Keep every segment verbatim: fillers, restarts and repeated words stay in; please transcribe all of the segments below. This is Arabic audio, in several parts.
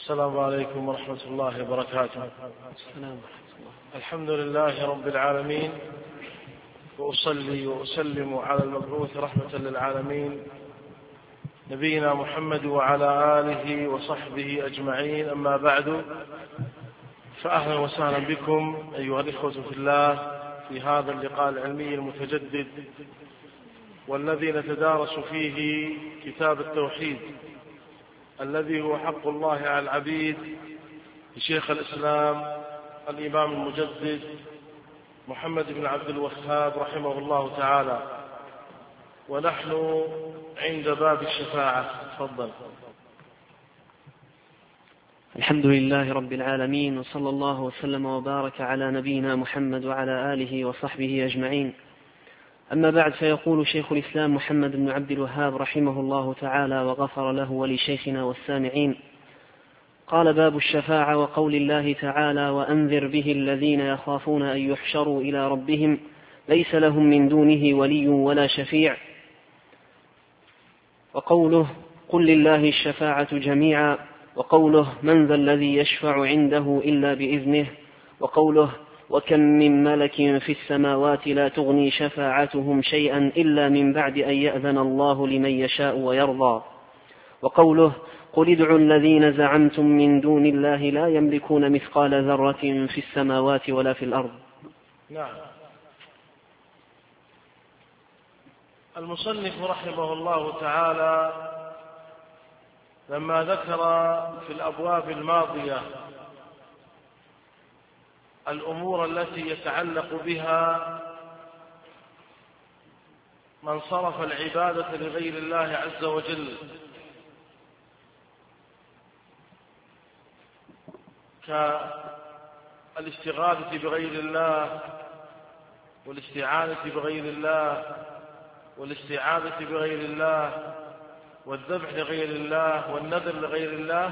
السلام عليكم ورحمة الله وبركاته. السلام. الحمد لله رب العالمين، وأصلي وأسلم على المبعوث رحمة للعالمين نبينا محمد وعلى آله وصحبه أجمعين. أما بعد، فأهلا وسهلا بكم أيها الإخوة في الله في هذا اللقاء العلمي المتجدد، والذي نتدارس فيه كتاب التوحيد الذي هو حق الله على العبيد لشيخ الإسلام الإمام المجدد محمد بن عبد الوهاب رحمه الله تعالى، ونحن عند باب الشفاعة. تفضل. الحمد لله رب العالمين، وصلى الله وسلم وبارك على نبينا محمد وعلى آله وصحبه أجمعين. أما بعد، فيقول شيخ الإسلام محمد بن عبد الوهاب رحمه الله تعالى وغفر له ولشيخنا والسامعين: قال: باب الشفاعة، وقول الله تعالى: وأنذر به الذين يخافون أن يحشروا إلى ربهم ليس لهم من دونه ولي ولا شفيع. وقوله: قل لله الشفاعة جميعا. وقوله: من ذا الذي يشفع عنده إلا بإذنه. وقوله: وكم من ملك في السماوات لا تغني شفاعتهم شيئا إلا من بعد أن يأذن الله لمن يشاء ويرضى. وقوله: قل ادعوا الذين زعمتم من دون الله لا يملكون مثقال ذرة في السماوات ولا في الأرض. نعم. المصنف رحمه الله تعالى لما ذكر في الأبواب الماضية الأمور التي يتعلق بها من صرف العبادة لغير الله عز وجل، كالاستغاثة بغير الله، والاستعانة بغير الله، والاستعاذة بغير الله، والذبح لغير الله، والنذر لغير الله،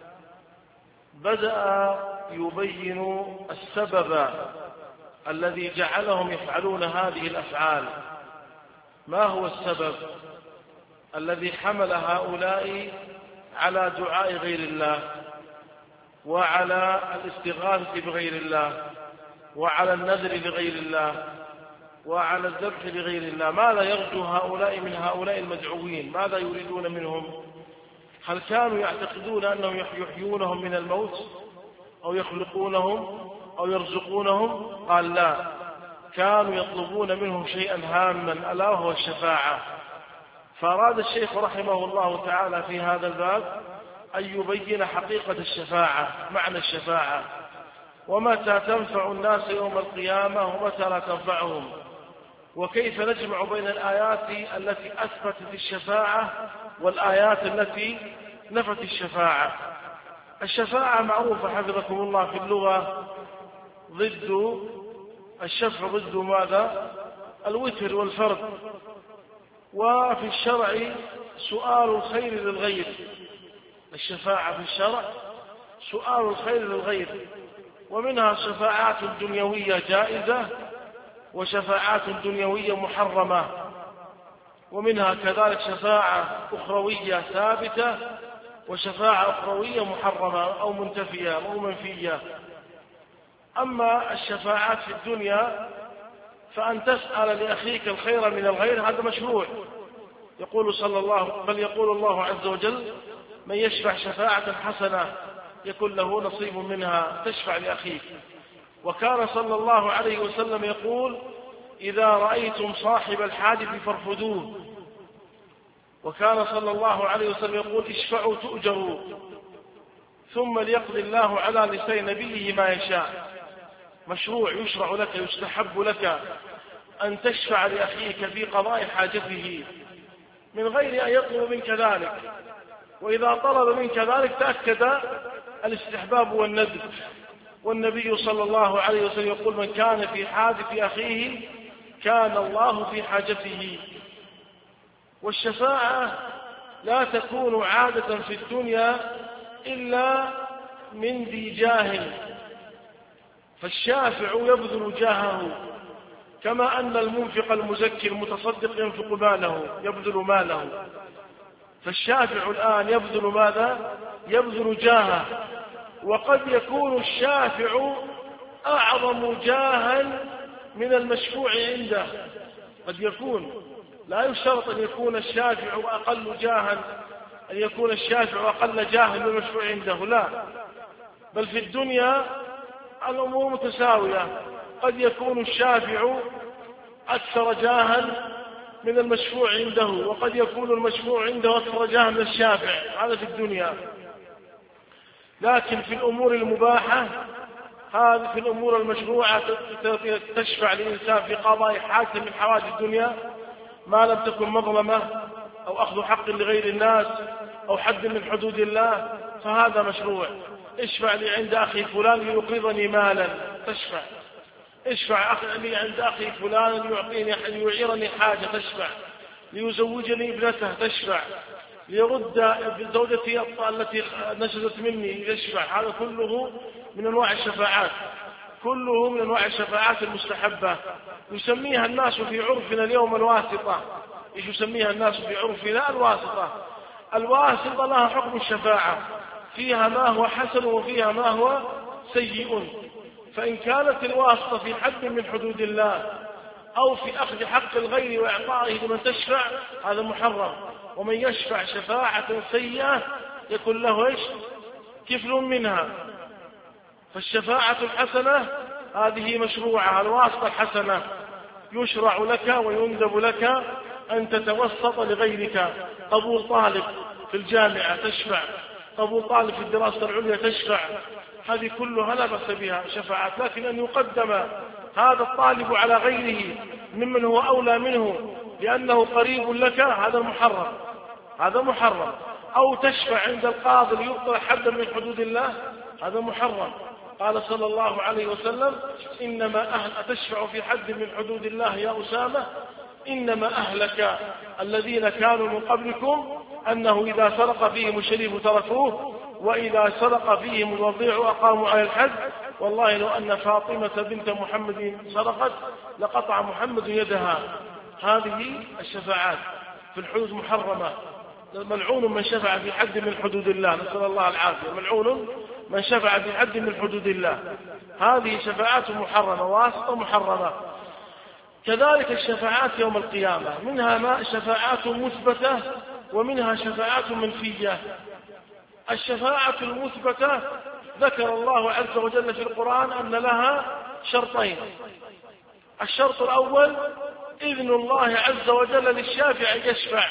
بدأ يبين السبب الذي جعلهم يفعلون هذه الأفعال. ما هو السبب الذي حمل هؤلاء على دعاء غير الله، وعلى الاستغاثة بغير الله، وعلى النذر لغير الله، وعلى الذبح لغير الله؟ ماذا يرجو هؤلاء من هؤلاء المدعوين؟ ماذا يريدون منهم؟ هل كانوا يعتقدون أنهم يحيونهم من الموت أو يخلقونهم أو يرزقونهم؟ قال لا، كانوا يطلبون منهم شيئا هاما ألا وهو الشفاعة. فأراد الشيخ رحمه الله تعالى في هذا الباب أن يبين حقيقة الشفاعة، معنى الشفاعة، ومتى تنفع الناس يوم القيامة ومتى لا تنفعهم، وكيف نجمع بين الآيات التي أثبتت الشفاعة والآيات التي نفت الشفاعة. الشفاعة معروفة حفظكم الله في اللغة ضد الشفع، ضد ماذا؟ الوتر والفرد. وفي الشرع سؤال الخير للغير. الشفاعة في الشرع سؤال الخير للغير، ومنها شفاعات دنيوية جائزة وشفاعات دنيوية محرمة، ومنها كذلك شفاعة أخروية ثابتة وشفاعة أخروية محرمة أو منتفية أو منفية. أما الشفاعات في الدنيا فأن تسأل لأخيك الخير من الغير، هذا مشروع. يقول صلى الله بل يقول الله عز وجل: من يشفع شفاعة حسنة يكن له نصيب منها، تشفع لأخيك. وكان صلى الله عليه وسلم يقول: إذا رأيتم صاحب الحادث فارفدوه. وكان صلى الله عليه وسلم يقول: اشفعوا تؤجروا. ثم ليقضي الله على لسان نبيه ما يشاء. مشروع، يشرع لك، يستحب لك أن تشفع لأخيك في قضاء حاجته من غير أن يطلب منك ذلك، وإذا طلب منك ذلك تأكد الاستحباب والندب. والنبي صلى الله عليه وسلم يقول: من كان في حاجة أخيه كان الله في حاجته. والشفاعة لا تكون عادة في الدنيا إلا من ذي جاه، فالشافع يبذل جاهه، كما أن المنفق المزكي المتصدق ينفق ماله، يبذل ماله. فالشافع الآن يبذل ماذا؟ يبذل جاهه، وقد يكون الشافع أعظم جاها من المشفوع عنده. قد يكون، لا يشترط أن يكون الشافع أقل جاها، أن يكون الشافع أقل جاها من المشفوع عنده، لا، بل في الدنيا الأمور متساوية. قد يكون الشافع أكثر جاها من المشفوع عنده، وقد يكون المشفوع عنده أكثر جاها من الشافع، هذا في الدنيا. لكن في الأمور المباحة، هذه في الأمور المشروعة تشفع للإنسان في قضاء حاجة من حوادث الدنيا ما لم تكن مظلمة أو أخذ حق لغير الناس أو حد من حدود الله، فهذا مشروع. اشفع لي عند أخي فلان ليقرضني مالا، تشفع. اشفع لي عند أخي فلان يعطيني يعيرني حاجة، تشفع. ليزوجني ابنته، تشفع. ليرد زوجتي التي نشزت مني، يشفع. هذا كله من أنواع الشفاعات، كله من أنواع الشفاعات المستحبة، يسميها الناس في عرفنا اليوم الواسطة. إيش يسميها الناس في عرفنا؟ الواسطة. الواسطة لها حكم الشفاعة، فيها ما هو حسن وفيها ما هو سيء. فإن كانت الواسطة في حد من حدود الله أو في أخذ حق الغير وإعطائه لمن تشفع، هذا محرم. ومن يشفع شفاعة سيئة يكون له إيش؟ كفل منها. فالشفاعة الحسنة هذه مشروعة، الواسطة الحسنة يشرع لك ويندب لك أن تتوسط لغيرك. قبول طالب في الجامعة، تشفع. قبول طالب في الدراسة العليا، تشفع. هذه كلها لا بأس بها شفاعات. لكن أن يقدم هذا الطالب على غيره ممن هو أولى منه لأنه قريب لك، هذا محرم، هذا محرم. أو تشفع عند القاضي ليبطل حدا من حدود الله، هذا محرم. قال صلى الله عليه وسلم: إنما أهل أتشفع في حد من حدود الله يا أسامة؟ إنما أهلك الذين كانوا من قبلكم أنه إذا سرق فيهم الشريف تركوه، وإذا سرق فيهم الوضيع أقاموا على الحد. والله لو أن فاطمة بنت محمد سرقت لقطع محمد يدها. هذه الشفاعات في الحدود محرمة. ملعون من شفع في حد من حدود الله، نسأل الله العافية. ملعون من شفع في حد من حدود الله. هذه شفاعات محرمة، واسطة محرمة. كذلك الشفاعات يوم القيامة، منها ما شفاعات مثبتة ومنها شفاعات منفية. الشفاعة المثبتة ذكر الله عز وجل في القرآن أن لها شرطين. الشرط الأول إذن الله عز وجل للشافع يشفع،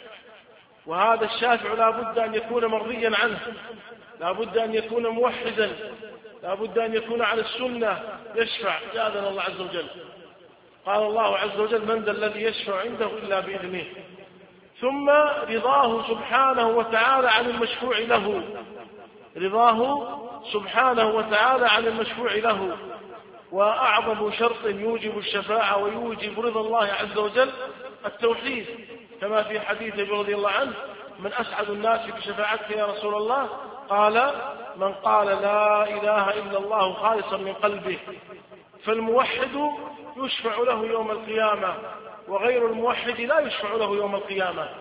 وهذا الشافع لا بد أن يكون مرضيا عنه، لا بد أن يكون موحدا، لا بد أن يكون على السنة يشفع، يأذن الله عز وجل. قال الله عز وجل: من ذا الذي يشفع عنده إلا بإذنه. ثم رضاه سبحانه وتعالى عن المشفوع له، رضاه سبحانه وتعالى عن المشفوع له. وأعظم شرط يوجب الشفاعة ويوجب رضا الله عز وجل التوحيد، كما في حديث ابي رضي الله عنه: من أسعد الناس بشفاعتك يا رسول الله؟ قال: من قال لا إله إلا الله خالصا من قلبه. فالموحد يشفع له يوم القيامة، وغير الموحد لا يشفع له يوم القيامة.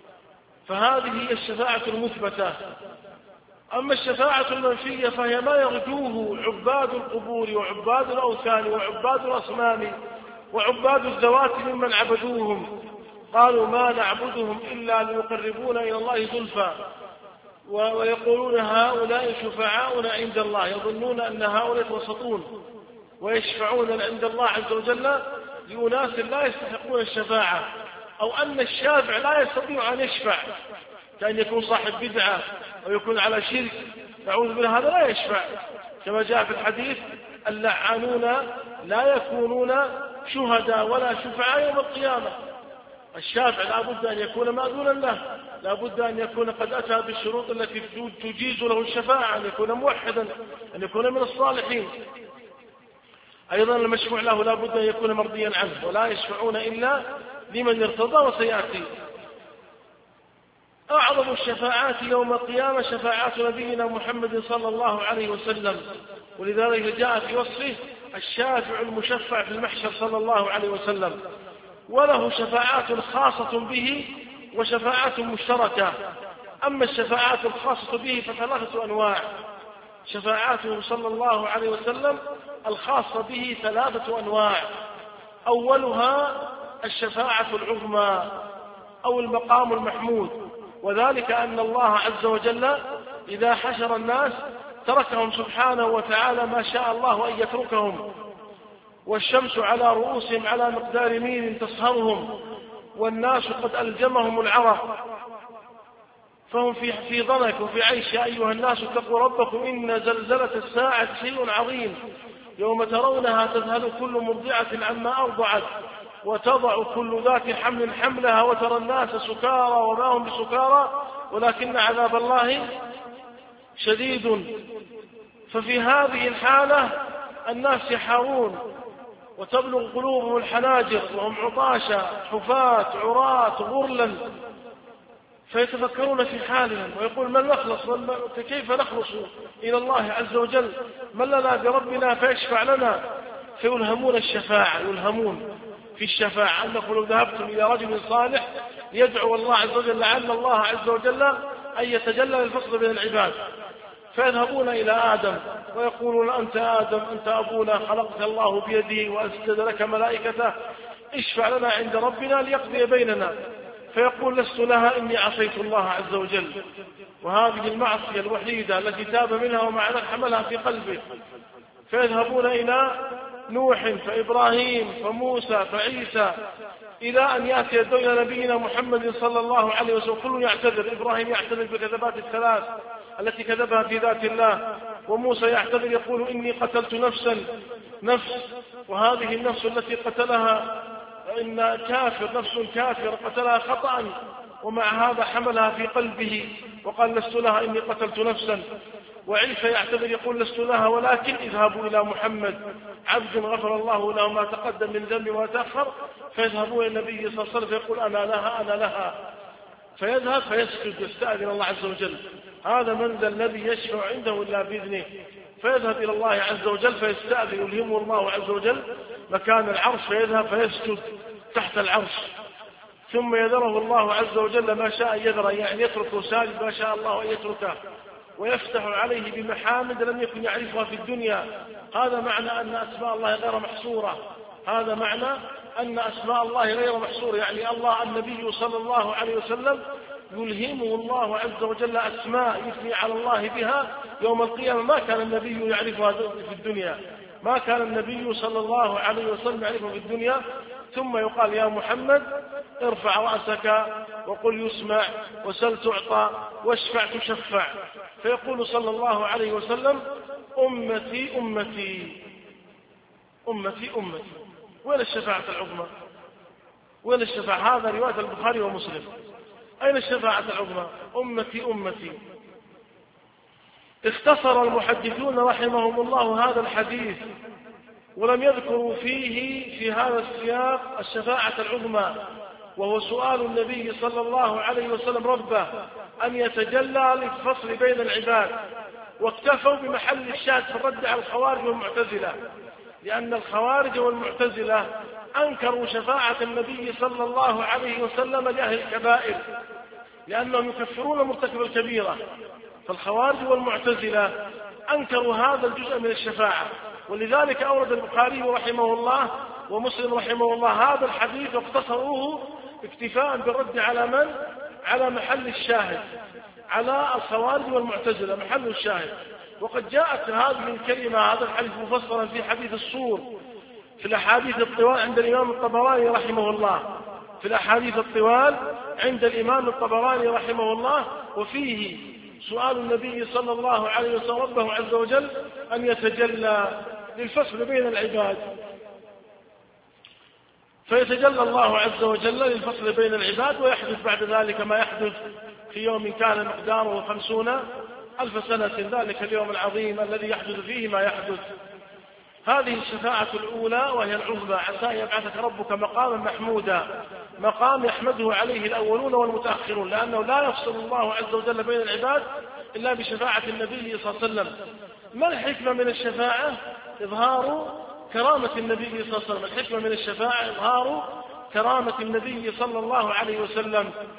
فهذه هي الشفاعة المثبتة. أما الشفاعة المنفية فهي ما يرجوه عباد القبور وعباد الأوثان وعباد الأصنام وعباد الذوات ممن عبدوهم، قالوا ما نعبدهم إلا ليقربونا إلى الله زلفى، ويقولون هؤلاء شفعاؤنا عند الله، يظنون أن هؤلاء يتوسطون ويشفعون عند الله عز وجل لأناس لا يستحقون الشفاعة، أو أن الشافع لا يستطيع أن يشفع، كأن يكون صاحب بدعة أو يكون على شرك، نعوذ بالله، هذا لا يشفع. كما جاء في الحديث: اللعانون لا يكونون شهداء ولا شفعاء يوم القيامة. الشافع لا بد أن يكون مأذونا له، لا بد أن يكون قد أتى بالشروط التي تجيز له الشفاعة، أن يكون موحدا، أن يكون من الصالحين. أيضا المشفوع له لا بد أن يكون مرضيا عنه، ولا يشفعون إلا لمن ارتضى، وسيأتي. أعظم الشفاعات يوم القيامة شفاعات نبينا محمد صلى الله عليه وسلم، ولذلك جاء في وصفه: الشافع المشفع في المحشر صلى الله عليه وسلم. وله شفاعات خاصة به وشفاعات مشتركة. أما الشفاعات الخاصة به فثلاثة أنواع. شفاعاته صلى الله عليه وسلم الخاصة به ثلاثة أنواع. أولها الشفاعة العظمى أو المقام المحمود، وذلك أن الله عز وجل إذا حشر الناس تركهم سبحانه وتعالى ما شاء الله أن يتركهم، والشمس على رؤوسهم على مقدار ميل تصهرهم، والناس قد ألجمهم العرق، فهم في في ضنك وفي عيش. يا أيها الناس اتقوا ربكم إن زلزلة الساعة شيء عظيم يوم ترونها تذهل كل مرضعة عما أرضعت وتضع كل ذات حمل حملها وترى الناس سكارى وما هم بسكارى ولكن عذاب الله شديد. ففي هذه الحالة الناس يحارون وتبلغ قلوبهم الحناجر وهم عطاشا حفاة عراة غرلا، فيتفكرون في حالهم ويقول من نخلص كيف نخلص إلى الله عز وجل، من لنا بربنا فيشفع لنا، فيلهمون الشفاعة، يلهمون في الشفاعة أنكم لو ذهبتم إلى رجل صالح يدعو الله عز وجل لعل الله عز وجل أن يتجلى الفصل بين العباد، فيذهبون إلى آدم ويقولون أنت آدم أنت أبونا خلقك الله بيده وأسجد لك ملائكته اشفع لنا عند ربنا ليقضي بيننا، فيقول لست لها إني عصيت الله عز وجل، وهذه المعصية الوحيدة التي تاب منها ومع ذلك حملها في قلبه. فيذهبون إلى نوح فإبراهيم فموسى فعيسى إلى أن يأتي الدولة نبينا محمد صلى الله عليه وسلم، كل يعتذر. إبراهيم يعتذر بكذبات الثلاث التي كذبها في ذات الله، وموسى يعتذر يقول إني قتلت نفسا نفس، وهذه النفس التي قتلها إن كافر نفس كافر قتلها خطأ، ومع هذا حملها في قلبه وقال لست لها إني قتلت نفسا. وعيسى يعتذر يقول لست لها ولكن اذهبوا إلى محمد عبد غفر الله له ما تقدم من ذنب وما تأخر، فيذهبون إلى النبي صلى الله عليه وسلم فيقول أنا لها أنا لها، فيذهب فيسجد يستأذن الله عز وجل. هذا من ذا الذي يشفع عنده إلا بإذنه، فيذهب إلى الله عز وجل فيستأذن يلهمه الله عز وجل مكان العرش، فيذهب فيسجد تحت العرش، ثم يذره الله عز وجل ما شاء يذره، يعني يتركه ساجد ما شاء الله أن يتركه، ويفتح عليه بمحامد لم يكن يعرفها في الدنيا. هذا معنى أن أسماء الله غير محصورة، هذا معنى أن أسماء الله غير محصورة، يعني الله النبي صلى الله عليه وسلم يلهمه الله عز وجل أسماء يثني على الله بها يوم القيامة ما كان النبي يعرفها في الدنيا، ما كان النبي صلى الله عليه وسلم يعرفها في الدنيا. ثم يقال يا محمد ارفع رأسك وقل يسمع وسل تعطى واشفع تشفع، فيقول صلى الله عليه وسلم أمتي أمتي أمتي أمتي. وين الشفاعة العظمى؟ وين الشفاعة؟ هذا رواية البخاري ومسلم. أين الشفاعة العظمى؟ أمتي أمتي. اختصر المحدثون رحمهم الله هذا الحديث ولم يذكروا فيه في هذا السياق الشفاعة العظمى، وهو سؤال النبي صلى الله عليه وسلم ربه أن يتجلى للفصل بين العباد، واكتفوا بمحل الشاهد في الرد على الخوارج والمعتزلة، لأن الخوارج والمعتزلة أنكروا شفاعة النبي صلى الله عليه وسلم لأهل الكبائر لأنهم يكفرون مرتكب الكبيرة، فالخوارج والمعتزلة أنكروا هذا الجزء من الشفاعة، ولذلك أورد البخاري رحمه الله ومسلم رحمه الله هذا الحديث واقتصروه اكتفاء بالرد على من؟ على محل الشاهد، على الخوارج والمعتزلة محل الشاهد. وقد جاءت هذه الكلمة هذا الحديث مفصلا في حديث الصور في الأحاديث الطوال عند الإمام الطبراني رحمه الله، في الأحاديث الطوال عند الإمام الطبراني رحمه الله، وفيه سؤال النبي صلى الله عليه وسلم ربه عز وجل أن يتجلى للفصل بين العباد، فيتجلى الله عز وجل للفصل بين العباد، ويحدث بعد ذلك ما يحدث في يوم كان مقداره خمسون ألف سنة، ذلك اليوم العظيم الذي يحدث فيه ما يحدث. هذه الشفاعة الأولى وهي العظمى، عسى أن يبعثك ربك مقاما محمودا، مقام يحمده عليه الأولون والمتأخرون، لأنه لا يفصل الله عز وجل بين العباد إلا بشفاعة النبي صلى الله عليه وسلم. ما الحكمة من الشفاعة؟ إظهار كرامة النبي صلى الله عليه وسلم. الحكمة من الشفاعة إظهار كرامة النبي صلى الله عليه وسلم،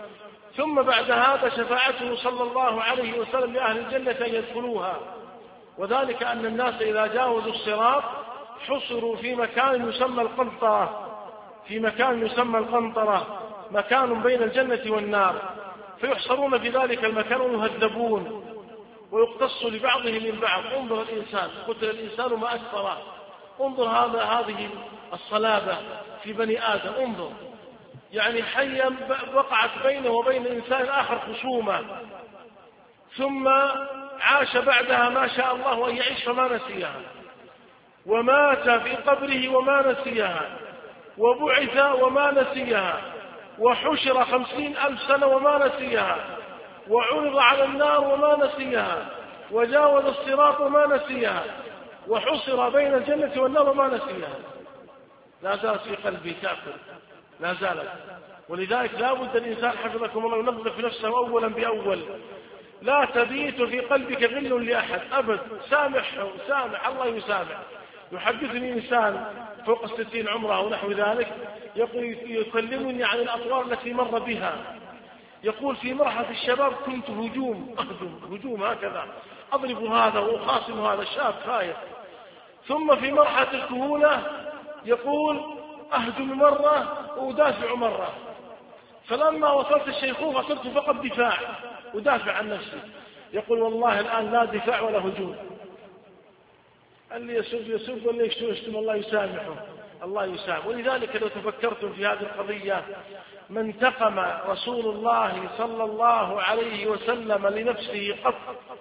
ثم بعد هذا شفاعته صلى الله عليه وسلم لأهل الجنة أن يدخلوها، وذلك أن الناس إذا جاوزوا الصراط حصروا في مكان يسمى القنطرة، في مكان يسمى القنطرة، مكان بين الجنة والنار، فيحصرون في ذلك المكان ويهذبون ويقتص لبعضهم من بعض. انظر الإنسان، قتل الإنسان ما أكثره، انظر هذا هذه الصلابة في بني آدم، انظر يعني حيا وقعت بينه وبين إنسان آخر خصومة، ثم عاش بعدها ما شاء الله أن يعيش فما نسيها، ومات في قبره وما نسيها، وبعث وما نسيها، وحشر خمسين ألف سنة وما نسيها، وعرض على النار وما نسيها، وجاوز الصراط وما نسيها، وحصر بين الجنة والنار وما نسيها. لا زالت في قلبي تأكل، لا زالت. ولذلك لا بد الإنسان حفظكم الله ينظف نفسه أولا بأول، لا تبيت في قلبك غل لأحد أبد، سامحه، سامح، الله يسامح. يحدثني إنسان فوق الستين عمره ونحو ذلك، يقول يكلمني عن الأطوار التي مر بها، يقول في مرحلة الشباب كنت هجوم أهجم هجوم هكذا، أضرب هذا وأخاصم هذا، الشاب خايف. ثم في مرحلة الكهولة يقول أهجم مرة وأدافع مرة، فلما وصلت الشيخوخة صرت فقط دفاع، أدافع عن نفسي. يقول والله الآن لا دفاع ولا هجوم، اللي يسب يسب واللي يشتم يشتم، الله يسامحه، الله يسامح. ولذلك لو تفكرتم في هذه القضية، ما انتقم رسول الله صلى الله عليه وسلم لنفسه قط،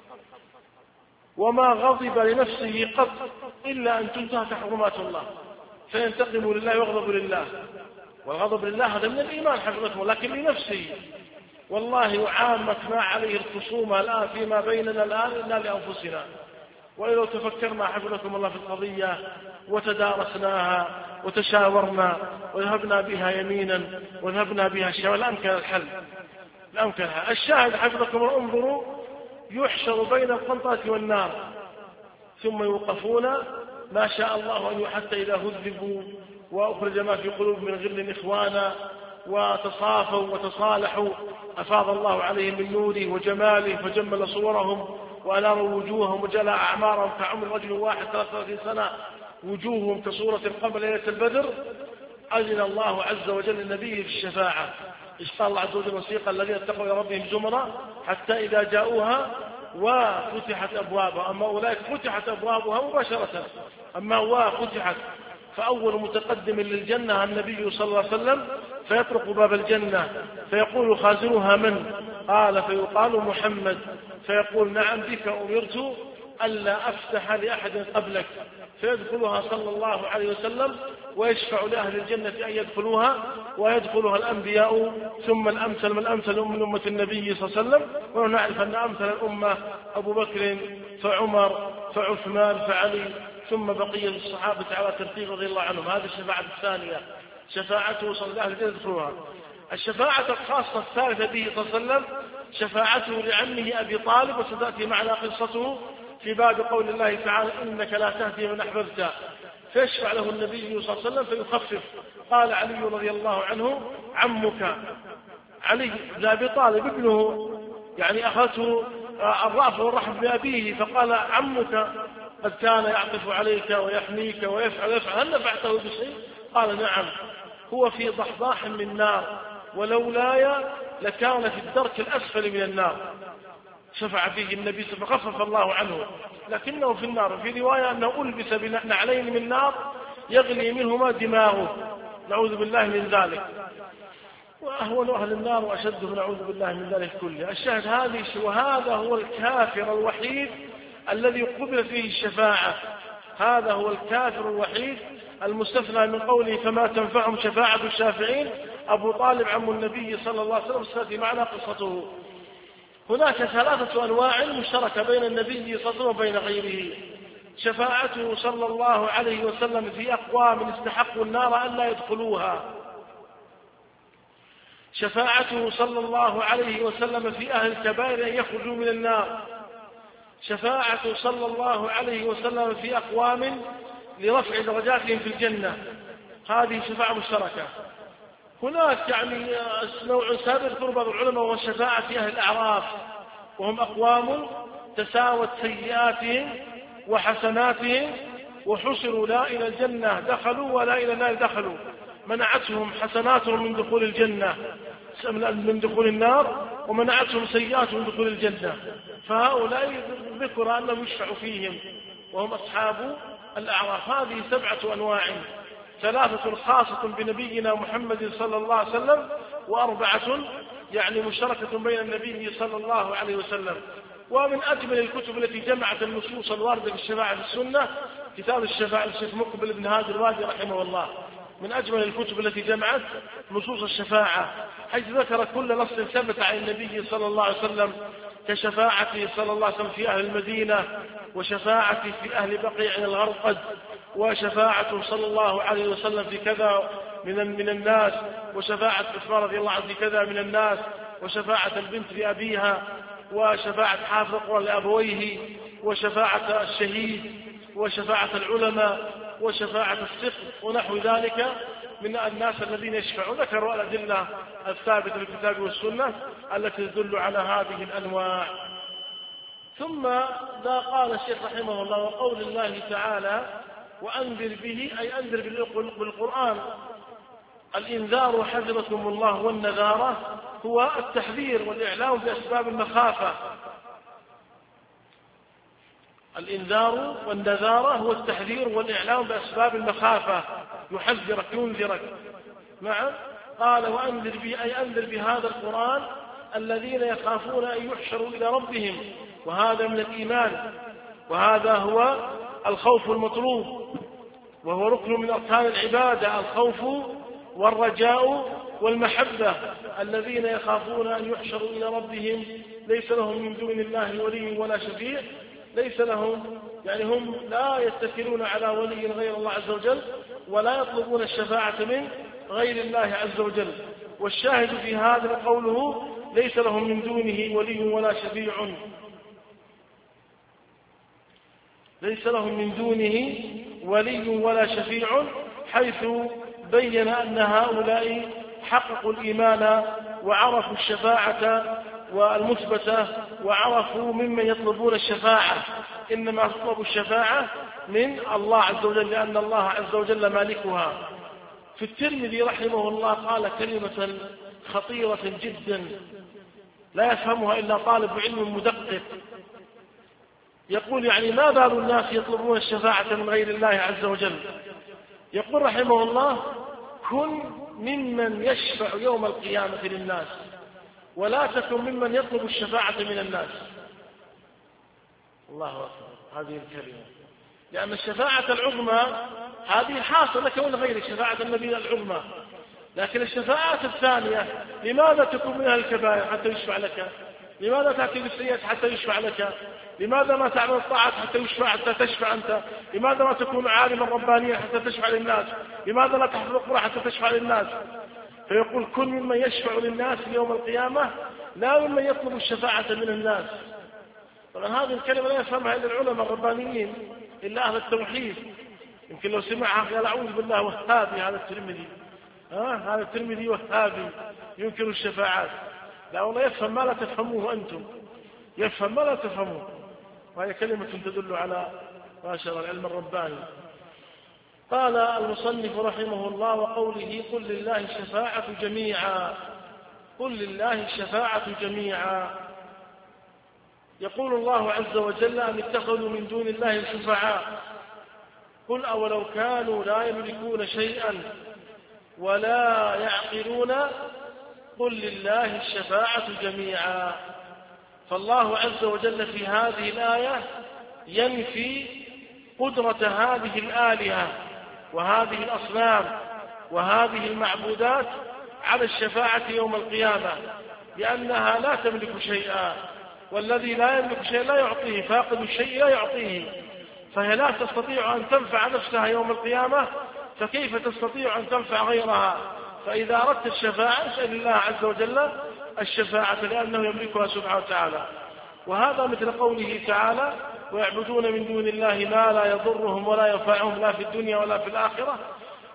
وما غضب لنفسه قط، إلا أن تنتهك حرمات الله، فينتقم لله ويغضب لله. والغضب لله هذا من الإيمان حفظكم، لكن لنفسه. والله عامة ما عليه الخصومة الآن فيما بيننا الآن إلا لأنفسنا. ولو تفكرنا حفظكم الله في القضية وتدارسناها وتشاورنا وذهبنا بها يمينا وذهبنا بها شمالا لأمكن الحل، لأمكن الحل. الشاهد حفظكم الله، انظروا يحشر بين القنطرة والنار، ثم يوقفون ما شاء الله أن حتى إذا هذبوا وأخرج ما في قلوب من غل إخوانا وتصافوا وتصالحوا أفاض الله عليهم من نوره وجماله فجمل صورهم وأنار وجوههم وجلى أعمارهم كعمر رجل واحد ثلاثة وثلاثين سنة، وجوههم كصورة القمر ليلة البدر. أذن الله عز وجل النبي في الشفاعة، اشتاق الله عز وجل وسيق الذين اتقوا إلى ربهم زمرا حتى إذا جاءوها وفتحت أبوابها. أما أولئك فتحت أبوابها مباشرة، أما هو فتحت، فأول متقدم للجنة النبي صلى الله عليه وسلم، فيطرق باب الجنة فيقول خازنها من؟ قال فيقال محمد، فيقول نعم بك أمرت ألا أفتح لأحد قبلك، فيدخلها صلى الله عليه وسلم ويشفع لأهل الجنة أن يدخلوها، ويدخلها الأنبياء ثم الأمثل من أمثل من أمة النبي صلى الله عليه وسلم. ونعرف أن أمثل الأمة أبو بكر فعمر فعثمان فعلي، ثم بقية الصحابة على ترتيب رضي الله عنهم. هذه الشفاعة الثانية، شفاعته صلى الله عليه وسلم يدخلها. الشفاعة الخاصة الثالثة به صلى الله عليه وسلم شفاعته لعمه أبي طالب، وستأتي معنا قصته في باب قول الله تعالى إنك لا تهدي من أحببت، فيشفع له النبي صلى الله عليه وسلم فيخفف. قال علي رضي الله عنه عمك علي بن أبي طالب ابنه، يعني أخذته الرأفة والرحم بأبيه، فقال عمك قد كان يعطف عليك ويحميك ويفعل يفعل، هل نفعته بشيء؟ قال نعم، هو في ضحضاح من نار، ولولاي لكان في الدرك الأسفل من النار. شفع فيه النبي صلى الله عليه وسلم فخفف الله عنه، لكنه في النار. في رواية أنه ألبس بنعلين من نار يغلي منهما دماغه، نعوذ بالله من ذلك. وأهون أهل النار وأشده، نعوذ بالله من ذلك كله. الشاهد هذه، وهذا هو الكافر الوحيد الذي قبل فيه الشفاعة، هذا هو الكافر الوحيد المستثنى من قوله فما تنفعهم شفاعة الشافعين. أبو طالب عم النبي صلى الله عليه وسلم، ستأتي معنا قصته. هناك ثلاثة أنواع مشتركة بين النبي صلى الله عليه وسلم وبين غيره. شفاعته صلى الله عليه وسلم في أقوام استحقوا النار أن لا يدخلوها، شفاعته صلى الله عليه وسلم في أهل الكبائر أن يخرجوا من النار، شفاعته صلى الله عليه وسلم في أقوام لرفع درجاتهم في الجنة. هذه شفاعة مشتركة. هناك يعني نوع سابق يذكر بعض العلماء والشفاعة في أهل الأعراف، وهم أقوام تساوت سيئاتهم وحسناتهم وحشروا لا إلى الجنة دخلوا ولا إلى النار دخلوا، منعتهم حسناتهم من دخول الجنة من دخول النار، ومنعتهم سيئاتهم من دخول الجنة. فهؤلاء ذكر أنهم يشفع فيهم وهم أصحاب الأعراف. هذه سبعة أنواع، ثلاثة خاصة بنبينا محمد صلى الله عليه وسلم، وأربعة يعني مشتركة بين النبي صلى الله عليه وسلم. ومن أجمل الكتب التي جمعت النصوص الواردة في الشفاعة في السنة كتاب الشفاعة للشيخ مقبل بن هادي الوادي رحمه الله، من أجمل الكتب التي جمعت نصوص الشفاعة، حيث ذكر كل نص ثبت عن النبي صلى الله عليه وسلم، كشفاعته صلى الله عليه وسلم في أهل المدينة، وشفاعته في أهل بقيع الغرقد، وشفاعته صلى الله عليه وسلم في كذا من من الناس، وشفاعة عثمان رضي الله عنه في كذا من الناس، وشفاعة البنت لأبيها، وشفاعة حافظ القرآن لأبويه، وشفاعة الشهيد، وشفاعة العلماء، وشفاعة السقط، ونحو ذلك من الناس الذين يشفعون. ذكروا الأدلة الثابتة في الكتاب والسنة التي تدل على هذه الأنواع. ثم ذا قال الشيخ رحمه الله: وقول الله تعالى: وأنذر به، أي أنذر بالقرآن. الإنذار وحذركم الله، والنذارة هو التحذير والإعلام بأسباب المخافة. الإنذار والنذارة هو التحذير والإعلام بأسباب المخافة، يحذرك ينذرك. نعم. قال: وأنذر به، أي أنذر بهذا القرآن الذين يخافون أن يحشروا إلى ربهم، وهذا من الإيمان، وهذا هو الخوف المطلوب، وهو ركن من أركان العبادة، الخوف والرجاء والمحبة. الذين يخافون أن يحشروا إلى ربهم ليس لهم من دون الله ولي ولا شفيع، ليس لهم يعني هم لا يتكلون على ولي غير الله عز وجل، ولا يطلبون الشفاعة من غير الله عز وجل. والشاهد في هذا قوله: ليس لهم من دونه ولي ولا شفيع، ليس لهم من دونه ولي ولا شفيع، حيث بين أن هؤلاء حققوا الإيمان وعرفوا الشفاعة والمثبتة، وعرفوا ممن يطلبون الشفاعة. إنما تطلب الشفاعة من الله عز وجل، لأن الله عز وجل مالكها. في الترمذي رحمه الله قال كلمة خطيرة جدا لا يفهمها إلا طالب علم مدقق. يقول: يعني ما بال الناس يطلبون الشفاعة من غير الله عز وجل؟ يقول رحمه الله: كن ممن يشفع يوم القيامة للناس، ولا تكن ممن يطلب الشفاعة من الناس. الله أكبر. هذه الكلمة، لأن الشفاعة العظمى هذه حاصلة لك ولغيرك، شفاعة النبي العظمى. لكن الشفاعة الثانية لماذا تكون منها الكبائر حتى يشفع لك؟ لماذا تأتي بالسيئات حتى يشفع لك؟ لماذا ما تعمل الطاعات حتى يشفع حتى تشفع أنت؟ لماذا ما تكون عالما ربانيا حتى تشفع للناس؟ لماذا لا تحفظ القرآن حتى تشفع للناس؟ فيقول: كن ممن يشفع للناس يوم القيامة، لا ممن يطلب الشفاعة من الناس. طبعا هذه الكلمة لا يفهمها إلا العلماء الربانيين، إلا أهل التوحيد. يمكن لو سمعها قال: أعوذ بالله وهابي هذا الترمذي، ها هذا الترمذي وهابي ينكر الشفاعات. لا والله يفهم ما لا تفهموه أنتم، يفهم ما لا تفهموه. وهي كلمة تدل على ما شاء الله العلم الرباني. قال المصنف رحمه الله: وقوله: قل لله الشفاعة جميعا. قل لله الشفاعة جميعا. يقول الله عز وجل: أن اتخذوا من دون الله شفعاء. قل أولو كانوا لا يملكون شيئا ولا يعقلون. قل لله الشفاعة جميعا. فالله عز وجل في هذه الآية ينفي قدرة هذه الآلهة وهذه الأصنام وهذه المعبودات على الشفاعة يوم القيامة، لأنها لا تملك شيئا، والذي لا يملك شيئا لا يعطيه، فاقد الشيء لا يعطيه، فهي لا تستطيع أن تنفع نفسها يوم القيامة، فكيف تستطيع أن تنفع غيرها؟ فإذا أردت الشفاعة اسأل الله عز وجل الشفاعة، لأنه يملكها سبحانه وتعالى. وهذا مثل قوله تعالى: ويعبدون من دون الله ما لا يضرهم ولا ينفعهم لا في الدنيا ولا في الآخرة،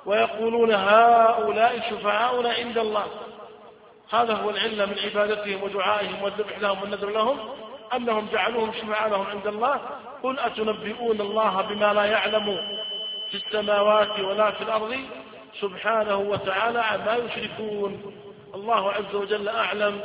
ويقولون هؤلاء شفعاؤنا عند الله. هذا هو العلة من عبادتهم ودعائهم والذبح لهم والنذر لهم، أنهم جعلوهم شفعاء لهم عند الله. قل أتنبئون الله بما لا يعلم في السماوات ولا في الأرض سبحانه وتعالى عما يشركون. الله عز وجل أعلم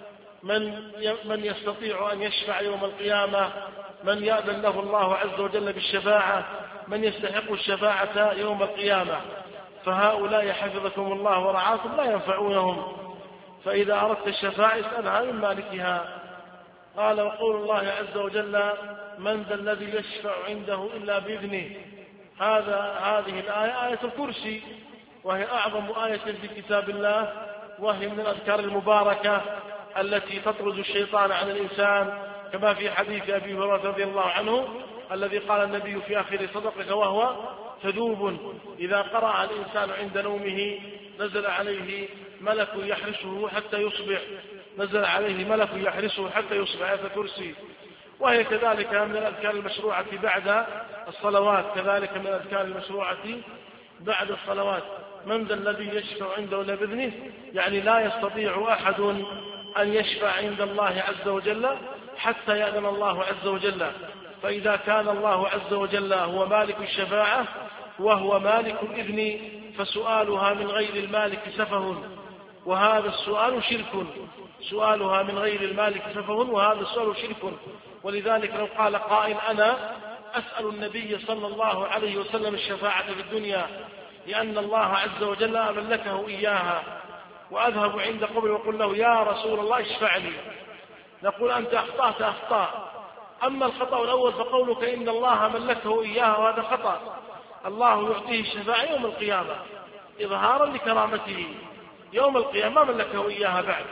من من يستطيع أن يشفع يوم القيامة، من يأذن له الله عز وجل بالشفاعة، من يستحق الشفاعة يوم القيامة. فهؤلاء حفظكم الله ورعاكم لا ينفعونهم، فإذا أردت الشفاعة اسألها من مالكها. قال وقول الله عز وجل من ذا الذي يشفع عنده إلا بإذنه. هذا هذه الآية آية الكرسي، وهي أعظم آية في كتاب الله، وهي من الأذكار المباركة التي تطرد الشيطان عن الإنسان، كما في حديث أبي هريرة رضي الله عنه الذي قال النبي في آخر صدقك وهو كذوب إذا قرأ الإنسان عند نومه نزل عليه ملك يحرسه حتى يصبح، نزل عليه ملك يحرسه حتى يصبح. آية الكرسي. وهي كذلك من الأذكار المشروعة بعد الصلوات، كذلك من الأذكار المشروعة بعد الصلوات. من ذا الذي يشفع عنده إلا بإذنه، يعني لا يستطيع أحد أن يشفع عند الله عز وجل حتى يأذن الله عز وجل. فإذا كان الله عز وجل هو مالك الشفاعة وهو مالك الإذن، فسؤالها من غير المالك سفه، وهذا السؤال شرك. سؤالها من غير المالك سفه، وهذا السؤال شرك. ولذلك لو قال قائل أنا أسأل النبي صلى الله عليه وسلم الشفاعة في الدنيا لأن الله عز وجل أملكه إياها، وأذهب عند قبره وأقول له يا رسول الله اشفع لي، نقول أنت أخطأت أخطاء. أما الخطأ الأول فقولك إن الله ملكه إياها، وهذا خطأ. الله يعطيه الشفاعة يوم القيامة إظهارا لكرامته، يوم القيامة ملكه إياها بعد.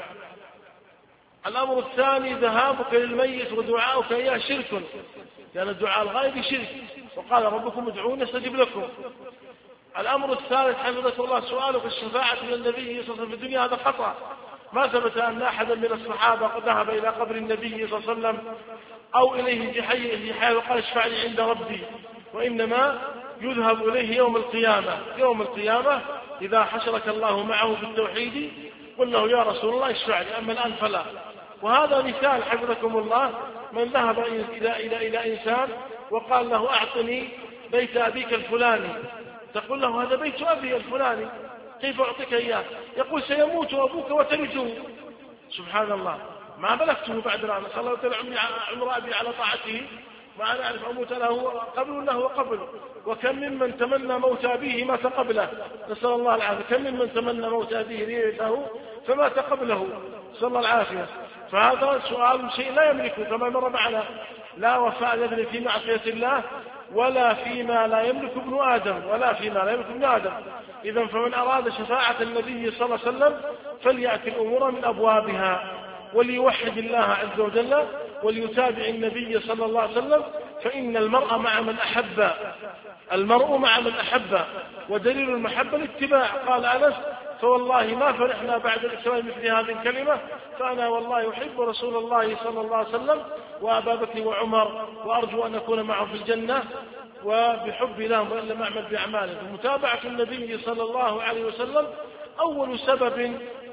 الأمر الثاني ذهابك للميت ودعاؤك إياه شرك، لأن الدعاء الغائب شرك، وقال ربكم ادعوني استجب لكم. الأمر الثالث حفظك الله سؤالك الشفاعة من النبي صلى الله عليه وسلم في الدنيا، هذا خطأ. ما ثبت أن أحدا من الصحابة قد ذهب إلى قبر النبي صلى الله عليه وسلم أو إليه في حي في حي وقال اشفع لي عند ربي، وإنما يذهب إليه يوم القيامة. يوم القيامة إذا حشرك الله معه في التوحيد قل له يا رسول الله اشفع لي، أما الآن فلا. وهذا مثال حفظكم الله من ذهب إلى إلى إلى إنسان وقال له أعطني بيت أبيك الفلاني، تقول له هذا بيت أبي الفلاني كيف أعطيك إياه؟ يقول سيموت أبوك وترثه. سبحان الله، ما ملكته بعد الآن، صلى الله عليه وسلم عمر أبي على طاعته، ما نعرف أموت له قبل له وقبل. وكم ممن تمنى موت أبيه مات قبله، نسأل الله العافية. كم ممن تمنى موت أبيه ليته فمات قبله، نسأل الله العافية. فهذا سؤال شيء لا يملكه، كما مر معنا لا وفاء يبني في معصية الله ولا فيما لا يملك ابن آدم، ولا فيما لا يملك ابن آدم. إذن فمن أراد شفاعة النبي صلى الله عليه وسلم فليأتي الأمور من أبوابها، وليوحد الله عز وجل وليتابع النبي صلى الله عليه وسلم، فإن المرء مع من أحب، المرء مع من أحب، ودليل المحبة الاتباع. قال أنس فوالله ما فرحنا بعد الإسلام مثل هذه الكلمة، فأنا والله أحب رسول الله صلى الله عليه وسلم وأبا بكر وعمر، وأرجو أن أكون معه في الجنة، وبحب لهم وإلا معمل بأعمالهم. متابعة النبي صلى الله عليه وسلم أول سبب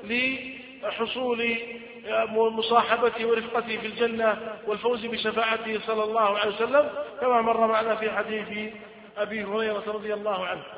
لحصول مصاحبته ورفقته في الجنة والفوز بشفاعته صلى الله عليه وسلم، كما مر معنا في حديث أبي هريرة رضي الله عنه.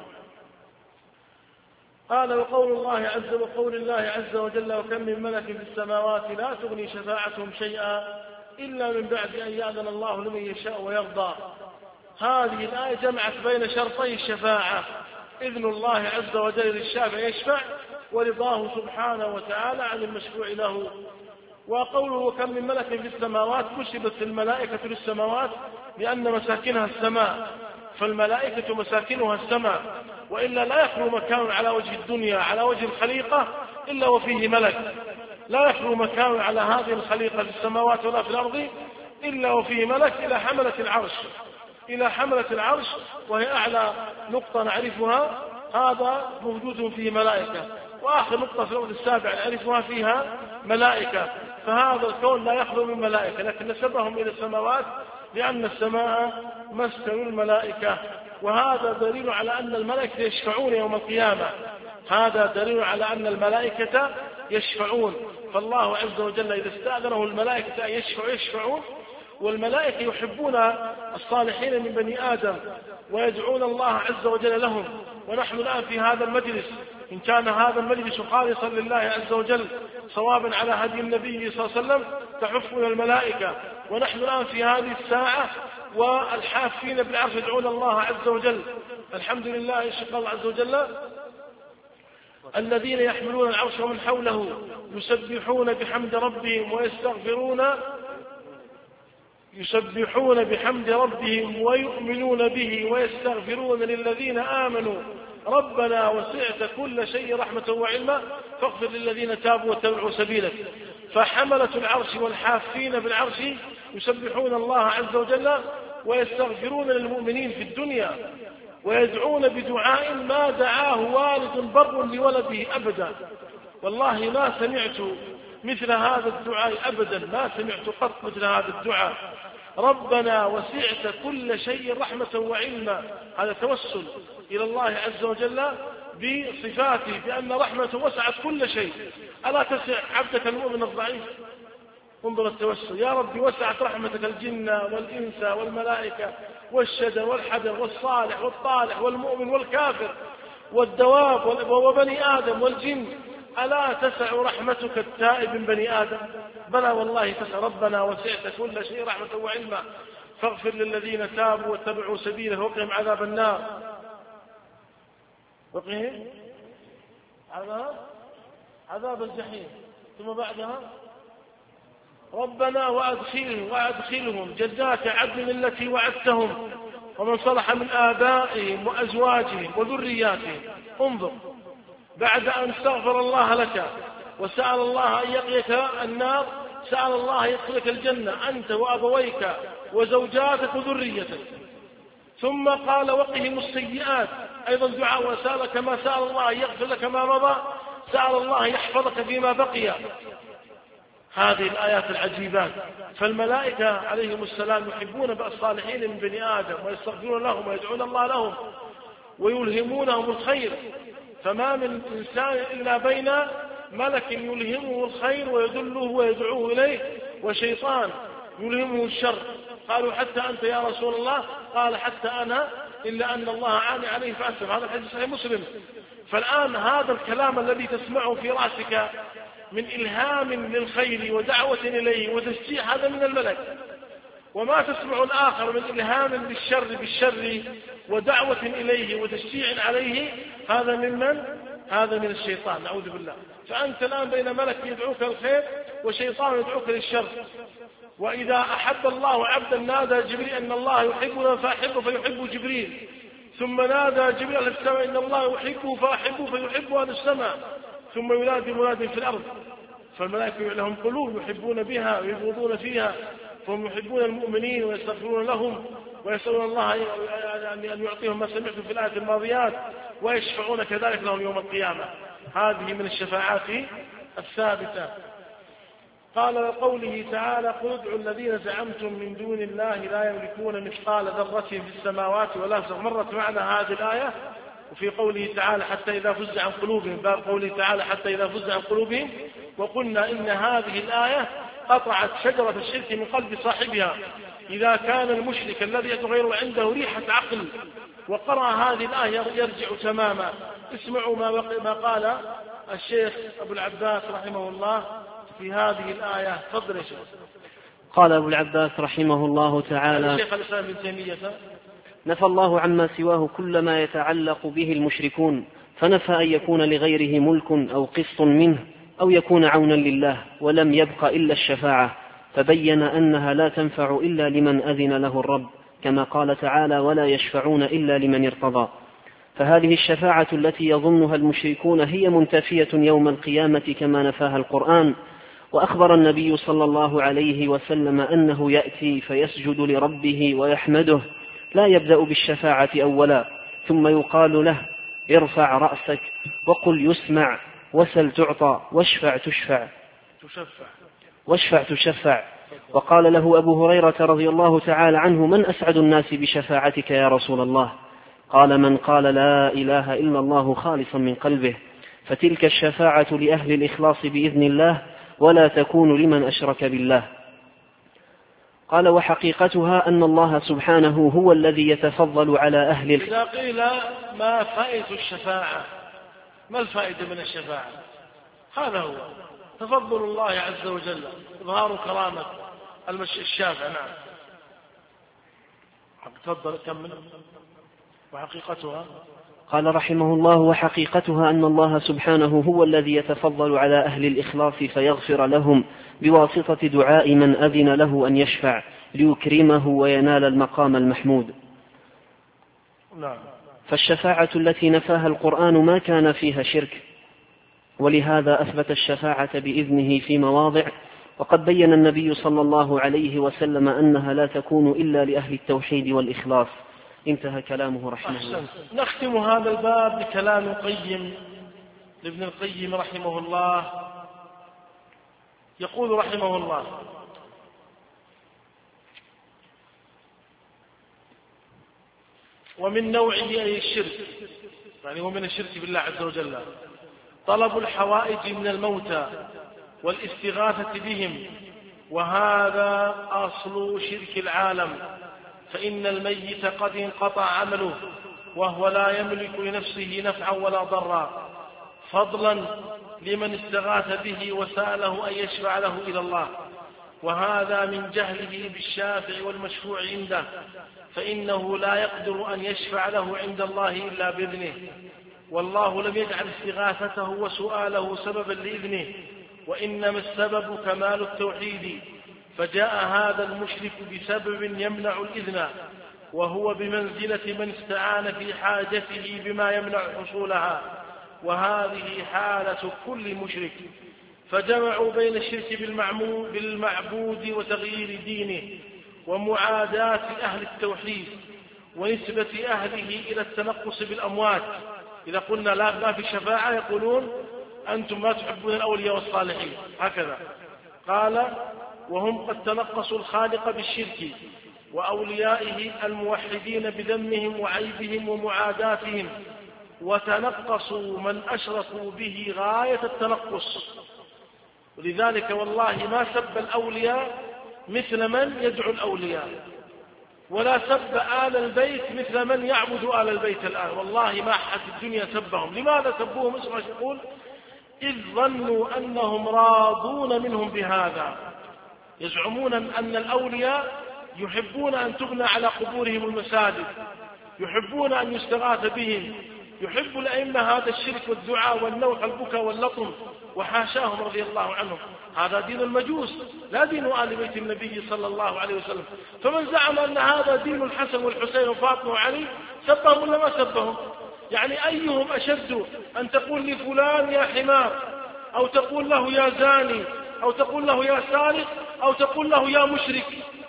قال وقول الله عز وقول الله عز وجل وكم من ملك في السماوات لا تغني شفاعتهم شيئا إلا من بعد أن يأذن الله لمن يشاء ويرضى. هذه الآية جمعت بين شرطي الشفاعة، إذن الله عز وجل للشافع يشفع، ورضاه سبحانه وتعالى عن المشفوع له. وقوله وكم من ملك في السماوات نسبت الملائكة للسماوات لأن مساكنها السماء، فالملائكة مساكنها السماء، وإلا لا يخلو مكان على وجه الدنيا على وجه الخليقة إلا وفيه ملك، لا يخلو مكان على هذه الخليقة في السماوات ولا في الأرض إلا وفيه ملك إلى حملة العرش، إلى حملة العرش، وهي أعلى نقطة نعرفها هذا موجود فيه ملائكة، وآخر نقطة في الأرض السابعة نعرفها فيها ملائكة. فهذا الكون لا يخلو من ملائكة، لكن نسبهم إلى السماوات لأن السماء مسكن الملائكة. وهذا دليل على أن الملائكة يشفعون يوم القيامة، هذا دليل على أن الملائكة يشفعون. فالله عز وجل إذا استأذنه الملائكة أن يشفعوا يشفعون، والملائكة يحبون الصالحين من بني آدم ويدعون الله عز وجل لهم. ونحن الآن في هذا المجلس، إن كان هذا المجلس خالصا لله عز وجل صوابا على هدي النبي صلى الله عليه وسلم تحفنا الملائكة، ونحن الآن في هذه الساعة والحافين بالعرش يدعون الله عز وجل. الحمد لله إن شاء الله عز وجل الذين يحملون العرش ومن حوله يسبحون بحمد ربهم ويستغفرون يسبحون بحمد ربهم ويؤمنون به ويستغفرون للذين آمنوا ربنا وسعت كل شيء رحمة وعلما فاغفر للذين تابوا واتبعوا سبيلك. فحملة العرش والحافين بالعرش يسبحون الله عز وجل ويستغفرون للمؤمنين في الدنيا، ويدعون بدعاء ما دعاه والد بر لولده أبدا. والله ما سمعت مثل هذا الدعاء أبدا، ما سمعت قط مثل هذا الدعاء. ربنا وسعت كل شيء رحمة وعلما، هذا توسل إلى الله عز وجل بصفاته بأن رحمته وسعت كل شيء. ألا تسع عبدك المؤمن الضعيف؟ انظر التوسل، يا رب وسعت رحمتك الجن والإنس والملائكة والشجر والحجر والصالح والطالح والمؤمن والكافر والدواب وبني آدم والجن، ألا تسع رحمتك التائب من بني آدم؟ بلى والله تسع. ربنا وسعت كل شيء رحمة وعلما فاغفر للذين تابوا واتبعوا سبيله وقهم عذاب النار. وقهم عذاب الجحيم. ثم بعدها ربنا وأدخلهم, وأدخلهم جنات عدن التي وعدتهم ومن صلح من آبائهم وأزواجهم وذرياتهم. انظر، بعد أن استغفر الله لك وسأل الله أن يقيك النار، سأل الله أن يدخلك الجنة أنت وأبويك وزوجاتك وذريتك. ثم قال وقهم السيئات، أيضا دعاء وسأل كما سأل الله أن يغفر لك ما مضى، سأل الله أن يحفظك فيما بقي. هذه الآيات العجيبات. فالملائكة عليهم السلام يحبون بالصالحين من بني آدم ويستغفرون لهم ويدعون الله لهم ويلهمونهم الخير. فما من إنسان إلا بين ملك يلهمه الخير ويدله ويدعوه إليه وشيطان يلهمه الشر. قالوا حتى أنت يا رسول الله؟ قال حتى أنا، إلا أن الله عاني عليه فأسلم. هذا الحديث صحيح مسلم. فالآن هذا الكلام الذي تسمعه في رأسك من إلهام للخير ودعوة إليه وتشجيع، هذا من الملك. وما تسمع الآخر من إلهام للشر بالشر ودعوة إليه وتشجيع عليه، هذا من من؟ هذا من الشيطان، نعوذ بالله. فأنت الآن بين ملك يدعوك الخير وشيطان يدعوك للشر. وإذا أحب الله عبدا نادى جبريل أن الله يحبنا فأحبه فيحب جبريل، ثم نادى جبريل في السماء إن الله يحبه فأحبه فيحب أهل السماء، ثم ينادي مناد في الأرض. فالملائكة لهم قلوب يحبون بها ويبغضون فيها، فهم يحبون المؤمنين ويستغفرون لهم ويسألون الله أن يعطيهم ما سمعتم في الآيات الماضيات، ويشفعون كذلك لهم يوم القيامة. هذه من الشفاعات الثابتة. قال وقوله تعالى قل ادعوا الذين زعمتم من دون الله لا يملكون مثقال ذرة في السماوات ولا في الأرض. مرت معنا هذه الآية. وفي قوله تعالى حتى إذا فزع عن قلوبهم، باب قوله تعالى حتى إذا فزع عن قلوبهم. وقلنا إن هذه الآية قطعت شجرة الشرك من قلب صاحبها. إذا كان المشرك الذي يتغير عنده ريحة عقل وقرأ هذه الآية يرجع تماما. اسمعوا ما قال الشيخ أبو العباس رحمه الله في هذه الآية. تفضل يا شيخ. قال أبو العباس رحمه الله تعالى الشيخ الإسلام ابن تيمية نفى الله عما سواه كل ما يتعلق به المشركون، فنفى أن يكون لغيره ملك أو قسط منه أو يكون عونا لله، ولم يبق إلا الشفاعة، فبين أنها لا تنفع إلا لمن أذن له الرب، كما قال تعالى ولا يشفعون إلا لمن ارتضى. فهذه الشفاعة التي يظنها المشركون هي منتفية يوم القيامة كما نفاها القرآن. وأخبر النبي صلى الله عليه وسلم أنه يأتي فيسجد لربه ويحمده، لا يبدأ بالشفاعة أولا، ثم يقال له ارفع رأسك وقل يسمع وسل تعطى واشفع تشفع واشفع تشفع. وقال له أبو هريرة رضي الله تعالى عنه من أسعد الناس بشفاعتك يا رسول الله؟ قال من قال لا إله إلا الله خالصا من قلبه، فتلك الشفاعة لأهل الإخلاص بإذن الله، ولا تكون لمن أشرك بالله. قال وحقيقتها أن الله سبحانه هو الذي يتفضل على أهل الخير. إذا قيل ما فائدة الشفاعة، ما الفائدة من الشفاعة؟ هذا هو تفضل الله عز وجل، إظهار كرامة الشافع. نعم تفضل كمل. وحقيقتها قال رحمه الله وحقيقتها أن الله سبحانه هو الذي يتفضل على أهل الإخلاص فيغفر لهم بواسطة دعاء من أذن له أن يشفع ليكرمه وينال المقام المحمود. نعم. فالشفاعة التي نفاها القرآن ما كان فيها شرك، ولهذا أثبت الشفاعة بإذنه في مواضع، وقد بين النبي صلى الله عليه وسلم أنها لا تكون إلا لأهل التوحيد والإخلاص. انتهى كلامه رحمه الله. نختم هذا الباب بكلام قيم لابن القيم رحمه الله. يقول رحمه الله: ومن نوعه أي الشرك، يعني ومن الشرك بالله عز وجل، طلب الحوائج من الموتى والاستغاثة بهم، وهذا أصل شرك العالم، فإن الميت قد انقطع عمله وهو لا يملك لنفسه نفعا ولا ضرا، فضلا لمن استغاث به وسأله أن يشفع له إلى الله، وهذا من جهله بالشافع والمشفوع عنده، فإنه لا يقدر أن يشفع له عند الله إلا بإذنه، والله لم يجعل استغاثته وسؤاله سببا لإذنه، وإنما السبب كمال التوحيد، فجاء هذا المشرك بسبب يمنع الإذن، وهو بمنزلة من استعان في حاجته بما يمنع حصولها، وهذه حالة كل مشرك. فجمعوا بين الشرك بالمعبود وتغيير دينه، ومعاداة أهل التوحيد، ونسبة أهله إلى التنقص بالأموات. إذا قلنا لا ما في شفاعة يقولون أنتم ما تحبون الأولياء والصالحين، هكذا قال: وهم قد تنقصوا الخالق بالشرك، وأوليائه الموحدين بذمهم وعيبهم ومعاداتهم، وتنقصوا من أشركوا به غاية التنقص. ولذلك والله ما سب الأولياء مثل من يدعو الأولياء، ولا سب آل البيت مثل من يعبد آل البيت الآن، والله ما أحد في الدنيا سبهم. لماذا سبوهم؟ اسمع يقول: إذ ظنوا أنهم راضون منهم بهذا. يزعمون أن الأولياء يحبون أن تبنى على قبورهم المساجد، يحبون أن يستغاث بهم، يحب الأئمة هذا الشرك والدعاء والنوح والبكاء واللطم، وحاشاهم رضي الله عنهم. هذا دين المجوس لا دين آل بيت النبي صلى الله عليه وسلم. فمن زعم أن هذا دين الحسن والحسين وفاطمة وعلي سبهم ولا ما سبهم؟ يعني أيهم أشد أن تقول لفلان يا حمار، أو تقول له يا زاني، أو تقول له يا سارق، أو تقول له يا مشرك؟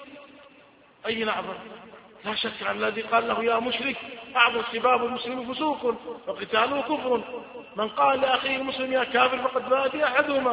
أي نعظم؟ لا شك أن الذي قال له يا مشرك أعظم. سباب المسلم فسوق وقتاله كفر، من قال لأخيه المسلم يا كافر فقد باء بأحدهما.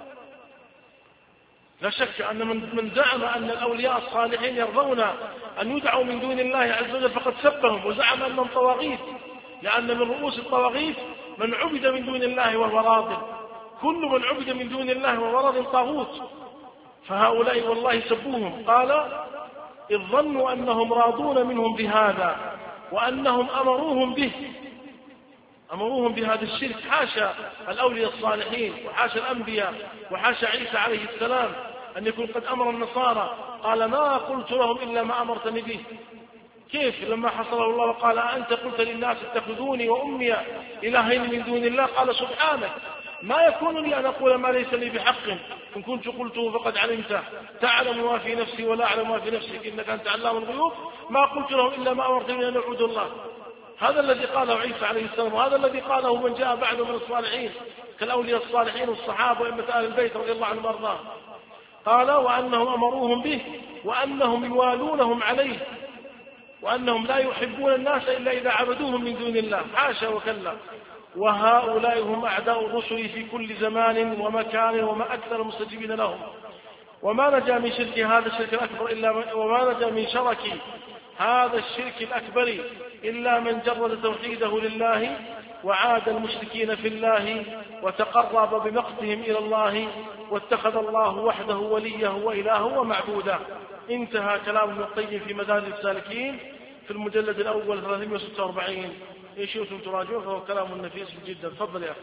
لا شك أن من زعم أن الأولياء الصالحين يرضون أن يدعوا من دون الله عز وجل فقد سبهم، وزعم أنهم طواغيت، لأن من رؤوس الطواغيت من عبد من دون الله وهو راض. كل من عبد من دون الله وهو راض طاغوت. فهؤلاء والله سبوهم. قال: إذ ظنوا أنهم راضون منهم بهذا، وأنهم أمروهم به، أمروهم بهذا الشرك. حاشا الأولياء الصالحين، وحاشا الأنبياء، وحاشا عيسى عليه السلام أن يكون قد أمر النصارى. قال: ما قلت لهم إلا ما أمرتني به. كيف لما حصله الله وقال: أنت قلت للناس اتخذوني وأمي إلهين من دون الله؟ قال: سبحانك ما يكون لي أن أقول ما ليس لي بحق، إن كنت قلته فقد علمته، تعلم ما في نفسي ولا أعلم ما في نفسك، إنك أنت علام الغيوب. ما قلت لهم إلا ما أمرتني أن أعبد الله. هذا الذي قاله عيسى عليه السلام، وهذا الذي قاله من جاء بعده من الصالحين كالأولياء الصالحين والصحابة وأئمة آل البيت رضي الله عنهم وأرضاهم. قال: وأنهم أمروهم به، وأنهم يوالونهم عليه، وأنهم لا يحبون الناس إلا إذا عبدوهم من دون الله. حاشا وكلا. وهؤلاء هم أعداء الرسل في كل زمان ومكان، وما أكثر المستجيبين لهم. وما نجا من شرك هذا الشرك الأكبر إلا وما نجا من شرك هذا الشرك الأكبر إلا من جرد توحيده لله وعاد المشركين في الله وتقرب بمقتهم إلى الله واتخذ الله وحده وليه وإلهه ومعبوده. انتهى كلام ابن القيم في مدارج السالكين في المجلد الأول ثلاثمائة وستة وأربعين. إن شئتم تراجعوه فهو كلام نفيس جدا. تفضل يا أخي.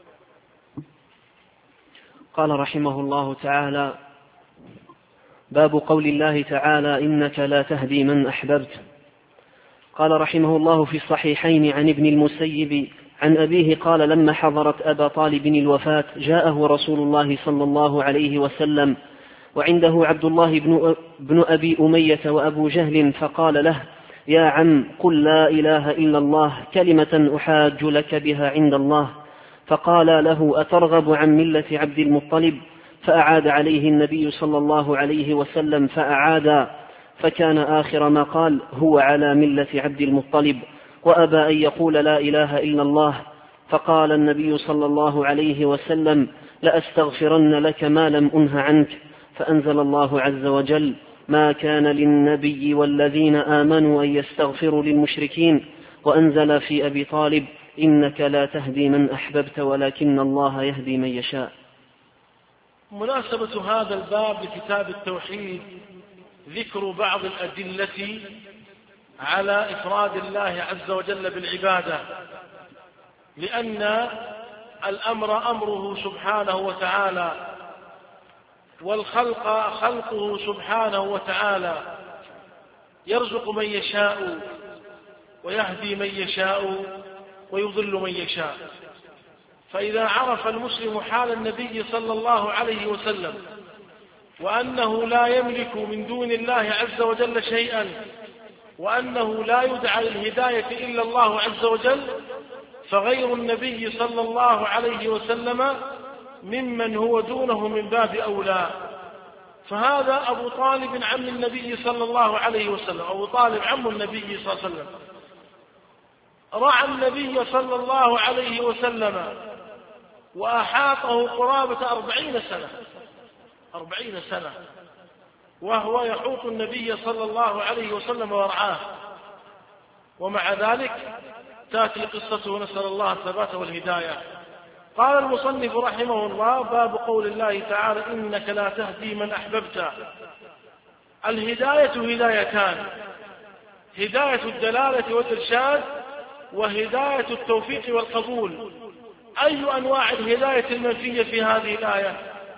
قال رحمه الله تعالى: باب قول الله تعالى: إنك لا تهدي من أحببت. قال رحمه الله: في الصحيحين عن ابن المسيب عن أبيه قال: لما حضرت أبا طالب الوفاة جاءه رسول الله صلى الله عليه وسلم وعنده عبد الله بن, بن أبي أمية وأبو جهل، فقال له: يا عم، قل لا إله إلا الله كلمة أحاج لك بها عند الله. فقال له: أترغب عن ملة عبد المطلب؟ فأعاد عليه النبي صلى الله عليه وسلم فأعاد، فكان آخر ما قال: هو على ملة عبد المطلب، وأبى أن يقول لا إله إلا الله. فقال النبي صلى الله عليه وسلم: لأستغفرن لك ما لم أنه عنك. فأنزل الله عز وجل: ما كان للنبي والذين آمنوا أن يستغفروا للمشركين. وأنزل في أبي طالب: إنك لا تهدي من أحببت ولكن الله يهدي من يشاء. مناسبة هذا الباب لكتاب التوحيد ذكر بعض الأدلة على إفراد الله عز وجل بالعبادة، لأن الأمر أمره سبحانه وتعالى، والخلق خلقه سبحانه وتعالى، يرزق من يشاء ويهدي من يشاء ويضل من يشاء. فإذا عرف المسلم حال النبي صلى الله عليه وسلم وأنه لا يملك من دون الله عز وجل شيئا، وأنه لا يدعى للهداية إلا الله عز وجل، فغير النبي صلى الله عليه وسلم ممن هو دونه من باب أولى. فهذا أبو طالب عم النبي صلى الله عليه وسلم، أبو طالب عم النبي صلى الله عليه وسلم، رعى النبي صلى الله عليه وسلم وأحاطه قرابة أربعين سنة أربعين سنة وهو يحوط النبي صلى الله عليه وسلم ورعاه، ومع ذلك تأتي قصته ونسأل الله الثبات والهداية. قال المصنف رحمه الله: باب قول الله تعالى: إنك لا تهدي من أحببت. الهداية هدايتان: هداية الدلالة والإرشاد، وهداية التوفيق والقبول. أي أنواع الهداية المنفية في هذه الآية؟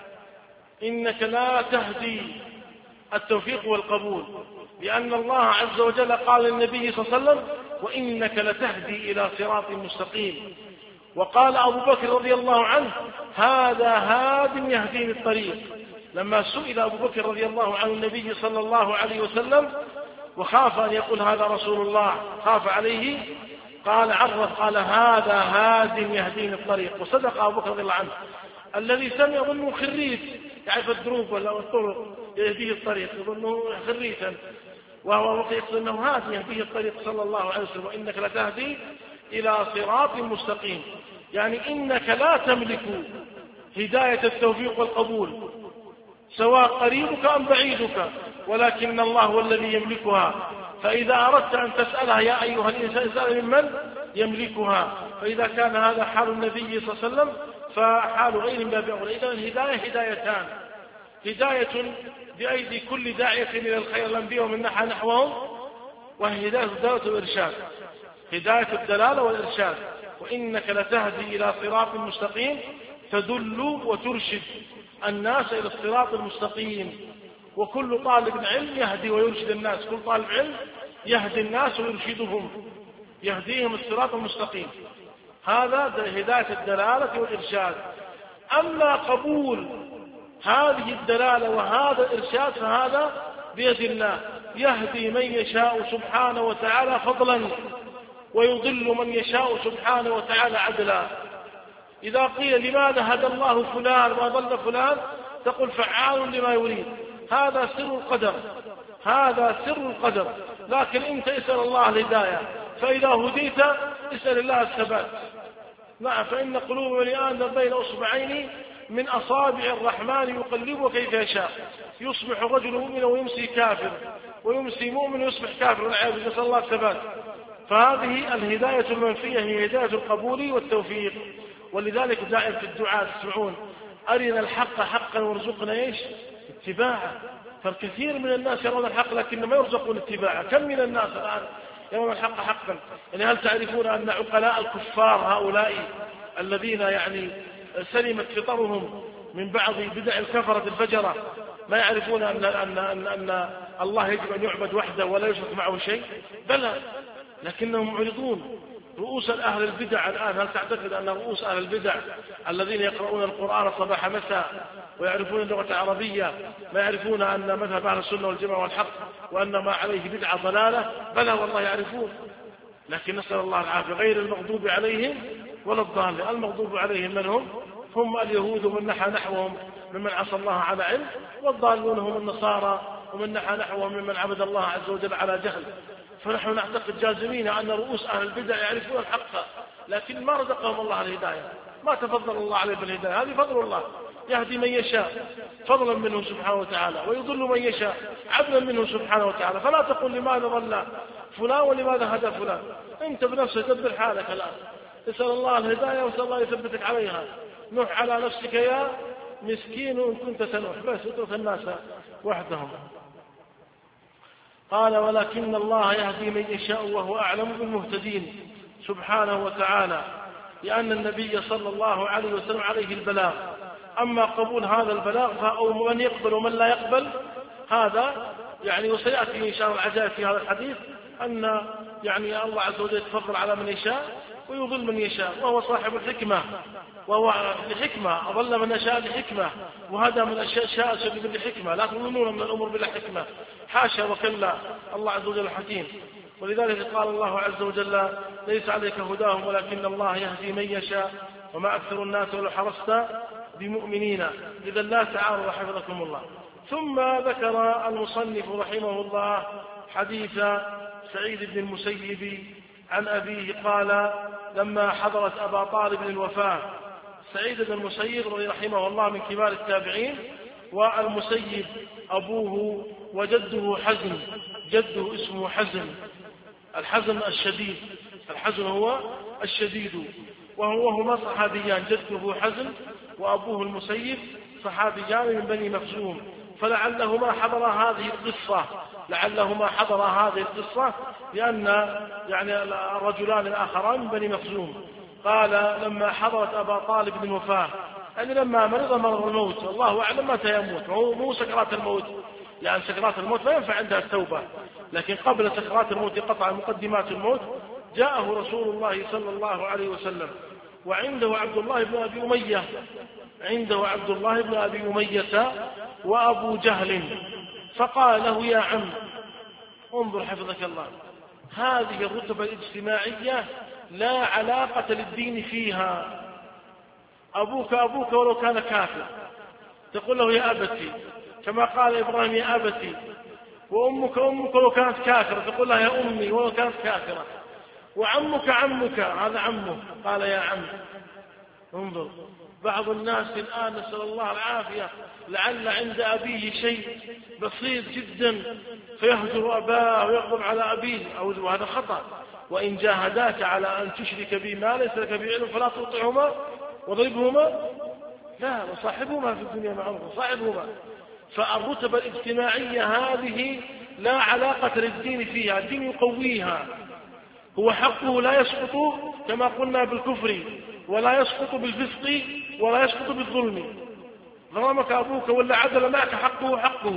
إنك لا تهدي التوفيق والقبول، لأن الله عز وجل قال للنبي صلى الله عليه وسلم: وإنك لتهدي إلى صراط مستقيم. وقال أبو بكر رضي الله عنه: هذا هاد يهديني الطريق. لما سئل أبو بكر رضي الله عنه النبي صلى الله عليه وسلم وخاف أن يقول هذا رسول الله، خاف عليه، قال عرف قال: هذا هاد يهديني الطريق. وصدق أبو بكر رضي الله عنه. الذي سمع يظنه خريج يعرف الدروب ولا الطرق يهديه الطريق، يظنه خريجا، وهو يقول أنه هاد يهديه الطريق صلى الله عليه وسلم: وإنك لتهدي إلى صراط مستقيم. يعني إنك لا تملك هداية التوفيق والقبول سواء قريبك أم بعيدك، ولكن الله هو الذي يملكها. فإذا أردت أن تسألها يا أيها الإنسان اسأل ممن يملكها. فإذا كان هذا حال النبي صلى الله عليه وسلم فحال غير من باب أولى. إذن الهداية هدايتان: هداية بأيدي كل داعية إلى الخير الأنبياء ومن نحى نحوهم، وهي هداية الدلالة والإرشاد، هداية الدلالة والإرشاد. وإنك لتهدي إلى صراط مستقيم، تدل وترشد الناس إلى الصراط المستقيم. وكل طالب علم يهدي ويرشد الناس، كل طالب علم يهدي الناس ويرشدهم، يهديهم الصراط المستقيم. هذا هداية الدلالة والإرشاد. أما قبول هذه الدلالة وهذا الإرشاد فهذا بيد الله، يهدي من يشاء سبحانه وتعالى فضلا، ويضل من يشاء سبحانه وتعالى عدلا. إذا قيل لماذا هدى الله فلان وضل فلان، تقول فعال لما يريد. هذا سر القدر، هذا سر القدر. لكن انت اسأل الله الهداية، فإذا هديت اسأل الله الثبات. نعم، فإن قلوب بني آدم بين أصبعين من أصابع الرحمن يقلبه كيف يشاء، يصبح رجل مؤمنا ويمسي كافر. ويمسي مؤمن ويصبح كافر والعياذ بالله، نسأل الله الثبات. فهذه الهداية المنفية هي هداية القبول والتوفيق. ولذلك دائما في الدعاء تسمعون أرنا الحق حقا وارزقنا إيش اتباعه. فالكثير من الناس يرون الحق لكن ما يرزقون اتباعه. كم من الناس الآن يرون الحق حقا؟ يعني هل تعرفون أن عقلاء الكفار هؤلاء الذين يعني سلمت فطرهم من بعض بدع الكفرة الفجرة ما يعرفون أن, أن, أن, أن الله يجب أن يعبد وحده ولا يشرك معه شيء؟ بلى، لكنهم معرضون. رؤوس أهل البدع الآن، هل تعتقد أن رؤوس أهل البدع الذين يقرؤون القرآن صباح مساء ويعرفون اللغة العربية ما يعرفون أن مذهب أهل السنة والجماعة والحق وأن ما عليه بدعة ضلالة؟ بلى والله يعرفون، لكن نسأل الله العافية. غير المغضوب عليهم ولا الضالين. المغضوب عليهم من هم؟ هم اليهود ومن نحى نحوهم ممن عصى الله على علم، والضالون هم النصارى ومن نحى نحوهم ممن عبد الله عز وجل على جهل. فنحن نعتقد جازمين أن رؤوس أهل البدع يعرفون الحق لكن ما رزقهم الله الهداية، ما تفضل الله عليه بالهداية. هذه فضل الله، يهدي من يشاء فضلا منه سبحانه وتعالى ويضل من يشاء عدلا منه سبحانه وتعالى. فلا تقل لماذا ضل فلان ولماذا هدى فلان، أنت بنفسك دبر حالك الآن، اسأل الله الهداية واسأل الله يثبتك عليها. نوح على نفسك يا مسكين إن كنت سنوح، بس اترك الناس وحدهم. قال ولكن الله يهدي من يشاء وهو أعلم بالمهتدين سبحانه وتعالى، لأن النبي صلى الله عليه وسلم عليه البلاغ. أما قبول هذا البلاغ أو من يقبل ومن لا يقبل هذا يعني، وسيأتي إن شاء الله العجائب في هذا الحديث أن يعني الله عز وجل يتفضل على من يشاء ويضل من يشاء، وهو صاحب الحكمة، وهو لحكمة أضل من يشاء لحكمة، وهذا من أشياء شاء شبه لحكمة. لا تظنون من الأمور بلا حكمة، حاشا وكلا، الله عز وجل حكيم. ولذلك قال الله عز وجل ليس عليك هداهم ولكن الله يهدي من يشاء وما أكثر الناس ولو حرصت بمؤمنين. إذا لا تعارض حفظكم الله. ثم ذكر المصنف رحمه الله حديث سعيد بن المسيب عن أبيه قال لما حضرت أبا طالب الوفاة. سعيد بن المسيب رحمه الله من كبار التابعين، والمسيب أبوه وجده حزن، جده اسمه حزن، الحزن الشديد، الحزن هو الشديد، وهما صحابيان، جده حزن وأبوه المسيب صحابيان من بني مخزوم. فلعلهما حضر هذه القصة لعلهما حضر هذه القصة لأن يعني الرجلان الآخران من بني مخزوم. قال لما حضرت أبا طالب بن الوفاة، يعني لما مرض مرض الموت، الله أعلم متى يموت، مو سكرات الموت، لأن سكرات الموت لا ينفع عندها التوبة، لكن قبل سكرات الموت قطع مقدمات الموت جاءه رسول الله صلى الله عليه وسلم وعنده عبد الله بن أبي أمية، عنده عبد الله بن أبي أمية وأبو جهل، فقال له يا عم انظر حفظك الله، هذه الرتبة الاجتماعية لا علاقة للدين فيها، أبوك أبوك ولو كان كافر تقول له يا أبتي كما قال إبراهيم يا أبتي، وأمك أمك ولو كانت كافرة تقول لها يا أمي ولو كانت كافرة، وعمك عمك هذا عمه قال يا عم. انظر بعض الناس الآن نسأل الله العافية لعل عند أبيه شيء بسيط جدا فيهجر أباه ويغضب على أبيه، أو هذا خطأ. وإن جاهداك على أن تشرك بي ما ليس لك بعلم فلا تطعهما واضربهما، لا وصاحبهما في الدنيا معروفا، صاحبهما. فالرتبة الاجتماعية هذه لا علاقة للدين فيها، الدين يقويها، هو حقه لا يسقط كما قلنا بالكفر ولا يسقط بالفسق ولا يسقط بالظلم. ظلمك أبوك ولا عدل معك حقه حقه،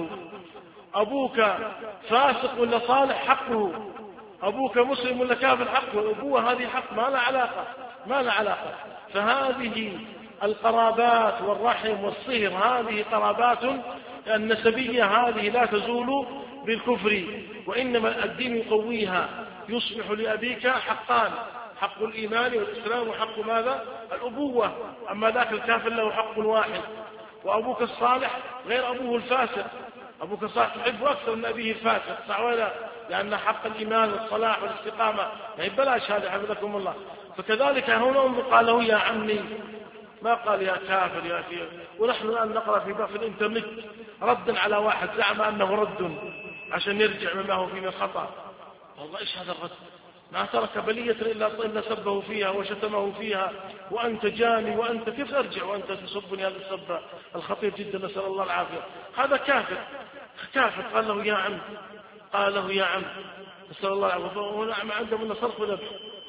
أبوك فاسق ولا صالح حقه، أبوك مسلم ولا كافر حقه، أبوه هذه حق ما لا علاقة ما لا علاقة. فهذه القرابات والرحم والصهر هذه قرابات النسبية هذه لا تزول بالكفر، وإنما الدين يقويها. يصبح لأبيك حقان، حق الإيمان والإسلام وحق ماذا؟ الأبوة. أما ذاك الكافر له حق واحد. وأبوك الصالح غير أبوه الفاسق، أبوك الصالح تحبه أكثر من أبيه الفاسق، صح ولا؟ لأن حق الإيمان والصلاح والاستقامة يعني بلاش هذا حفظكم الله. فكذلك هنا انظر قال له يا عمي، ما قال يا كافر يا أخي. ونحن الآن نقرأ في في الإنترنت ردا على واحد زعم أنه رد، عشان يرجع مما هو فيه من خطأ. والله إيش هذا الرد؟ ما ترك بلية إلا إلا سبه فيها وشتمه فيها، وأنت جاني وأنت كيف أرجع وأنت تسبني هذا السب الخطير جدا، نسأل الله العافية. هذا كافر كافر. قال له يا عم، قال له يا عم، نسأل الله العافية. ونعم عنده من صرف ذبح،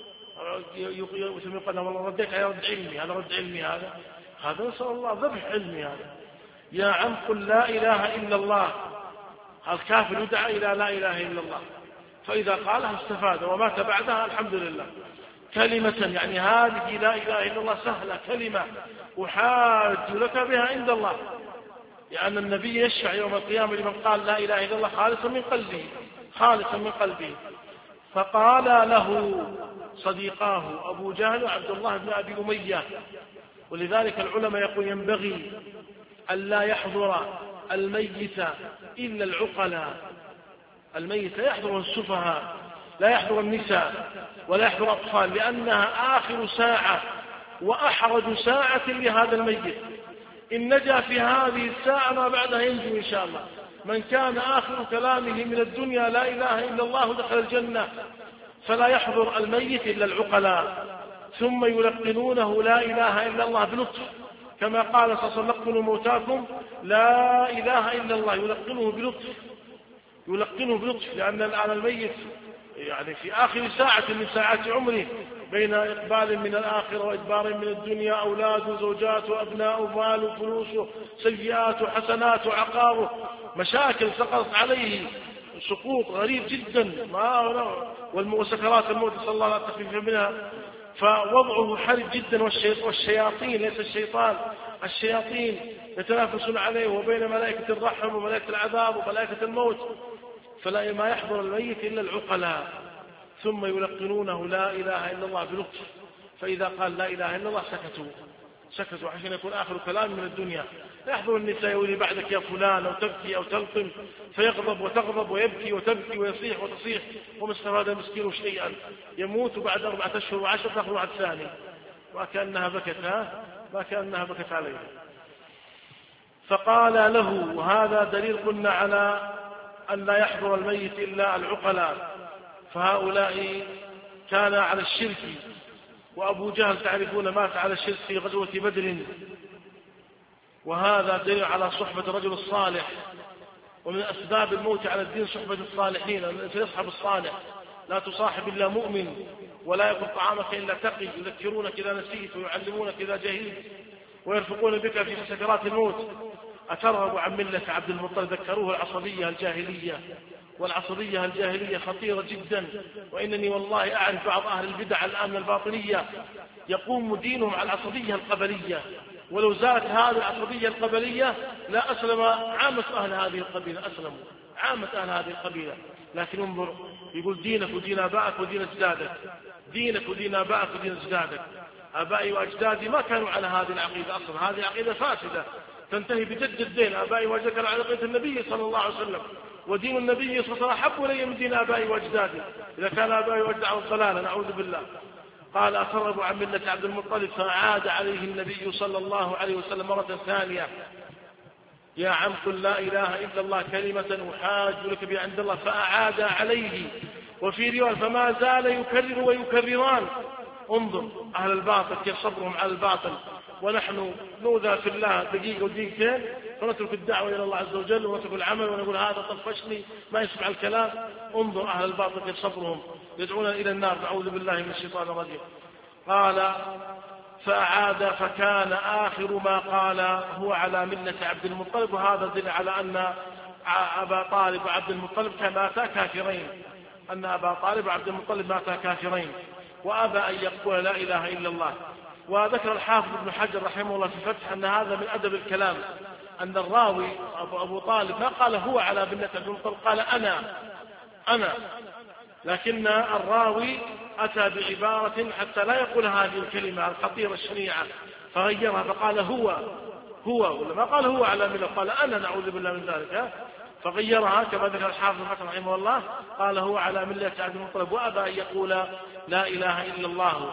يقول والله رديك يا رد علمي، هذا رد علمي، هذا هذا نسأل الله ذبح علمي. هذا يا عم قل لا إله إلا الله. الكافر يدعى إلى لا إله إلا الله، فإذا قالها استفاد ومات بعدها الحمد لله. كلمة يعني هذه لا إله إلا الله سهلة، كلمة أحاج لك بها عند الله، لأن النبي يشفع يوم القيامة لمن قال لا إله إلا الله خالصا من قلبه، خالصا من قلبه. فقال له صديقاه أبو جهل وعبد الله بن أبي أمية. ولذلك العلماء يقول ينبغي أن لا يحضر الميت إلا العقلاء. الميت لا يحضر السفهاء، لا يحضر النساء، ولا يحضر الأطفال، لأنها آخر ساعة وأحرج ساعة لهذا الميت. إن نجا في هذه الساعة ما بعدها ينجو إن شاء الله. من كان آخر كلامه من الدنيا لا إله إلا الله دخل الجنة. فلا يحضر الميت إلا العقلاء، ثم يلقنونه لا إله إلا الله بلطف، كما قال صلى الله عليه وسلم لقنوا موتاكم لا إله إلا الله، يلقنه بلطف، يلقنه بلطف، لأن الآن الميت يعني في آخر ساعة من ساعات عمره، بين إقبال من الآخرة وإدبار من الدنيا، أولاد وزوجات وأبناء ومال وفلوس وسيئات وحسنات وعقار، مشاكل سقطت عليه، سقوط غريب جدا، ما وسكرات الموت صلى الله عليه وسلم منها. فوضعه حرج جدا، والشياطين ليس الشيطان، الشياطين يتنافسون عليه وبين ملائكة الرحم وملائكة العذاب وملائكة الموت. فلا ما يحضر الميت إلا العقلاء، ثم يلقنونه لا إله إلا الله بلطف. فإذا قال لا إله إلا الله سكتوا سكتوا عشان يكون آخر كلام من الدنيا. لا يحضر النساء يقول بعدك يا فلان أو تبكي أو تلطم، فيغضب وتغضب ويبكي وتبكي ويصيح وتصيح، وما استفاد المسكين شيئا، يموت بعد أربعة أشهر وعشر تأخذ واحد ثاني، ما كأنها بكت ها ما كأنها بكت عليه. فقال له، وهذا دليل قلنا على أن لا يحضر الميت إلا العقلاء، فهؤلاء كان على الشرك. وأبو جهل تعرفون مات على الشرك في غزوة بدر، وهذا دليل على صحبة الرجل الصالح. ومن أسباب الموت على الدين صحبة الصالحين، أن يصحب الصالح. لا تصاحب إلا مؤمن، ولا يكن طعامك إلا تقي، يذكرونك إذا نسيت ويعلمونك إذا جهلت، ويرفقون بك في سكرات الموت. أترغب عن ملة عبد المطلب؟ ذكروه العصبية الجاهلية، والعصبية الجاهلية خطيرة جدا. وإنني والله أعرف بعض أهل البدع الآن الباطنية يقوم دينهم على العصبية القبلية، ولو زالت هذه العصبية القبلية لا أسلم عامة أهل هذه القبيلة، أسلموا عامة أهل هذه القبيلة. لكن انظر، يقول دينك ودين آبائك ودين أجدادك، دينك ودين آبائك ودين أجدادك. آبائي وأجدادي ما كانوا على هذه العقيدة أصلا، هذه عقيدة فاسدة تنتهي بجد الدين. آبائي وأجدادي على عقيدة النبي صلى الله عليه وسلم، ودين النبي صلى الله عليه وسلم أحب إلي من دين آبائي وأجدادي، إذا كان آبائي وأجدادي ضلالا نعوذ بالله. قال أترغب عن ملة عبد المطلب؟ فعاد عليه النبي صلى الله عليه وسلم مرة ثانية، يا عم قل لا إله إلا الله كلمة أحاج لك بها عند الله. فأعاد عليه. وفي رواية فما زال يكرر ويكرران. انظر أهل الباطل كيف صبرهم على الباطل، ونحن نوذى في الله دقيقة ودقيقتين فنترك الدعوة إلى الله عز وجل ونترك العمل ونقول هذا طفشني ما يسمع الكلام. انظر أهل الباطل كيف صبرهم، يدعون إلى النار، نعوذ بالله من الشيطان الرجيم. قال فأعاد فكان آخر ما قال هو على ملة عبد المطلب. وهذا دل على أن أبا طالب وعبد المطلب ماتا كافرين، أن أبا طالب وعبد المطلب ماتا كافرين، وأبى أن يقول لا إله إلا الله. وذكر الحافظ ابن حجر رحمه الله في الفتح أن هذا من أدب الكلام، أن الراوي أبو, أبو طالب ما قال هو على ملة عبد المطلب، قال أنا أنا لكن الراوي أتى بعبارة حتى لا يقول هذه الكلمة الخطيرة الشنيعة، فغيرها فقال هو هو ولا ما قال هو على ملة، قال أنا نعوذ بالله من ذلك، فغيرها كما ذكر الحافظ رحمه الله، قال هو على ملة عبد المطلب، وأبى أن يقول لا إله إلا الله.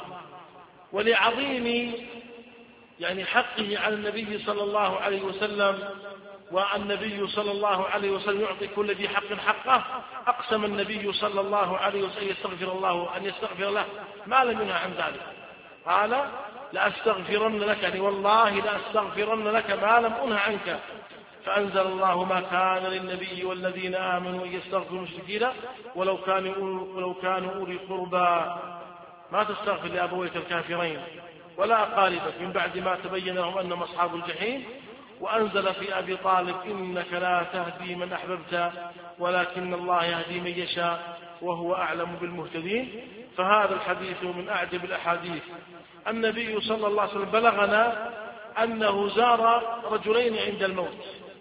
ولعظيم يعني حقه على النبي صلى الله عليه وسلم والنبي صلى الله عليه وسلم يعطي كل ذي حق حقه، أقسم النبي صلى الله عليه وسلم يستغفر الله أن يستغفر له ما لم ينهى عن ذلك. قال لأستغفرن لك، يعني والله لأستغفرن لك ما لم أنه عنك. فأنزل الله ما كان للنبي والذين آمنوا أن يستغفروا المشركين ولو كانوا ولو كانوا أولي قربى. ما تستغفر لأبويك الكافرين ولا أقاربك من بعد ما تبين لهم أنهم أصحاب الجحيم. وأنزل في أبي طالب إنك لا تهدي من أحببت ولكن الله يهدي من يشاء وهو أعلم بالمهتدين. فهذا الحديث من أعجب الأحاديث. النبي صلى الله عليه وسلم بلغنا أنه زار رجلين عند الموت،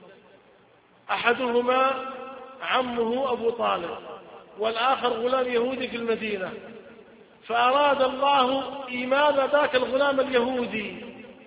أحدهما عمه أبو طالب والآخر غلام يهودي في المدينة، فأراد الله إيمان ذاك الغلام اليهودي.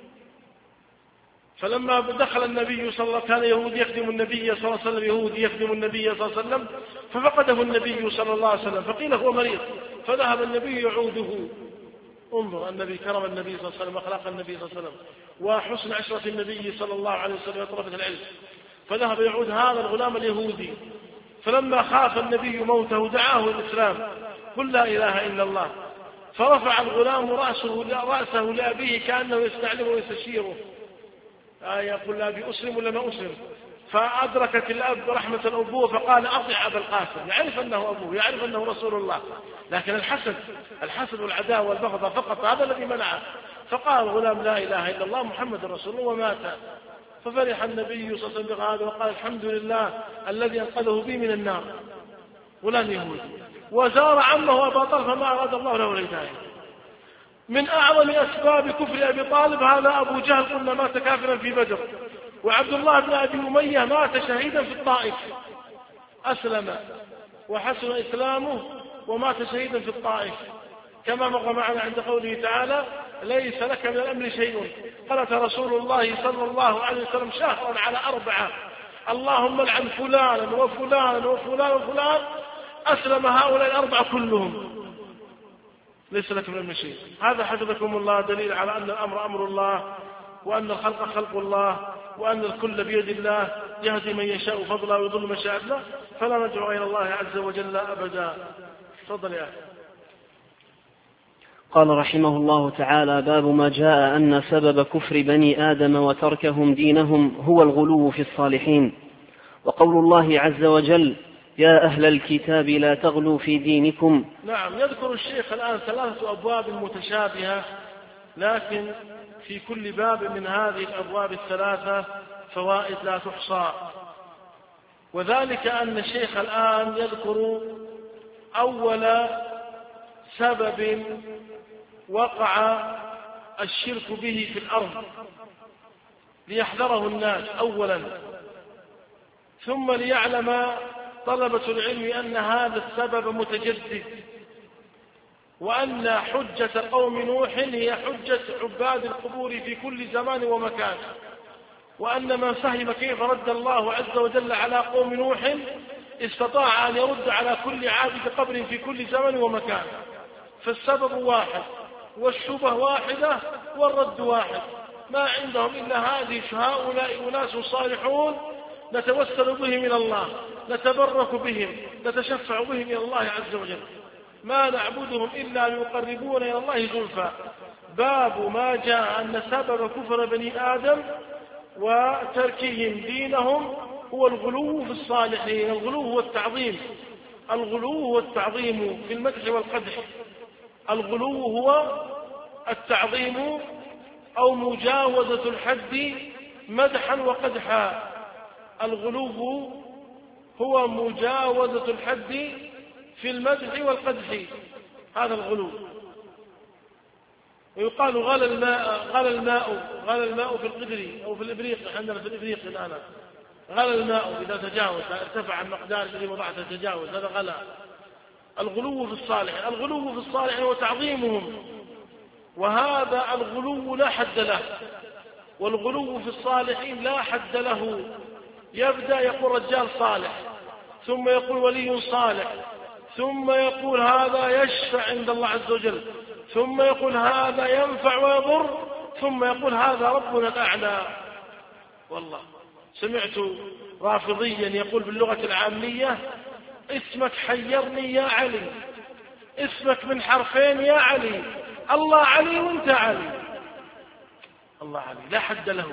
فلما دخل النبي صلى الله عليه وسلم كان يهودي يخدم النبي صلى الله عليه وسلم، يهودي يخدم النبي صلى الله عليه وسلم، ففقده النبي صلى الله عليه وسلم، فقيل هو مريض، فذهب النبي يعوده. انظر النبي كرم النبي صلى الله عليه وسلم واخلاق النبي صلى الله عليه وسلم وحسن عشرة النبي صلى الله عليه وسلم وطرفة العلم. فذهب يعود هذا الغلام اليهودي، فلما خاف النبي موته دعاه الإسلام، قل لا إله إلا الله. فرفع الغلام رأسه, رأسه لأبيه كأنه يستعلمه ويستشيره، آه يقول لأبي أسلم ولا ما أسلم؟ فأدركت الأب رحمة الأبوة فقال أطع أبا القاسم، يعرف أنه أبوه، يعرف أنه رسول الله، لكن الحسد الحسد والعداوة والبغضة فقط هذا الذي منعه. فقال الغلام لا إله إلا الله محمد رسول الله ومات. ففرح النبي صلى الله عليه وسلم بهذا وقال الحمد لله الذي أنقذه بي من النار، غلام يهودي. وزار عمه أبا طالب فما أراد الله له الهداية. من أعظم أسباب كفر أبي طالب هذا أبو جهل، قلنا مات كافرا في بدر. وعبد الله بن أبي أمية مات شهيدا في الطائف، أسلم وحسن إسلامه ومات شهيدا في الطائف، كما مر معنا عند قوله تعالى ليس لك من الأمر شيء. قالت رسول الله صلى الله عليه وسلم شهرا على أربعة اللهم لعن فلانا وفلانا وفلان وفلان، أسلم هؤلاء الأربعة كلهم، ليس لك من الأمر شيء. هذا حفظكم الله دليل على أن الأمر أمر الله، وأن الخلق خلق الله، وأن الكل بيد الله يهدي من يشاء فضلا ويضل من شاء الله، فلا ندعو غير الله عز وجل أبدا. تفضل يا أخي. قال رحمه الله تعالى: باب ما جاء أن سبب كفر بني آدم وتركهم دينهم هو الغلو في الصالحين. وقول الله عز وجل: يا أهل الكتاب لا تغلوا في دينكم. نعم، يذكر الشيخ الآن ثلاثة أبواب متشابهة، لكن في كل باب من هذه الأبواب الثلاثة فوائد لا تحصى. وذلك أن الشيخ الآن يذكر أول سبب وقع الشرك به في الأرض ليحذره الناس أولا، ثم ليعلم طلبة العلم أن هذا السبب متجدد، وأن حجة قوم نوح هي حجة عباد القبور في كل زمان ومكان، وأن من فهم كيف رد الله عز وجل على قوم نوح استطاع أن يرد على كل عابد قبر في كل زمان ومكان. فالسبب واحد والشبه واحدة والرد واحد، ما عندهم إلا هذه هؤلاء أناس صالحون نتوسل بهم إلى الله، نتبرك بهم، نتشفع بهم إلى الله عز وجل، ما نعبدهم إلا ليقربون إلى الله زلفى. باب ما جاء أن سبب كفر بني آدم وتركهم دينهم هو الغلو في الصالحين. الغلو هو التعظيم، الغلو هو التعظيم في المدح والقدح. الغلو هو التعظيم أو مجاوزة الحد مدحا وقدحا. الغلو هو مجاوزة الحد في المدح والقدح، هذا الغلو. ويقال غلى الماء غلى الماء غلى الماء في القدر أو في الإبريق، عندنا في الإبريق الآن غلى الماء إذا تجاوز، ارتفع المقدار الذي وضعته تجاوز، هذا غلى. الغلو في الصالح، الغلو في الصالح هو تعظيمهم، وهذا الغلو لا حد له. والغلو في الصالحين لا حد له، يبدأ يقول رجال صالح، ثم يقول ولي صالح، ثم يقول هذا يشفع عند الله عز وجل، ثم يقول هذا ينفع ويضر، ثم يقول هذا ربنا الأعلى. والله سمعت رافضيا يقول باللغة العامية: اسمك حيرني يا علي، اسمك من حرفين يا علي، الله علي وانت علي. الله علي لا حد له.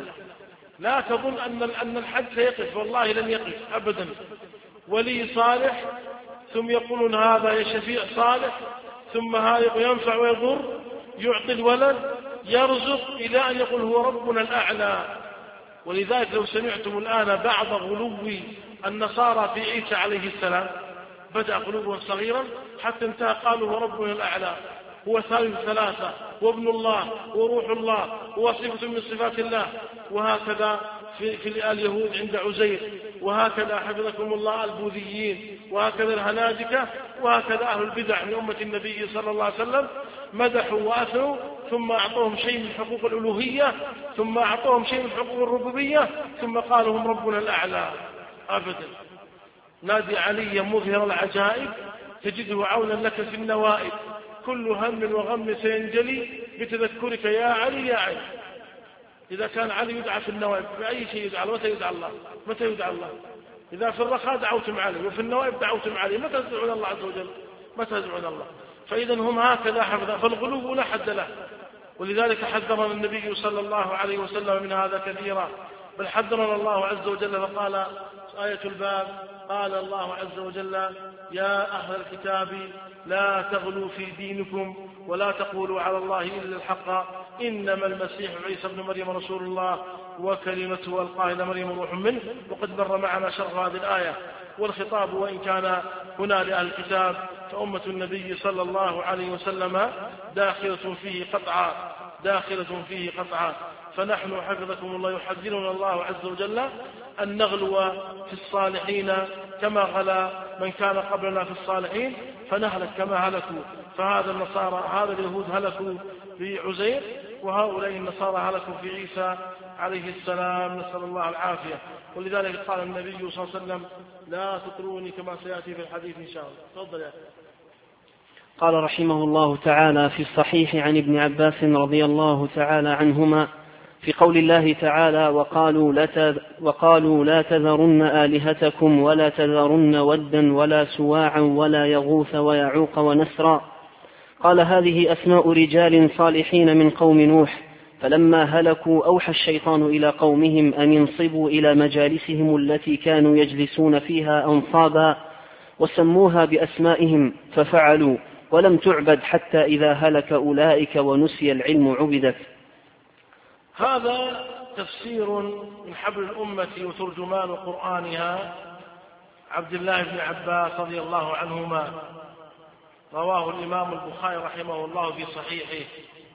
لا تظن أن أن الحد سيقف، والله لن يقف أبدا. ولي صالح، ثم يقولون هذا شفيع صالح، ثم هذا ينفع ويضر، يعطي الولد، يرزق، إلى أن يقول هو ربنا الأعلى. ولذلك لو سمعتم الآن بعض غلو النصارى في عيسى عليه السلام، بدأ غلوا صغيرا حتى انتهى قالوا هو ربنا الأعلى، هو ثالث ثلاثة، وابن الله، وروح الله، هو صفة من صفات الله. وهكذا في, في اليهود عند عزير، وهكذا حفظكم الله البوذيين، وهكذا الهنادكة، وهكذا أهل البدع من أمة النبي صلى الله عليه وسلم مدحوا وأثنوا، ثم أعطوهم شيء من حقوق الألوهية، ثم أعطوهم شيء من حقوق الربوبية، ثم قالوا هم ربنا الأعلى. أبدا. نادي علي مظهر العجائب تجده عونا لك في النوائب، كل هم وغم سينجلي بتذكرك يا علي يا علي. إذا كان علي يدعى في النوائب بأي شيء يدعى، متى يدعى الله؟ متى يدعى الله؟ إذا في الرخاء دعوتم عليه، وفي النوائب دعوتم عليه، متى تدعون الله عز وجل؟ متى تدعون الله؟ فإذا هم هكذا حفظ، فالغلو لا حد له. ولذلك حذرنا النبي صلى الله عليه وسلم من هذا كثيرا، بل حذرنا الله عز وجل فقال آية الباب: قال الله عز وجل: يا أهل الكتاب لا تغلوا في دينكم ولا تقولوا على الله إلا الحق، إنما المسيح عيسى ابن مريم رسول الله وكلمته ألقاها إلى مريم روح منه. وقد مر معنا شرح هذه الآية. والخطاب وإن كان هنا لأهل الكتاب فأمة النبي صلى الله عليه وسلم داخلة فيه قطعا، داخلة فيه قطعا. فنحن حفظكم الله يحذرنا الله عز وجل أن نغلو في الصالحين كما غلا من كان قبلنا في الصالحين فنهلك كما هلكوا. فهذا النصارى هذا اليهود هلكوا في عزير، وهؤلاء النصارى هلكوا في عيسى عليه السلام، نسأل الله العافية. ولذلك قال النبي صلى الله عليه وسلم: لا تطروني كما سيأتي في الحديث إن شاء الله. تفضل يا أخي. قال رحمه الله تعالى في الصحيح عن ابن عباس رضي الله تعالى عنهما في قول الله تعالى: وقالوا لا, وقالوا لا تذرن آلهتكم ولا تذرن ودا ولا سواعا ولا يغوث ويعوق ونسرا. قال: هذه أسماء رجال صالحين من قوم نوح، فلما هلكوا أوحى الشيطان إلى قومهم أن ينصبوا إلى مجالسهم التي كانوا يجلسون فيها أنصابا، وسموها بأسمائهم ففعلوا، ولم تعبد حتى إذا هلك أولئك ونسي العلم عبدت. هذا تفسير من حبر الأمة وترجمان قرآنها عبد الله بن عباس رضي الله عنهما، رواه الإمام البخاري رحمه الله في صحيحه.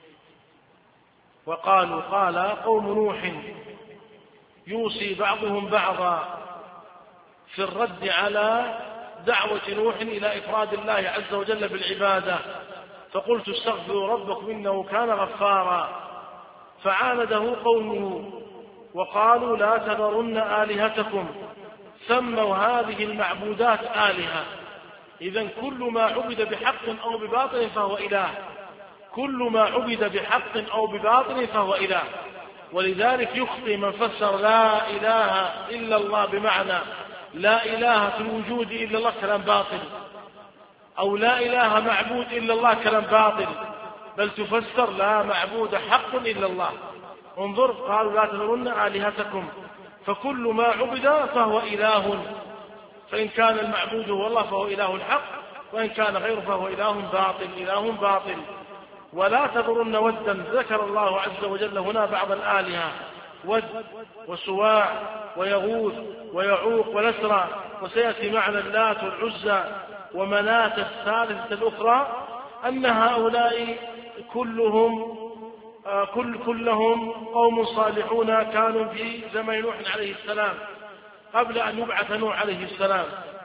وقالوا: قال قوم نوح يوصي بعضهم بعضا في الرد على دعوة نوح إلى إفراد الله عز وجل بالعبادة، فقلت استغفروا ربكم إنه كان غفارا، فعانده قومه وقالوا لا تذرن آلهتكم، سموا هذه المعبودات آلهة. إذن كل ما عبد بحق أو بباطل فهو إله، كل ما عبد بحق أو بباطل فهو إله. ولذلك يخطئ من فسر لا إله إلا الله بمعنى لا إله في الوجود إلا الله كلام باطل، أو لا إله معبود إلا الله كلام باطل، بل تفسر لا معبود حق إلا الله. انظر، قالوا لا تذرن آلهتكم، فكل ما عبد فهو إله، فإن كان المعبود هو الله فهو إله الحق، وإن كان غيره فهو إله باطل، إله باطل. ولا تذرن ودا، ذكر الله عز وجل هنا بعض الآلهة: ود وسواع ويغوث ويعوق ونسرا، وسيأتي معنى اللات والعزى ومناة الثالثة الأخرى، أن هؤلاء كلهم كل كلهم قوم صالحون كانوا في زمن نوح عليه السلام قبل أن يبعث نوح عليه السلام،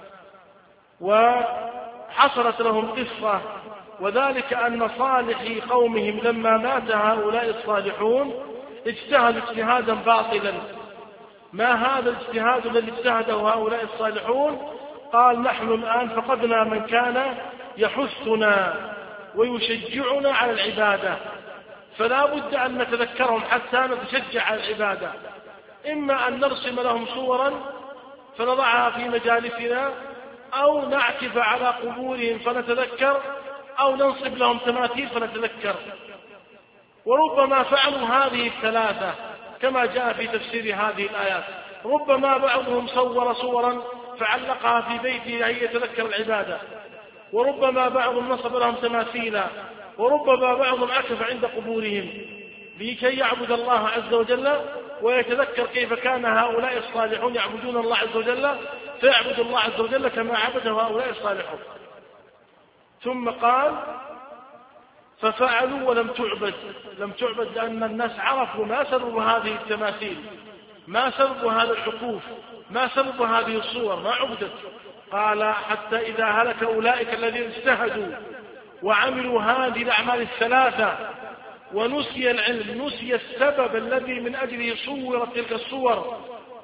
وحصلت لهم قصة، وذلك أن صالحي قومهم لما مات هؤلاء الصالحون اجتهدوا اجتهادا باطلا. ما هذا الاجتهاد الذي اجتهده هؤلاء الصالحون؟ قال: نحن الآن فقدنا من كان يحثنا ويشجعنا على العبادة، فلا بد أن نتذكرهم حتى نتشجع على العبادة. إما أن نرسم لهم صورا فنضعها في مجالسنا، أو نعكف على قبورهم فنتذكر، أو ننصب لهم تماثيل فنتذكر. وربما فعلوا هذه الثلاثة كما جاء في تفسير هذه الآيات. ربما بعضهم صور صورا فعلقها في بيته لكي يتذكر العبادة، وربما بعضهم نصب لهم تماثيلا، وربما بعضهم عكف عند قبورهم لكي يعبد الله عز وجل ويتذكر كيف كان هؤلاء الصالحون يعبدون الله عز وجل، فيعبد الله عز وجل كما عبده هؤلاء الصالحون. ثم قال ففعلوا ولم تعبد. لم تعبد لأن الناس عرفوا ما سبب هذه التماثيل، ما سبب هذا الحقوف، ما سبب هذه الصور، ما عبدت. قال حتى إذا هلك أولئك الذين اجتهدوا وعملوا هذه الأعمال الثلاثة ونسي العلم، نسي السبب الذي من أجله صورت تلك الصور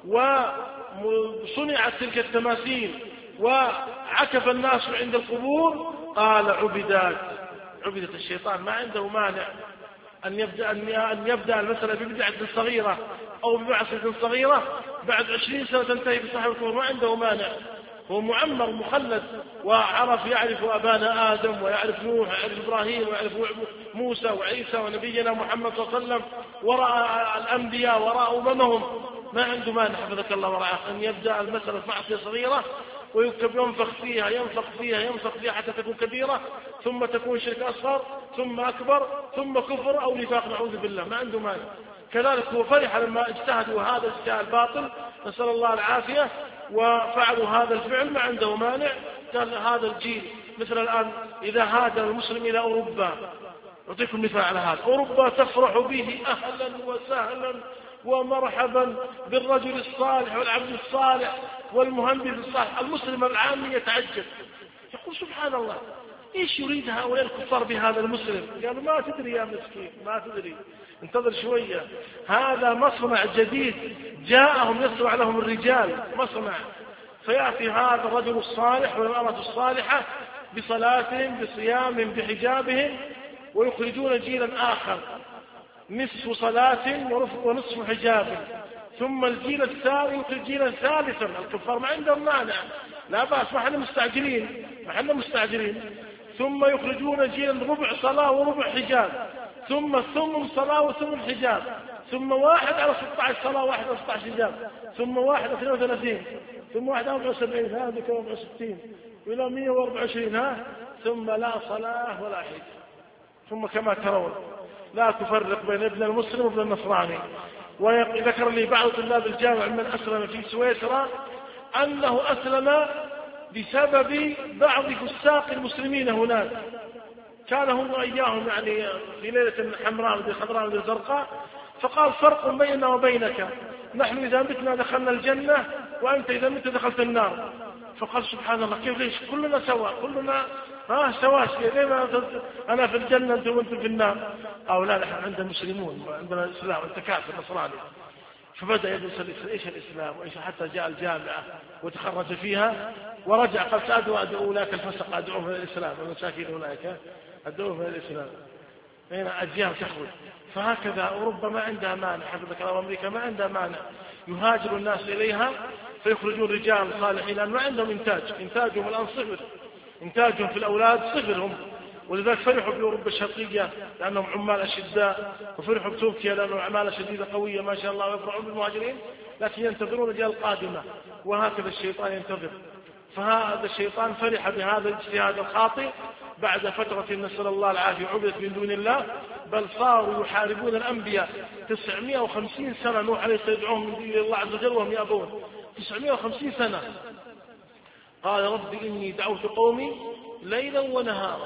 وصنعت تلك التماثيل وعكف الناس عند القبور، قال عبدات. عبدت. الشيطان ما عنده مانع أن يبدأ, أن يبدأ المسألة ببدعة صغيرة أو بمعصية صغيرة، بعد عشرين سنة تنتهي بصاحب الكفر، ما عنده مانع. هو معمر مخلد، وعرف يعرف أبانا آدم ويعرف نوح ويعرف إبراهيم ويعرف موسى وعيسى ونبينا محمد صلى الله عليه وسلم، ورأى الأنبياء ورأى أممهم، ما عنده مانع حفظك الله ورعاه أن يبدأ المسألة معصية صغيرة ويكتب ينفخ فيها ينفخ فيها ينفخ فيها حتى تكون كبيرة، ثم تكون شرك أصغر، ثم أكبر، ثم كفر أو نفاق نعوذ بالله، ما عنده مانع. كذلك هو فرح لما اجتهدوا هذا الاجتهاد الباطل، نسأل الله العافية، وفعلوا هذا الفعل، ما عنده مانع. قال هذا الجيل مثل الآن إذا هاجر المسلم إلى أوروبا، أعطيكم مثال على هذا، أوروبا تفرح به أهلا وسهلا ومرحبا بالرجل الصالح والعبد الصالح والمهندس الصالح. المسلم العامي يتعجب يقول سبحان الله، ايش يريد هؤلاء الكفار بهذا المسلم؟ قالوا ما تدري يا مسكين، ما تدري، انتظر شوية، هذا مصنع جديد جاءهم يصنع لهم الرجال مصنع، فيأتي هذا الرجل الصالح والمرأة الصالحة بصلاتهم بصيامهم بحجابهم ويخرجون جيلا آخر نصف صلاة ونصف حجاب، ثم الجيل الثاني يخرج جيلا ثالثا. الكفار ما عندهم مانع، لا بأس، ما احنا مستعجلين، ما احنا مستعجلين. ثم يخرجون جيلا ربع صلاة وربع حجاب، ثم ثم صلاة وثم حجاب، ثم واحد على ستة عشر صلاة واحد على ستة عشر حجاب، ثم واحد على اثنين وثلاثين، ثم واحد على أربعة وسبعين، هذه كم أربعة وستين إلى مئة وأربعة وعشرين، ها، ثم لا صلاة ولا حج. ثم كما ترون لا تفرق بين ابن المسلم وابن النصراني. وذكر لي بعض طلاب الجامعة من أسلم في سويسرا أنه أسلم بسبب بعض فساق المسلمين هناك، كان هم وإياهم يعني في ليلة حمراء ودي خضراء ودي زرقاء، فقال فرق بيننا وبينك، نحن إذا متنا دخلنا الجنة وأنت إذا مت دخلت النار. فقال سبحان الله، كيف ليش كلنا سواء، كلنا ها سواسية، ليه أنا في الجنة أنت وأنت في النار؟ أو لا، نحن عندنا مسلمون وعندنا الإسلام، أنت كافر نصراني. فبدأ يدرس إيش الإسلام وإيش، حتى جاء الجامعة وتخرج فيها ورجع قال سأدعو أدعو أولاك الفسق أدعوهم إلى الإسلام، والمساكين أولئك أدعوهم إلى الإسلام. هنا أجيال تخرج. فهكذا أوروبا ما عندها مانع، حفظك الله، أمريكا ما عندها مانع، يهاجر الناس إليها فيخرجون رجال صالحين، لأن ما عندهم إنتاج، إنتاجهم الآن صفر، إنتاجهم في الأولاد صفر هم. ولذلك فرحوا بأوروبا الشرقية لأنهم عمال أشداء، وفرحوا بتركيا لأنهم عمالة شديدة قوية ما شاء الله، ويفرحون بالمهاجرين، لكن ينتظرون رجال قادمة. وهكذا الشيطان ينتظر. فهذا الشيطان فرح بهذا الاجتهاد الخاطئ بعد فترة نسأل الله العافية عبدت من دون الله، بل صاروا يحاربون الأنبياء تسعمائة وخمسين سنة. نوح عليه السلام يدعوهم من دون الله عز وجل وهم يأبون تسعمائة وخمسين سنة. قال رب إني دعوت قومي ليلا ونهارا،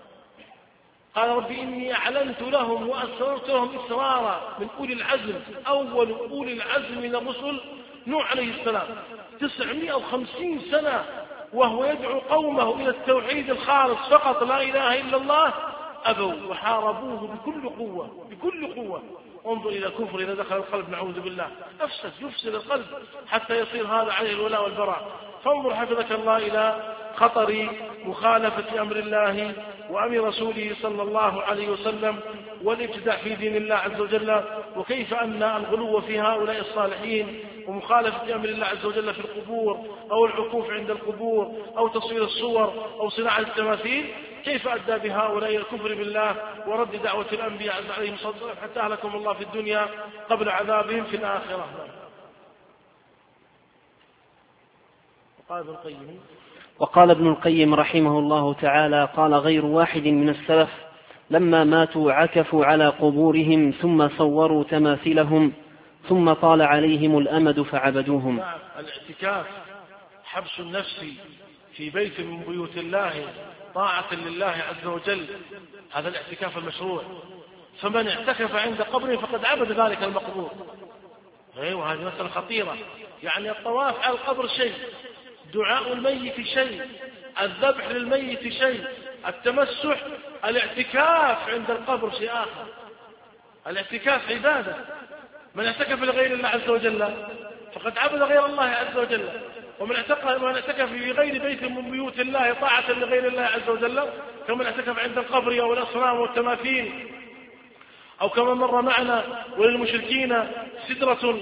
قال رب إني أعلنت لهم وأسررت لهم إسرارا. من أولي العزم، أول أولي العزم من الرسل نوح عليه السلام، تسعمائة وخمسين سنة وهو يدعو قومه إلى التوحيد الخالص فقط، لا إله إلا الله، أبوا وحاربوه بكل قوة بكل قوة. انظر إلى الكفر إذا دخل القلب نعوذ بالله، أفسد يفسد القلب حتى يصير هذا عليه الولاء والبراء. فانظر حفظك الله إلى خطر مخالفة أمر الله وأمر رسوله صلى الله عليه وسلم والابتداع في دين الله عز وجل. وكيف أن الغلو في هؤلاء الصالحين ومخالفة أمر الله عز وجل في القبور أو العكوف عند القبور أو تصوير الصور أو صناعة التماثيل كيف أدى بهؤلاء الكفر بالله ورد دعوة الأنبياء عليهم الصلاة والسلام حتى أهلكهم الله في الدنيا قبل عذابهم في الآخرة. وقال ابن القيم وقال ابن القيم رحمه الله تعالى: قال غير واحد من السلف لما ماتوا عكفوا على قبورهم ثم صوروا تماثيلهم ثم طال عليهم الأمد فعبدوهم. نعم، الاعتكاف حبس النفس في بيت من بيوت الله طاعة لله عز وجل، هذا الاعتكاف المشروع. فمن اعتكف عند قبره فقد عبد ذلك المقبور. ايوه، هذه مسألة خطيرة. يعني الطواف على القبر شيء، دعاء الميت شيء، الذبح للميت شيء، التمسح، الاعتكاف عند القبر شيء آخر. الاعتكاف عبادة. من اعتكف لغير الله عز وجل فقد عبد غير الله عز وجل. ومن اعتكف في غير بيت من بيوت الله طاعة لغير الله عز وجل كمن اعتكف عند القبر أو الأصنام والتماثيل، أو كما مر معنا وللمشركين سدرة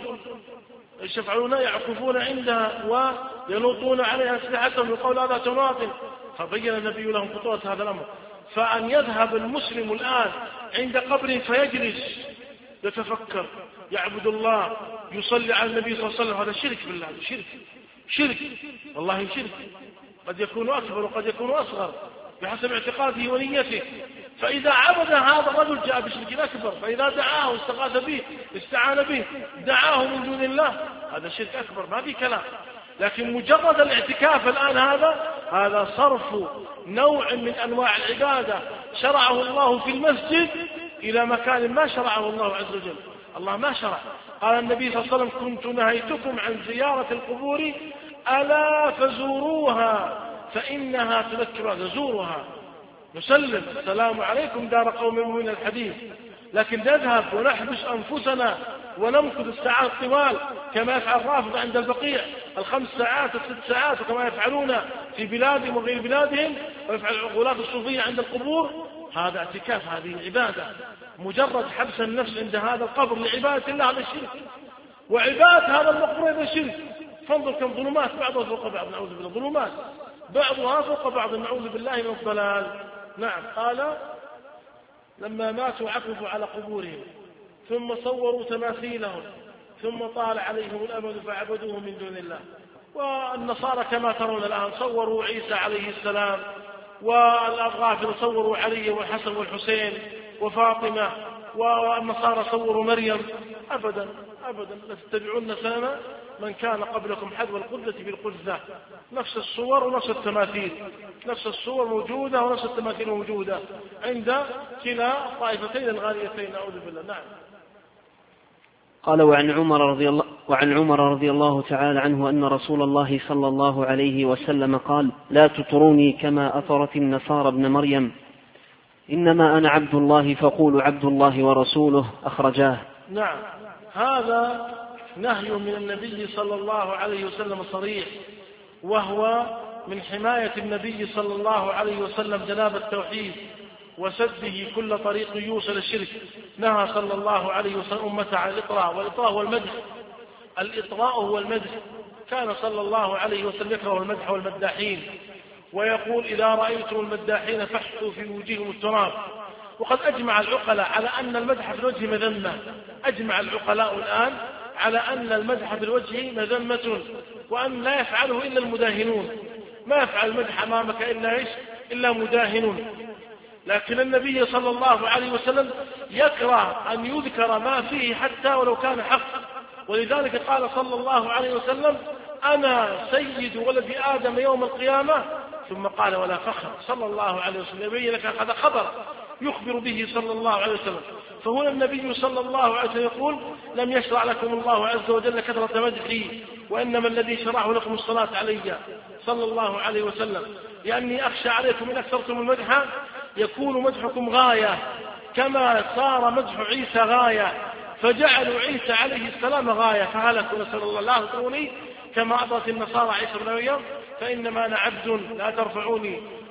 يشفعون يعكفون عندها وينوطون عليها أسلحتهم يقول هذا تماثل. فبين النبي لهم خطورة هذا الأمر. فأن يذهب المسلم الآن عند قبر فيجلس يتفكر يعبد الله يصلي على النبي صلى الله عليه وسلم، هذا شرك بالله، شرك شرك والله شرك، قد يكون أكبر وقد يكون أصغر بحسب اعتقاده ونيته. فإذا عبد هذا الرجل جاء بشرك أكبر، فإذا دعاه استغاث به استعان به دعاه من دون الله هذا شرك أكبر، ما في كلام. لكن مجرد الاعتكاف الآن هذا هذا صرف نوع من أنواع العبادة شرعه الله في المسجد إلى مكان ما شرعه الله عز وجل. الله ما شرع. قال النبي صلى الله عليه وسلم: كنت نهيتكم عن زيارة القبور ألا فزوروها فإنها تذكر. زوروها نسلم السلام عليكم دار قوم من الحديث، لكن نذهب ونحبس أنفسنا ونمكث الساعات طوال كما يفعل الرافضة عند البقيع الخمس ساعات والست ساعات، وكما يفعلون في بلادهم وغير بلادهم، ويفعل غلاة الصوفية عند القبور. هذا اعتكاف، هذه عبادة. مجرد حبس النفس عند هذا القبر لعبادة الله هذا الشرك، وعبادة هذا المقبور هذا الشرك. فانظر كم ظلمات بعضها فوق بعض، نعوذ بالله، ظلمات بعضها فوق بعض، نعوذ بالله من الضلال. نعم. قال: لما ماتوا عكفوا على قبورهم ثم صوروا تماثيلهم ثم طال عليهم الأمد فعبدوه من دون الله. والنصارى كما ترون الآن صوروا عيسى عليه السلام، والأغافل صوروا علي والحسن والحسين وفاطمة، والنصارى صوروا مريم. أبدا أبدا، لتتبعون سنن من كان قبلكم حذو القذة بالقذة. نفس الصور ونفس التماثيل، نفس الصور موجودة ونفس التماثيل موجودة عند كلا الطائفتين الغاليتين، نعوذ بالله. نعم. قال: وعن عمر رضي الله وعن عمر رضي الله تعالى عنه أن رسول الله صلى الله عليه وسلم قال: لا تطروني كما أطرت النصارى ابن مريم، إنما أنا عبد الله فقولوا عبد الله ورسوله. أخرجاه. نعم، هذا نهي من النبي صلى الله عليه وسلم صريح، وهو من حماية النبي صلى الله عليه وسلم جناب التوحيد وسده كل طريق يوصل الشرك. نهى صلى الله عليه وسلم أمته عن الإطراء، والإطراء هو المدح. الإطراء هو المدح. كان صلى الله عليه وسلم يكره المدح والمداحين، ويقول: إذا رأيتم المداحين فاحثوا في وجوههم التراب. وقد أجمع العقلاء على أن المدح في الوجه مذمة. أجمع العقلاء الآن على أن المدح في الوجه مذمة، وأن لا يفعله إلا المداهنون. ما يفعل المدح أمامك إلا إيش؟ إلا مداهنون. لكن النبي صلى الله عليه وسلم يكره أن يذكر ما فيه حتى ولو كان حق، ولذلك قال صلى الله عليه وسلم: أنا سيد ولد آدم يوم القيامة. ثم قال: ولا فخر. صلى الله عليه وسلم يبين لك هذا خبر يخبر به صلى الله عليه وسلم. فهنا النبي صلى الله عليه وسلم يقول: لم يشرع لكم الله عز وجل كثرة مدحي، وإنما الذي شرعه لكم الصلاة علي صلى الله عليه وسلم، لأني أخشى عليكم إن أكثرتم المدح يكون مدحكم غاية، كما صار مدح عيسى غاية، فجعلوا عيسى عليه السلام غاية فهلكوا. نسأل الله لا تطروني كما أطرت النصارى عيسى بن مريم، فإنما أنا عبد لا ترفعوني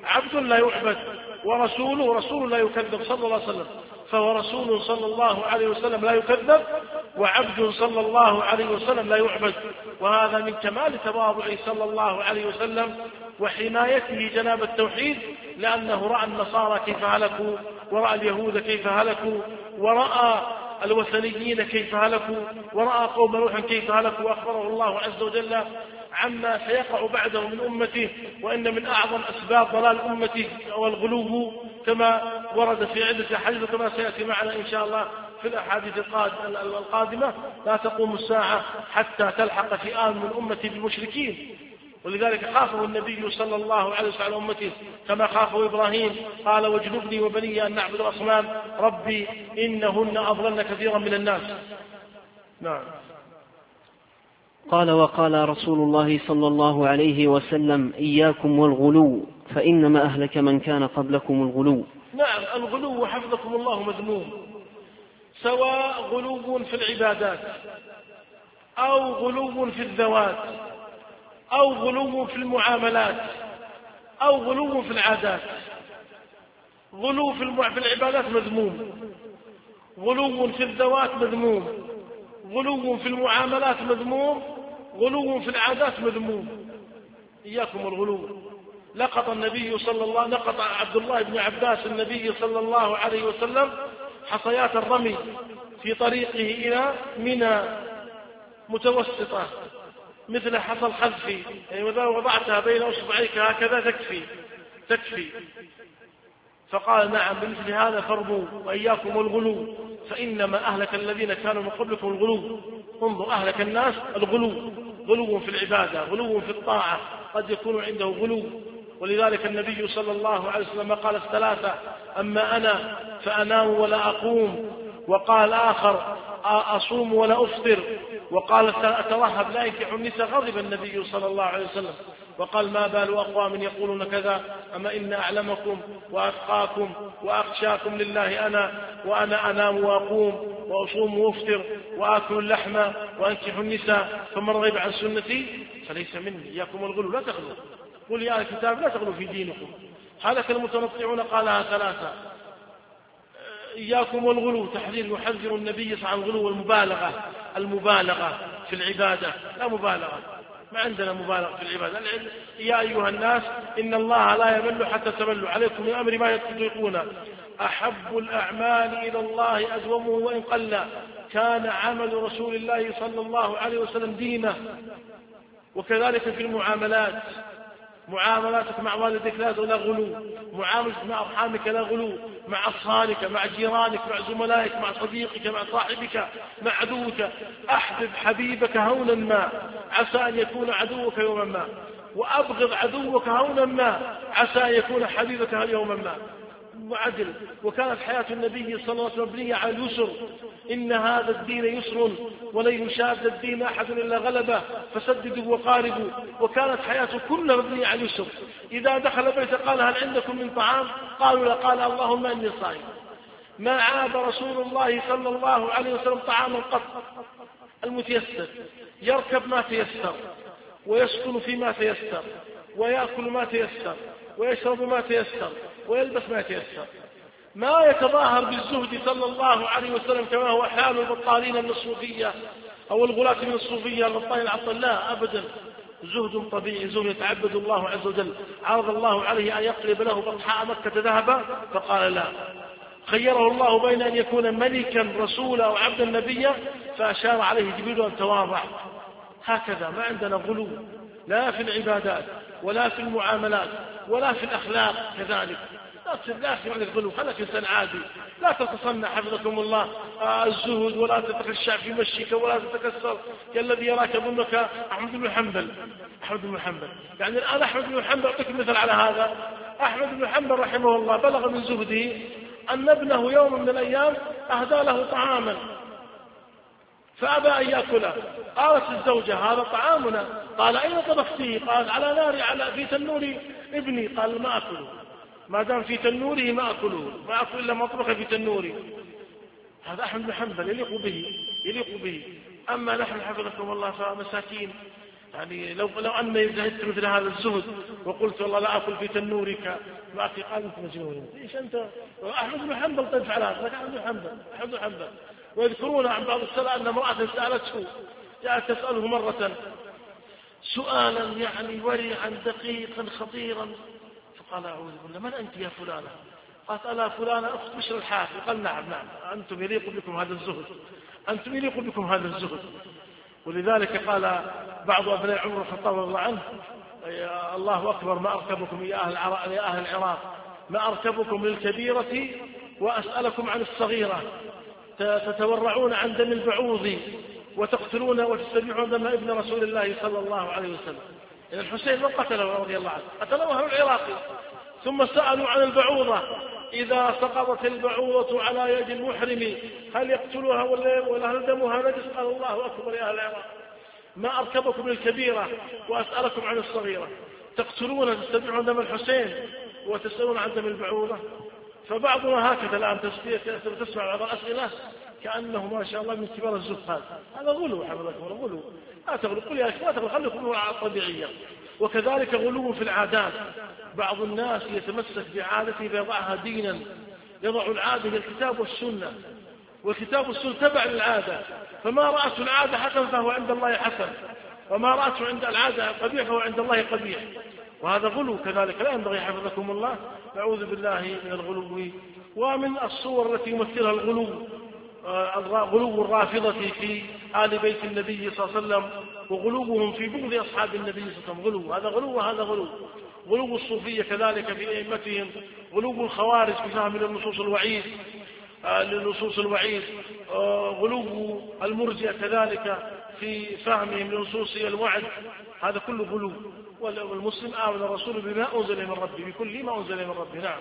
عبد لا يعبد، ورسوله رسول لا يكذب صلى الله عليه وسلم، فهو رسول صلى الله عليه وسلم لا يكذب، وعبد صلى الله عليه وسلم لا يعبد. وهذا من كمال تواضعه صلى الله عليه وسلم وحمايته جناب التوحيد، لأنه رأى النصارى كيف هلكوا، ورأى اليهود كيف هلكوا، ورأى الوثنيين كيف هلكوا، ورأى قوم نوح كيف هلكوا، وأخبره الله عز وجل عما سيقع بعده من أمته، وإن من أعظم أسباب ضلال أمته والغلو كما ورد في عدة أحاديث، وكما سيأتي معنا إن شاء الله في الأحاديث القادمة: لا تقوم الساعة حتى تلحق فئام من أمتي بالمشركين. ولذلك خافه النبي صلى الله عليه وسلم أمته كما خافه إبراهيم، قال: واجنبني وبني أن نعبد الأصنام ربي إنهن أضللن كثيرا من الناس. نعم. قال: وقال رسول الله صلى الله عليه وسلم: إياكم والغلو فإنما أهلك من كان قبلكم الغلو. نعم، الغلو حفظكم الله مذموم، سواء غلو في العبادات أو غلو في الذوات أو غلو في المعاملات أو غلو في العادات. غلو في العبادات مذموم، غلو في الذوات مذموم، غلو في المعاملات مذموم، غلو في العادات مذموم. إياكم الغلو. لقط النبي صلى الله لقط عبد الله بن عباس النبي صلى الله عليه وسلم حصيات الرمي في طريقه إلى منى متوسطة مثل حصى الخذف، يعني إذا وضعتها بين أصبعيك هكذا تكفي تكفي فقال: نعم، بمثل هذا فارموا، وإياكم الغلو فإنما أهلك الذين كانوا من قبلكم الغلو. انظر، أهلك الناس الغلو، غلو في العبادة، غلو في الطاعة، قد يكون عنده غلو. ولذلك النبي صلى الله عليه وسلم قال الثلاثة: أما أنا فأنام ولا أقوم، وقال آخر: أصوم ولا أفطر، وقال: أترهب لا ينكح النساء. غضب النبي صلى الله عليه وسلم وقال: ما بال أقوام يقولون كذا، أما إن أعلمكم وأتقاكم وأخشاكم لله أنا، وأنا أنام وأقوم وأصوم وأفطر وآكل اللحم وأنكح النساء، فمن رغب عن سنتي فليس مني. إياكم الغلو، لا تغلوا. قل يا أهل الكتاب لا تغلوا في دينكم. هلك المتنطعون قالها ثلاثة. إياكم والغلو، تحذير يحذر النبي عن الغلو والمبالغة، المبالغة في العبادة، لا مبالغة، ما عندنا مبالغة في العبادة. يا أيها الناس إن الله لا يمل حتى تملوا، عليكم من أمر ما يطيقون، أحب الأعمال إلى الله أدومه وإن قل، كان عمل رسول الله صلى الله عليه وسلم دينه. وكذلك في المعاملات، معاملاتك مع والدك لا غلو، معاملتك مع أرحامك لا غلو، مع أصهارك، مع جيرانك، مع زملائك، مع صديقك، مع صاحبك، مع عدوك. أحبب حبيبك هونا ما عسى أن يكون عدوك يوما ما، وأبغض عدوك هونا ما عسى أن يكون حبيبك يوما ما. وعدل. وكانت حياة النبي صلى الله عليه وسلم مبنية على اليسر، إن هذا الدين يسر ولن يشاد الدين أحد إلا غلبه فسددوا وقاربوا. وكانت حياته كلها مبنية على اليسر. إذا دخل بيت قال: هل عندكم من طعام؟ قالوا لا. قال: اللهم إني صائم. ما عاب رسول الله صلى الله عليه وسلم طعاما قط. المتيسر يركب ما تيسر، ويسكن فيما تيسر، ويأكل ما تيسر، ويشرب ما تيسر، ويلبس ما تيسر. ما يتظاهر بالزهد صلى الله عليه وسلم كما هو حال البطالين من الصوفية أو الغلاة من الصوفية البطالين العطل، لا أبدا. زهد طبيعي، زهد يتعبد الله عز وجل. عرض الله عليه أن يقلب له بطحاء مكة ذهبا فقال لا. خيره الله بين أن يكون ملكا رسولا أو عبدا نبيا فأشار عليه جبريل أن تواضع. هكذا ما عندنا غلو، لا في العبادات ولا في المعاملات ولا في الأخلاق كذلك. لا تسمع الغلو، خلك إنسان عادي، لا تتصنع حفظكم الله آه الزهد، ولا تتخشع في مشيك، ولا تتكسر كالذي يراك ظنك أحمد بن حنبل. أحمد بن حنبل يعني الآن أحمد بن حنبل أعطيك مثل على هذا. أحمد بن حنبل رحمه الله بلغ من زهده أن ابنه يوم من الأيام أهدى له طعاما فأبى أن يأكله. قالت الزوجة: هذا طعامنا. قال: أين طبختيه؟ قال: على نار، على في تنور ابني. قال: ما أكله، ما دام في تنوره ما أكله، ما أكل إلا ما طبخ في تنوري. هذا أحمد بن حنبل يليق به يليق به. أما نحن حفظكم الله فمساكين، يعني لو لو أني زهدت مثل هذا الزهد وقلت والله لا أكل في تنورك ما في قال أنت مجنون إيش أنت أحمد بن حنبل تفعل هذا لك أحمد بن حنبل أحمد بن حنبل. ويذكرون عن بعض السلف أن امرأة سألته جاءت تسأله مرة سؤالا يعني ورعا دقيقا خطيرا فقال أعوذ بالله من أنت يا فلانة؟ قالت ألا فلانة أخت بشر الحافي. قال نعم نعم أنتم يليق بكم هذا الزهد أنتم يليق بكم هذا الزهد. ولذلك قال بعض أبناء عمر الخطاب رضي الله عنه الله أكبر ما أركبكم يا أهل العراق ما أركبكم للكبيرة وأسألكم عن الصغيرة تتورعون عن دم البعوض وتقتلون وتستبيحون دم ابن رسول الله صلى الله عليه وسلم. إن الحسين من قتله رضي الله عنه قتله أهل العراق ثم سألوا عن البعوضة إذا سقطت البعوضة على يد المحرم هل يقتلها ولا هل دمها نجس؟ قال الله أكبر يا أهل العراق ما أركبكم للكبيرة وأسألكم عن الصغيرة تقتلون تستبيحون دم الحسين وتسألون عن دم البعوضة. فبعضنا هكذا الآن تسمع بعض الأسئلة كأنه ما شاء الله من كبار الزهاد. هذا غلو حفظكم الله غلو لا تغلو قل يا أخي لا تغلو خليكم طبيعية. وكذلك غلو في العادات بعض الناس يتمسك بعادته فيضعها دينا يضع العادة للكتاب والسنة والكتاب والسنة تبع للعادة فما رأته العادة حسن فهو عند الله حسن وما رأته عند العادة قبيح فهو عند الله قبيح. وهذا غلو كذلك لا ينبغي حفظكم الله نعوذ بالله من الغلو. ومن الصور التي يمثلها الغلو غلو الرافضة في آل بيت النبي صلى الله عليه وسلم وغلوهم في بغض أصحاب النبي صلى الله عليه وسلم غلو هذا غلو وهذا غلو. غلو الصوفية كذلك في أئمتهم غلو الخوارج في فهم للنصوص الوعيد لنصوص الوعيد غلو المرجئة كذلك في فهمهم لنصوص الوعد هذا كله غلو. والمسلم آمن الرسول بما أنزل من ربه بكل ما أنزل من ربه. نعم.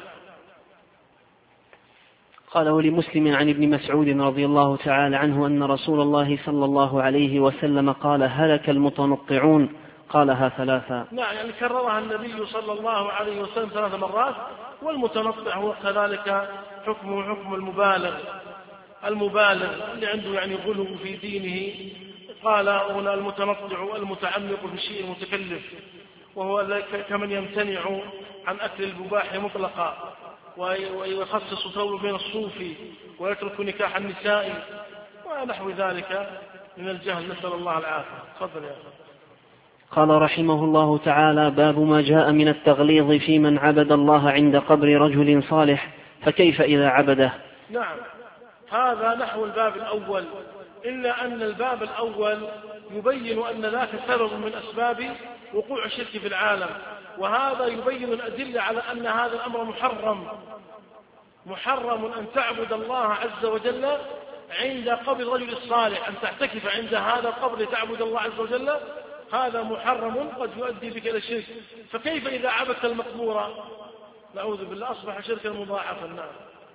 قال ولمسلم عن ابن مسعود رضي الله تعالى عنه أن رسول الله صلى الله عليه وسلم قال هلك المتنطعون قالها ثلاثا. نعم يعني كررها النبي صلى الله عليه وسلم ثلاث مرات. والمتنطع هو كذلك حكمه حكم المبالغ المبالغ اللي عنده يعني غلو في دينه. قال هنا المتنطع المتعمق في الشيء المتكلف وهو كمن يمتنع عن أكل البباح مطلقا ويخصص ثوب بين الصوفي ويترك نكاح النساء ونحو ذلك من الجهل نسأل الله العافية. تفضل يا أخي. قال رحمه الله تعالى باب ما جاء من التغليظ في من عبد الله عند قبر رجل صالح فكيف إذا عبده. نعم هذا نحو الباب الأول إلا أن الباب الأول يبين أن ذاك سبب من أسباب وقوع الشرك في العالم وهذا يبين الأدلة على أن هذا الأمر محرم محرم أن تعبد الله عز وجل عند قبر الرجل الصالح أن تعتكف عند هذا القبر تعبد الله عز وجل هذا محرم قد يؤدي بك إلى الشرك. فكيف إذا عبدت المقبور نعوذ بالله أصبح شركا مضاعفا. نعم.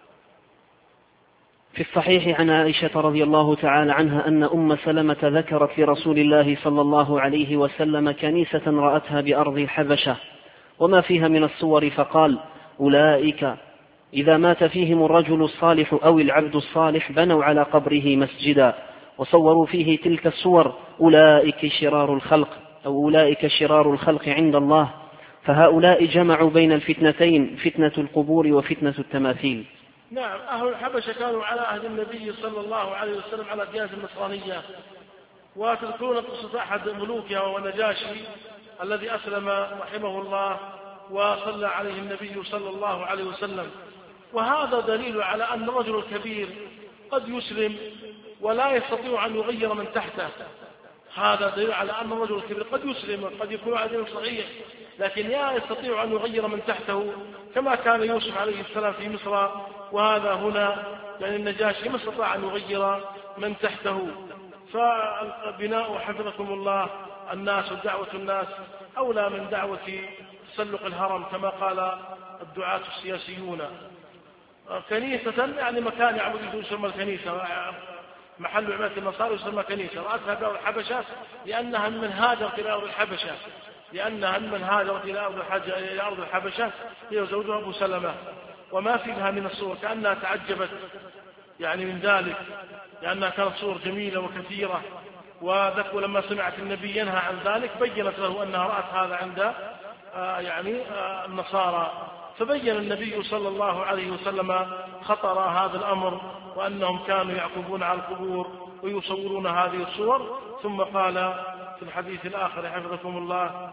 في الصحيح عن عائشة رضي الله تعالى عنها أن أم سلمة ذكرت لرسول الله صلى الله عليه وسلم كنيسة رأتها بأرض الحبشة وما فيها من الصور فقال أولئك إذا مات فيهم الرجل الصالح أو العبد الصالح بنوا على قبره مسجدا وصوروا فيه تلك الصور أولئك شرار الخلق أو أولئك شرار الخلق عند الله فهؤلاء جمعوا بين الفتنتين فتنة القبور وفتنة التماثيل. نعم أهل الحبشة كانوا على عهد النبي صلى الله عليه وسلم على ديانة النصرانية وتذكرون قصة أحد ملوكها ونجاشي الذي أسلم رحمه الله وصلى عليه النبي صلى الله عليه وسلم. وهذا دليل على أن الرجل الكبير قد يسلم ولا يستطيع أن يغير من تحته. هذا دليل على أن الرجل الكبير قد يسلم قد يكون على دين صحيح لكن لا يستطيع أن يغير من تحته كما كان يوسف عليه السلام في مصر. وهذا هنا يعني النجاشي ما استطاع أن يغير من تحته. فبناء حفظكم الله الناس ودعوة الناس أولى من دعوة تسلق الهرم كما قال الدعاة السياسيون. كنيسة يعني مكان يعبد يسمى الكنيسة محل عبادة النصارى يسمى كنيسة رأتها بأرض الحبشة لأنها من هاجرت إلى أرض الحبشة لأنها من هاجرت إلى أرض الحبشة هي وزوجها أبو سلمة وما فيها من الصور كأنها تعجبت يعني من ذلك لأنها كانت صور جميلة وكثيرة وذكر لما سمعت النبي ينهى عن ذلك بيّنت له أنها رأت هذا عند آه يعني آه النصارى، فبين النبي صلى الله عليه وسلم خطر هذا الأمر وأنهم كانوا يعكفون على القبور ويصورون هذه الصور. ثم قال في الحديث الآخر حفظكم الله: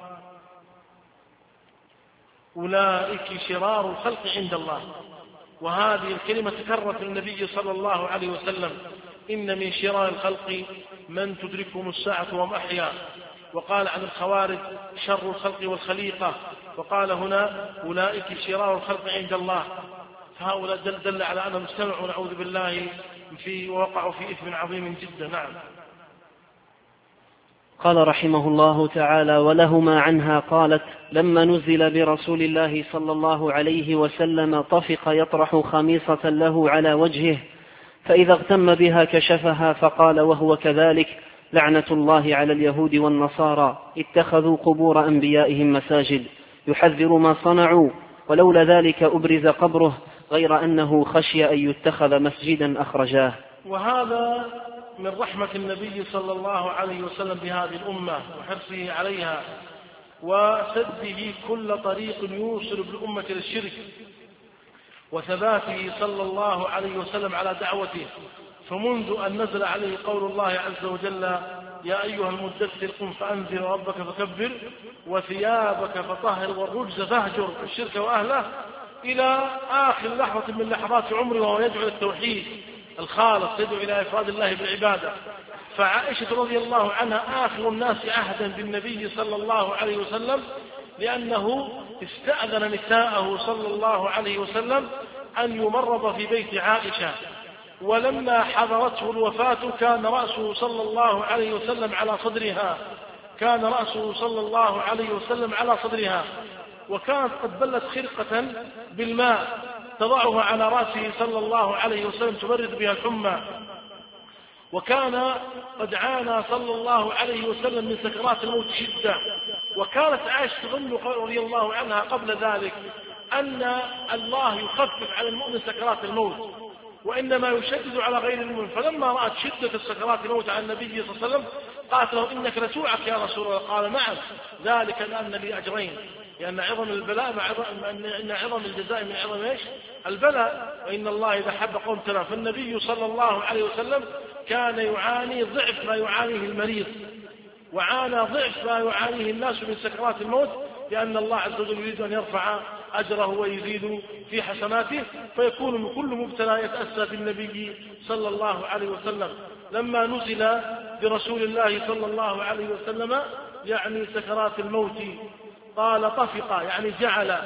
أولئك شرار الخلق عند الله. وهذه الكلمة تكررت النبي صلى الله عليه وسلم: إن من شرار الخلق من تدركهم الساعة وهم أحياء. وقال عن الخوارج: شر الخلق والخليقة. وقال هنا: أولئك شرار الخلق عند الله. فهؤلاء دل, دل على أنهم استمعوا نعوذ بالله في ووقعوا في إثم عظيم جدا. نعم. قال رحمه الله تعالى: ولهما عنها قالت: لما نزل برسول الله صلى الله عليه وسلم طفق يطرح خميصة له على وجهه، فإذا اغتم بها كشفها، فقال وهو كذلك: لعنة الله على اليهود والنصارى اتخذوا قبور أنبيائهم مساجد، يحذر ما صنعوا، ولولا ذلك أبرز قبره، غير أنه خشي أن يتخذ مسجدا أخرجاه. وهذا من رحمة النبي صلى الله عليه وسلم بهذه الأمة وحرصه عليها وسده كل طريق يوصل بالأمة للشرك، وثباته صلى الله عليه وسلم على دعوته. فمنذ أن نزل عليه قول الله عز وجل: يا أيها المدثر قم فأنذر ربك فكبر وثيابك فطهر والرجز فاهجر الشرك وأهله، إلى آخر لحظة من لحظات عمره وهو يدعو التوحيد الخالص، يدعو إلى إفراد الله بالعبادة. فعائشة رضي الله عنها آخر الناس عهدا بالنبي صلى الله عليه وسلم، لأنه استأذن نساءه صلى الله عليه وسلم أن يمرض في بيت عائشة، ولما حضرته الوفاة كان رأسه صلى الله عليه وسلم على صدرها كان رأسه صلى الله عليه وسلم على صدرها وكانت قد بلت خرقة بالماء تضعها على رأسه صلى الله عليه وسلم تبرد بها الحمى. وكان قد عانى صلى الله عليه وسلم من سكرات الموت شدة، وكانت عائشة تظن رضي الله عنها قبل ذلك أن الله يخفف على المؤمن سكرات الموت وإنما يشدد على غير المؤمن. فلما رأت شدة السكرات الموت على النبي صلى الله عليه وسلم قالت له: إنك لتوعك يا رسول الله. قال: نعم، ذلك لأن لي أجرين، لأن عظم البلاء مع إن عظم الجزاء من عظم إيش؟ البلاء، وإن الله إذا حب قوم تلا. فالنبي صلى الله عليه وسلم كان يعاني ضعف ما يعانيه المريض، وعانى ضعف ما يعانيه الناس من سكرات الموت، لأن الله عز وجل يريد أن يرفع أجره ويزيد في حسناته، فيكون كل مبتلى يتأسى بالنبي صلى الله عليه وسلم. لما نزل برسول الله صلى الله عليه وسلم يعني سكرات الموت قال: طفق يعني جعل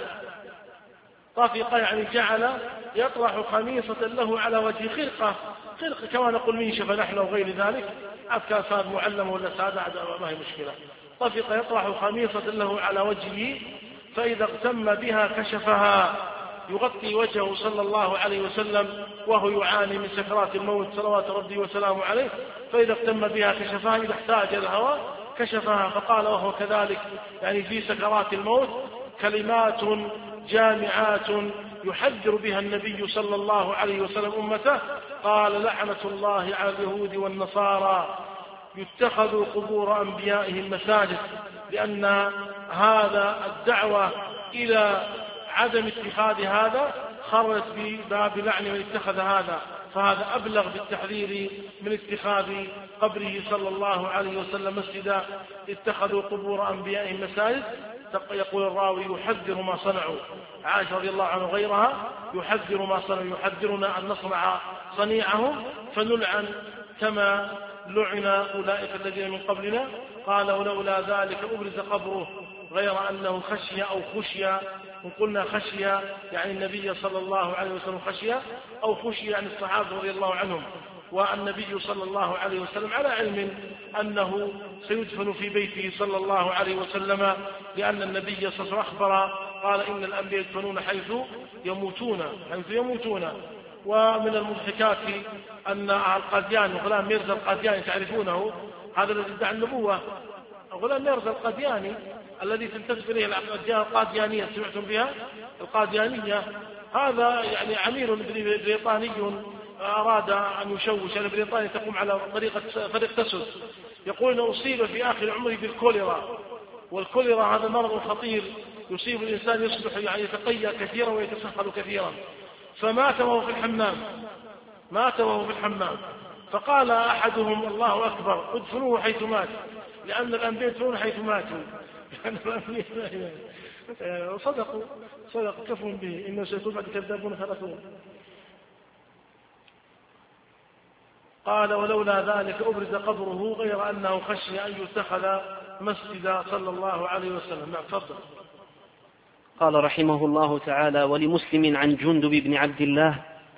طفق يعني جعل يطرح خميصة له على وجه خرقة خرقة كما نقول منشفة نحن وغير ذلك، كان صار معلم ولا سادة ما هي مشكلة. طفق يطرح خميصة له على وجهه، فإذا اغتم بها كشفها، يغطي وجهه صلى الله عليه وسلم وهو يعاني من سكرات الموت صلوات ربي وسلامه عليه. فإذا اغتم بها كشفها، إذا احتاج الهواء كشفها. فقال وهو كذلك يعني في سكرات الموت كلمات جامعات يحذر بها النبي صلى الله عليه وسلم أمته. قال: لعنة الله على اليهود والنصارى يتخذوا قبور أنبيائهم مساجد، لأن هذا الدعوة إلى عدم اتخاذ هذا خرجت بباب لعن من اتخذ هذا، فهذا أبلغ بالتحذير من اتخاذ قبره صلى الله عليه وسلم مسجدا. اتخذوا قبور أنبيائهم مساجد. يقول الراوي: يحذر ما صنعوا. عائشة رضي الله عنه غيرها يحذر ما صنعوا، يحذرنا أن نصنع صنيعهم فنلعن كما لعن أولئك الذين من قبلنا. قال: ولولا ذلك أبرز قبره، غير أنه خشي أو خشي، وقلنا خشي يعني النبي صلى الله عليه وسلم خشي، أو خشي يعني الصحابة رضي الله عنهم. والنبي صلى الله عليه وسلم على علم أنه سيدفن في بيته صلى الله عليه وسلم، لأن النبي صلى الله عليه وسلم أخبر قال: إن الأنبياء يدفنون حيث يموتون حيث يموتون. ومن المضحكات أن القاديان غلام ميرزا القادياني تعرفونه، هذا الذي ادعى النبوة، غلام ميرزا القادياني الذي تنتسب إليه الأديان القاديانية، سمعتم بها القاديانية؟ هذا يعني عميل بريطاني أراد أن يشوش، يعني بريطانيا تقوم على طريقة فريق تسد، يقول أنه أصيب في آخر عمره بالكوليرا، والكوليرا هذا مرض خطير يصيب الإنسان، يصبح يعني يتقيأ كثيرا ويتسخر كثيرا، فمات وهو في الحمام، مات وهو في الحمام. فقال أحدهم الله أكبر ادفنوه حيث مات، لأن الأنبياء يدفنون حيث ماتوا. صدقوا صدقوا كفهم به، إنه سيكون بعد كذابون ثلاثون. قال ولولا ذلك أبرز قبره غير أنه خشي أن يتخذ مسجدا صلى الله عليه وسلم. نعم تفضل. قال رحمه الله تعالى: ولمسلم عن جندب بن عبد الله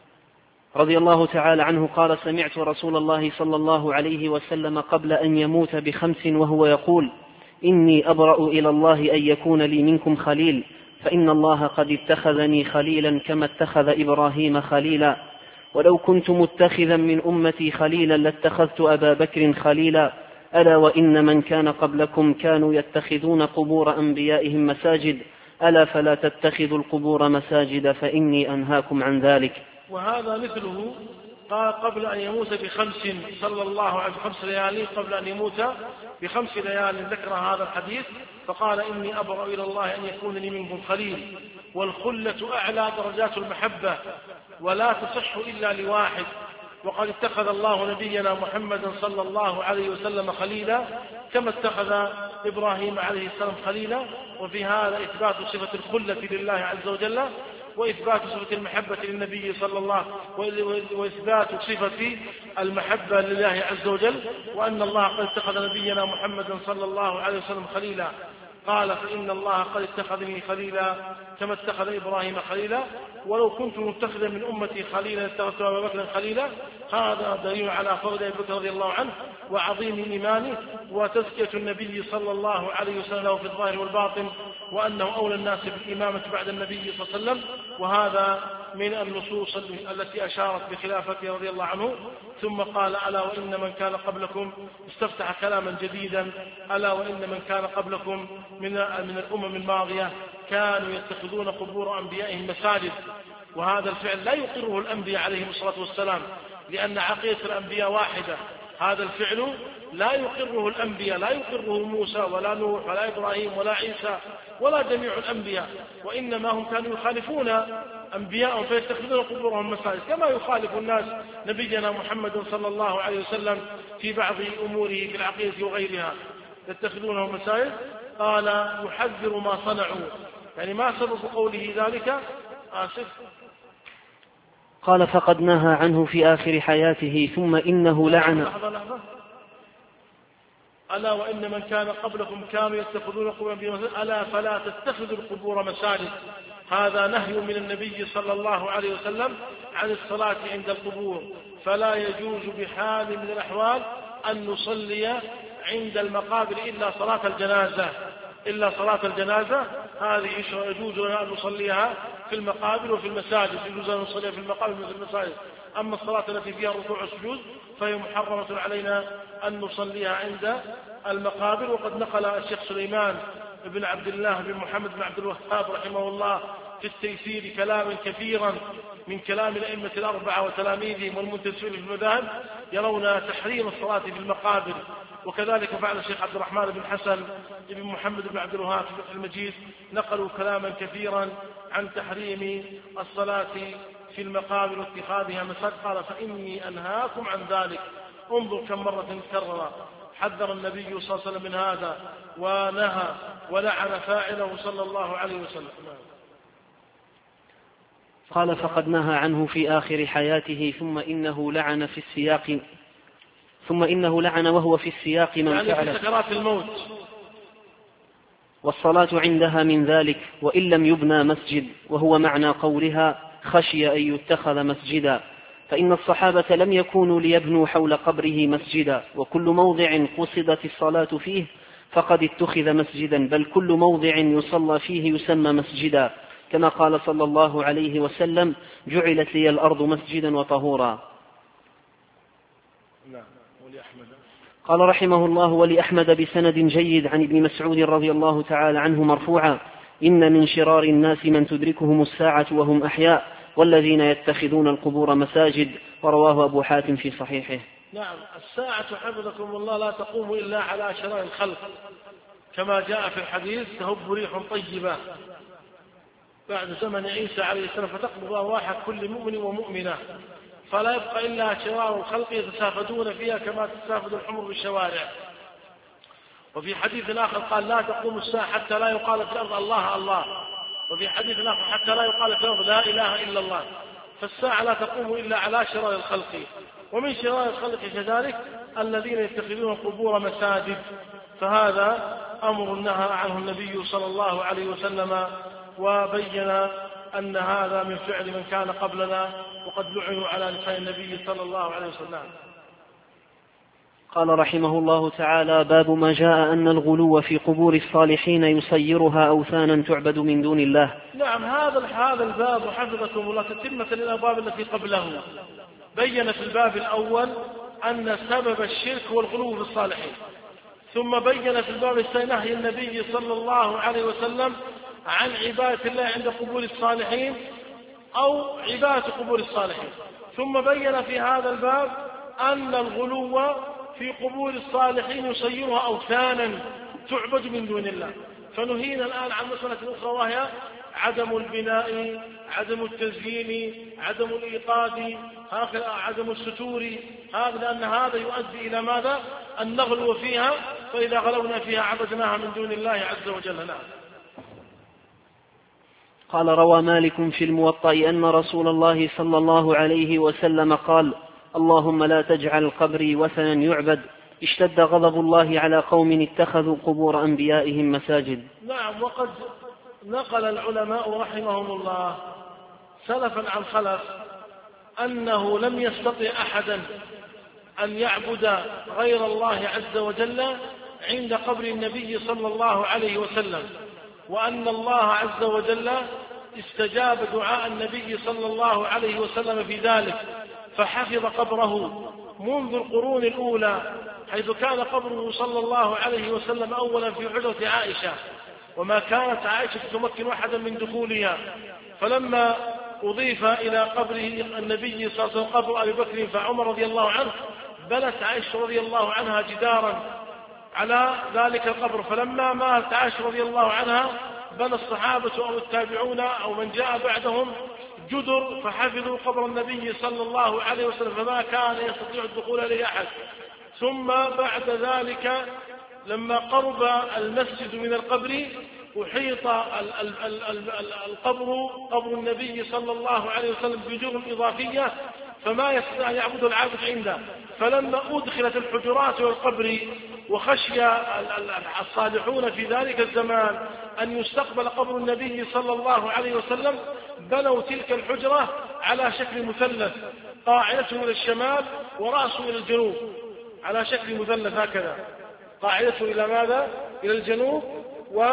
رضي الله تعالى عنه قال: سمعت رسول الله صلى الله عليه وسلم قبل أن يموت بخمس وهو يقول: إني أبرأ إلى الله أن يكون لي منكم خليل، فإن الله قد اتخذني خليلا كما اتخذ إبراهيم خليلا، ولو كنت متخذا من أمتي خليلا لاتخذت أبا بكر خليلا، ألا وإن من كان قبلكم كانوا يتخذون قبور أنبيائهم مساجد، ألا فلا تتخذوا القبور مساجد فإني أنهاكم عن ذلك. وهذا مثله قال قبل أن يموت بخمس صلى الله عليه وسلم، خمس ليالي قبل أن يموت بخمس ليالي ذكر هذا الحديث، فقال إني أبرأ إلى الله أن يكون لي منكم خليل. والخلة أعلى درجات المحبة ولا تصح إلا لواحد، وقد اتخذ الله نبينا محمدا صلى الله عليه وسلم خليلا كما اتخذ إبراهيم عليه السلام خليلا. وفي هذا إثبات صفة الخلة لله عز وجل، وإثبات صفة المحبة للنبي صلى الله وإثبات صفة المحبة لله عز وجل، وأن الله قد اتخذ نبينا محمدا صلى الله عليه وسلم خليلا. قال فإن الله قد اتخذني خليلا كما اتخذ إبراهيم خليلا، ولو كنت متخذا من أمتي خليلا اتخذت أبا بكر خليلا. هذا دليل على فضل أبي بكر رضي الله عنه وعظيم إيمانه وتزكية النبي صلى الله عليه وسلم في الظاهر والباطن، وأنه أولى الناس بالإمامة بعد النبي صلى الله عليه وسلم. وهذا من النصوص التي أشارت بخلافته رضي الله عنه. ثم قال ألا وإن من كان قبلكم، استفتح كلاما جديدا، ألا وإن من كان قبلكم من من الأمم الماضية كانوا يتخذون قبور أنبيائهم مساجد. وهذا الفعل لا يقره الأنبياء عليهم الصلاة والسلام، لأن عقيدة الأنبياء واحدة. هذا الفعل لا يقره الأنبياء، لا يقره موسى ولا نوح ولا إبراهيم ولا عيسى ولا جميع الأنبياء، وإنما هم كانوا يخالفون أنبياءهم فيتخذون قبورهم مساجد، كما يخالف الناس نبينا محمد صلى الله عليه وسلم في بعض أموره في العقيدة وغيرها يتخذونه مساجد. قال يحذر ما صنعوا، يعني ما سبب قوله ذلك؟ آسف. قال فقد نهى عنه في آخر حياته ثم إنه لعن. لحظة لحظة. ألا وإن من كان قبلكم كانوا يتخذون قبور مساجد ألا فلا تتخذوا القبور مساجد. هذا نهي من النبي صلى الله عليه وسلم عن الصلاة عند القبور، فلا يجوز بحال من الأحوال أن نصلي عند المقابر إلا صلاة الجنازة، إلا صلاة الجنازة هذه يجوز لنا أن نصليها في المقابر وفي المساجد، يجوز أن نصليها في المقابر وفي المساجد. أما الصلاة التي فيها الركوع والسجود فهي محرمة علينا أن نصليها عند المقابر. وقد نقل الشيخ سليمان بن عبد الله بن محمد بن عبد الوهاب رحمه الله في التيسير كلاما كثيرا من كلام الأئمة الأربعة وتلاميذهم والمنتسبين في المذاهب يرون تحريم الصلاة في المقابر. وكذلك فعل الشيخ عبد الرحمن بن حسن بن محمد بن عبد الوهاب في فتح المجيد، نقلوا كلاما كثيرا عن تحريم الصلاة في المقابر واتخاذها مساجد. قال فإني أنهاكم عن ذلك. انظر كم مرة كرر حذر النبي صلى الله عليه وسلم من هذا ونهى ولعن فاعله صلى الله عليه وسلم. قال فقد نهى عنه في آخر حياته ثم إنه لعن في السياق ثم إنه لعن وهو في السياق من يعني فعل في سكرات الموت. والصلاة عندها من ذلك وإن لم يبنى مسجد، وهو معنى قولها خشي أن يتخذ مسجدا، فإن الصحابة لم يكونوا ليبنوا حول قبره مسجدا، وكل موضع قصدت الصلاة فيه فقد اتخذ مسجدا، بل كل موضع يصلى فيه يسمى مسجدا، كما قال صلى الله عليه وسلم جعلت لي الأرض مسجدا وطهورا. قال رحمه الله ولأحمد بسند جيد عن ابن مسعود رضي الله تعالى عنه مرفوعا إن من شرار الناس من تدركهم الساعة وهم أحياء والذين يتخذون القبور مساجد، ورواه أبو حاتم في صحيحه. نعم، الساعة حفظكم الله لا تقوم إلا على شرار الخلق، كما جاء في الحديث: تهب ريح طيبة بعد زمن عيسى عليه السلام فتقبض أرواح كل مؤمن ومؤمنة، فلا يبقى إلا شرار الخلق يتسافدون فيها كما تتسافد الحمر بالشوارع. وفي حديث آخر قال: لا تقوم الساعة حتى لا يقال في الأرض الله الله. وفي حديث آخر: حتى لا يقال في الأرض لا إله إلا الله. فالساعة لا تقوم إلا على شرار الخلق. ومن شرار الخلق كذلك الذين يتخذون القبور مساجد، فهذا أمر نهى عنه النبي صلى الله عليه وسلم، وبين أن هذا من فعل من كان قبلنا، وقد لعنوا على لسان النبي صلى الله عليه وسلم. قال رحمه الله تعالى: باب ما جاء أن الغلو في قبور الصالحين يصيرها أوثانا تعبد من دون الله. نعم، هذا هذا الباب حفظكم الله تتمة للأبواب التي قبله. بين في الباب الأول أن سبب الشرك هو الغلو في الصالحين، ثم بين في الباب الثاني نهي النبي صلى الله عليه وسلم عن عبادة الله عند قبور الصالحين أو عبادة قبور الصالحين، ثم بين في هذا الباب أن الغلو في قبور الصالحين يصيرها أوثانا تعبد من دون الله. فنهينا الآن عن مسألة أخرى، وهي عدم البناء، عدم التزيين، عدم الإيقاد، عدم الستور، هذا لأن هذا يؤدي إلى ماذا؟ أن نغلو فيها، فإذا غلونا فيها عبدناها من دون الله عز وجل. نعم. قال: روى مالك في الموطأ أن رسول الله صلى الله عليه وسلم قال: اللهم لا تجعل قبري وثنا يعبد، اشتد غضب الله على قوم اتخذوا قبور أنبيائهم مساجد. نعم، وقد نقل العلماء رحمهم الله سلفا عن خلف أنه لم يستطع أحدا أن يعبد غير الله عز وجل عند قبر النبي صلى الله عليه وسلم، وأن الله عز وجل استجاب دعاء النبي صلى الله عليه وسلم في ذلك، فحفظ قبره منذ القرون الأولى، حيث كان قبره صلى الله عليه وسلم أولا في حجرة عائشة، وما كانت عائشة تمكن أحدا من دخولها. فلما أضيف إلى قبره النبي صلى الله عليه وسلم قبر أبي بكر فعمر رضي الله عنه، بنت عائشة رضي الله عنها جدارا على ذلك القبر. فلما مات عائشة رضي الله عنها بنى الصحابة أو التابعون أو من جاء بعدهم جدر فحفظوا قبر النبي صلى الله عليه وسلم، فما كان يستطيع الدخول إليه أحد. ثم بعد ذلك لما قرب المسجد من القبر أحيط القبر قبر النبي صلى الله عليه وسلم بجدر إضافية، فما يستطيع أن يعبد العابد عنده. فلما أدخلت الحجرات والقبر وخشي الصالحون في ذلك الزمان أن يستقبل قبر النبي صلى الله عليه وسلم، بنوا تلك الحجرة على شكل مثلث، قاعدته إلى الشمال ورأسه إلى الجنوب، على شكل مثلث هكذا، قاعدته إلى ماذا؟ إلى الجنوب، و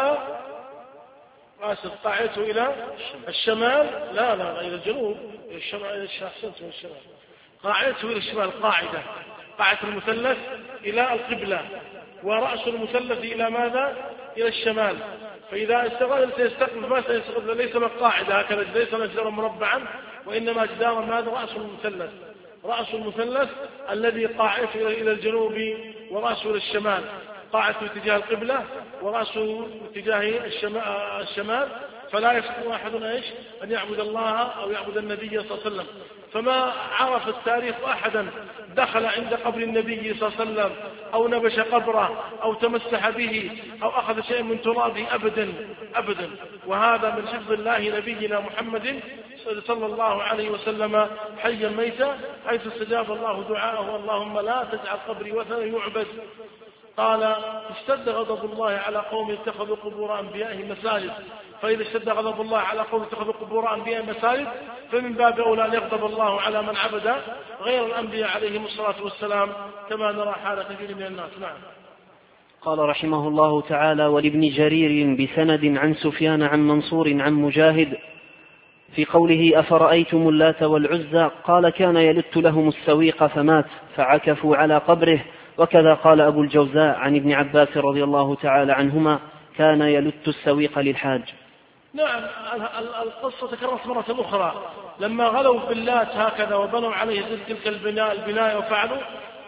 آسف قاعدته إلى الشمال، لا لا, لا إلى الجنوب، إلى الشمال، أحسنت من الشمال، قاعدته إلى الشمال، قاعدة قاعدة المثلث إلى القبلة، ورأس المثلث إلى ماذا؟ إلى الشمال. فإذا استقبل سيستقبل ما سيستقبل ليس من قاعدة هكذا، ليس جدارا مربعا، وإنما جدارا ماذا؟ رأس المثلث، رأس المثلث الذي قاعدته إلى الجنوب ورأسه إلى الشمال، قاعدته اتجاه القبلة ورأسه اتجاه الشمال، فلا يستطيع أحد إيش أن يعبد الله أو يعبد النبي صلى الله عليه وسلم. فما عرف التاريخ أحدا دخل عند قبر النبي صلى الله عليه وسلم أو نبش قبره أو تمسح به أو أخذ شيء من ترابه أبدا أبدا. وهذا من حفظ الله نبينا محمد صلى الله عليه وسلم حيا ميتا، حيث استجاب الله دعاءه: اللهم لا تجعل قبري وثنا يعبد. قال: اشتد غضب الله على قوم اتخذوا قبور أنبيائهم مساجد. فإذا اشتد غضب الله على قوم اتخذوا قبور أنبيائهم مساجد، فمن باب أولى أن يغضب الله على من عبد غير الأنبياء عليهم الصلاة والسلام، كما نرى حال كثير من الناس. نعم. قال رحمه الله تعالى: ولابن جرير بسند عن سفيان عن منصور عن مجاهد في قوله: أفرأيتم اللات والعزى، قال: كان يلت لهم السويق فمات فعكفوا على قبره. وكذا قال أبو الجوزاء عن ابن عباس رضي الله تعالى عنهما: كان يلت السويق للحاج. نعم، القصة تكررت مرة أخرى، لما غلوا باللات هكذا وبنوا عليه تلك البناء البناء وفعلوا،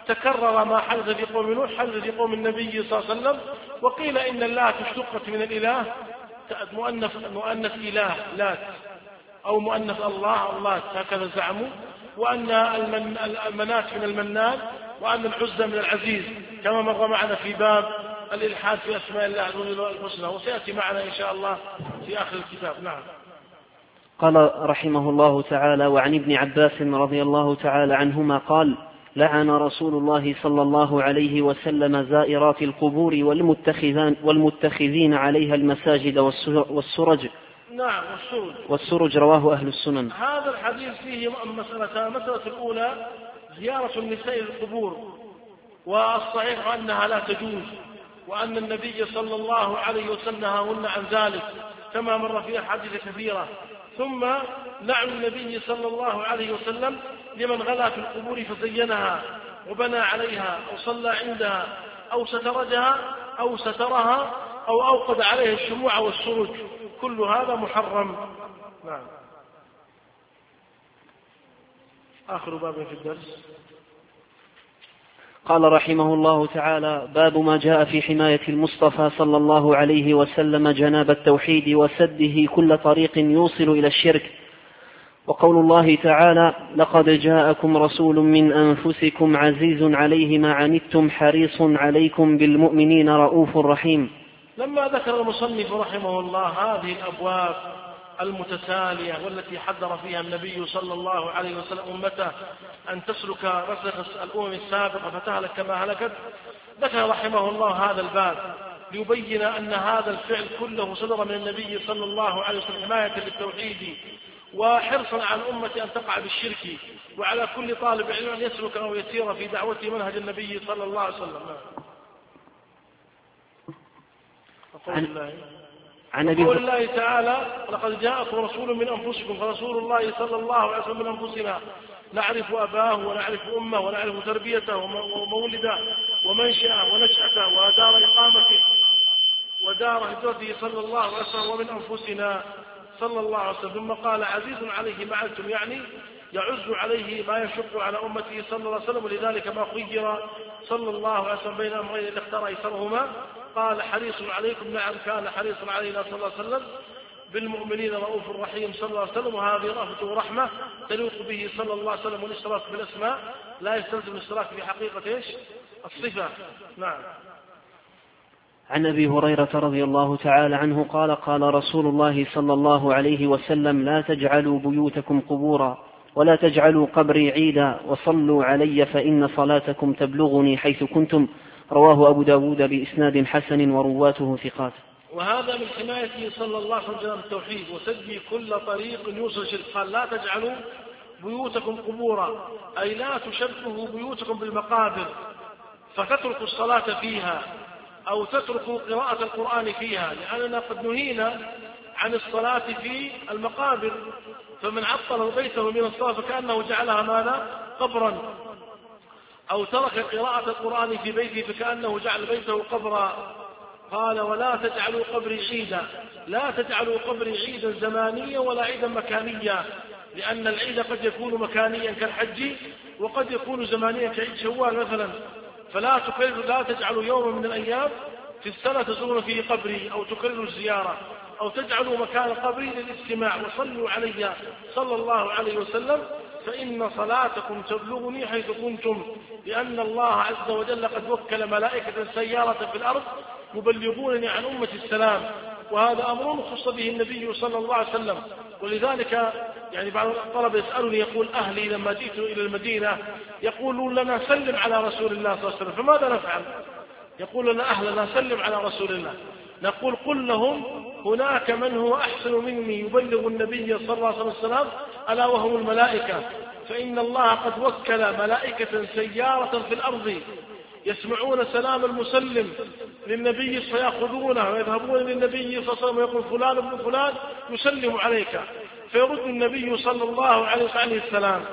تكرر ما حدث في قوم نوح حدث في قوم النبي صلى الله عليه وسلم. وقيل إن اللات اشتقت من الإله مؤنث مؤنث إله لات أو مؤنث الله الله هكذا زعموا، وأن المن المنات من المنان، وأن العزى من العزيز، كما مر معنا في باب الإلحاد في أسماء الله الحسنى، وسيأتي معنا إن شاء الله في آخر الكتاب. نعم. قال رحمه الله تعالى: وعن ابن عباس رضي الله تعالى عنهما قال: لعن رسول الله صلى الله عليه وسلم زائرات القبور والمتخذين, والمتخذين عليها المساجد والسرج. نعم والسرج. والسرج رواه أهل السنن. هذا الحديث فيه مسألة. المسألة الأولى زيارة النساء للقبور، والصحيح أنها لا تجوز، وأن النبي صلى الله عليه وسلم نهاهن عن ذلك كما مر في أحاديث كثيرة. ثم لعن النبي صلى الله عليه وسلم لمن غلا في القبور فزينها وبنى عليها أو صلى عندها أو سترجها أو سترها أو أوقد عليها الشموع والسرج، كل هذا محرم. نعم. آخر باب في الدرس. قال رحمه الله تعالى: باب ما جاء في حماية المصطفى صلى الله عليه وسلم جناب التوحيد وسده كل طريق يوصل إلى الشرك. وقول الله تعالى: لقد جاءكم رسول من أنفسكم عزيز عليه ما عنتم حريص عليكم بالمؤمنين رؤوف رحيم. لما ذكر المصنف رحمه الله هذه الأبواب المتتالية والتي حذر فيها النبي صلى الله عليه وسلم أمته أن تسلك رسخ الأمم السابقة فتهلك كما هلكت، ذكر رحمه الله هذا الباب ليبين أن هذا الفعل كله صدر من النبي صلى الله عليه وسلم حماية للتوحيد وحرصا على الأمة أن تقع بالشرك، وعلى كل طالب علم أن يسلك أو يسير في دعوته منهج النبي صلى الله عليه وسلم. عن, عن قول الله تعالى: لقد جاءكم رسول من أنفسكم، فرسول الله صلى الله عليه وسلم من أنفسنا نعرف أباه ونعرف أمه ونعرف تربيته ومولده ومنشأه ونشأته ودار إقامته ودار هجرته صلى الله عليه وسلم ومن أنفسنا صلى الله عليه وسلم. ثم قال: عزيز عليه ما عنتم، يعني يعز عليه ما يشق على أمته صلى الله عليه وسلم، ولذلك ما خير صلى الله عليه وسلم بين أمرين اللي اختار أيسرهما قال: حريص عليكم. نعم كان حريصا علينا صلى الله عليه وسلم بالمؤمنين رؤوف رحيم صلى الله عليه وسلم، وهذه رأفة ورحمة تليق به صلى الله عليه وسلم، والاشتراك في الأسماء لا يستلزم الاشتراك في حقيقة إيش؟ الصفة. نعم. عن أبي هريرة رضي الله تعالى عنه قال: قال رسول الله صلى الله عليه وسلم: لا تجعلوا بيوتكم قبورا ولا تجعلوا قبري عيدا وصلوا علي فإن صلاتكم تبلغني حيث كنتم. رواه أبو داود بإسناد حسن ورواته ثقات. وهذا من حمايته صلى الله عليه وسلم التوحيد وسد كل طريق يوصل شرك. قال: لا تجعلوا بيوتكم قبورا، أي لا تشبهوا بيوتكم بالمقابر فتتركوا الصلاة فيها أو تتركوا قراءة القرآن فيها، لأننا قد نهينا عن الصلاة في المقابر، فمن عطل بيته من الصلاة فكأنه جعلها ماذا؟ قبرا، أو ترك قراءة القرآن في بيته فكأنه جعل بيته قبرا. قال: ولا تجعلوا قبري عيدا، لا تجعلوا قبري عيدا زمانيا ولا عيدا مكانيا، لأن العيد قد يكون مكانيا كالحج وقد يكون زمانيا كعيد شوال مثلا، فلا تكرروا لا تجعلوا يوما من الأيام في السنة تزورون فيه قبري أو تكرروا الزيارة أو تجعلوا مكان قبري للاجتماع، وصلوا علي صلى الله عليه وسلم فإن صلاتكم تبلغني حيث كنتم، لأن الله عز وجل قد وكل ملائكة سيارة في الأرض يبلغونني عن أمة السلام، وهذا أمر خص به النبي صلى الله عليه وسلم. ولذلك يعني بعض الطلبة يسألني يقول: أهلي لما جئت إلى المدينة يقولون لنا سلم على رسول الله صلى الله عليه وسلم، فماذا نفعل؟ يقول لنا أهلنا سلم على رسول الله. نقول: قل لهم هناك من هو أحسن مني يبلغ النبي صلى الله عليه وسلم ألا وهم الملائكة، فإن الله قد وكل ملائكة سيارة في الأرض يسمعون سلام المسلم للنبي فيأخذونه ويذهبون للنبي صلى الله عليه وسلم ويقول: فلان ابن فلان يسلم عليك، فيرد النبي صلى الله عليه وسلم السلام،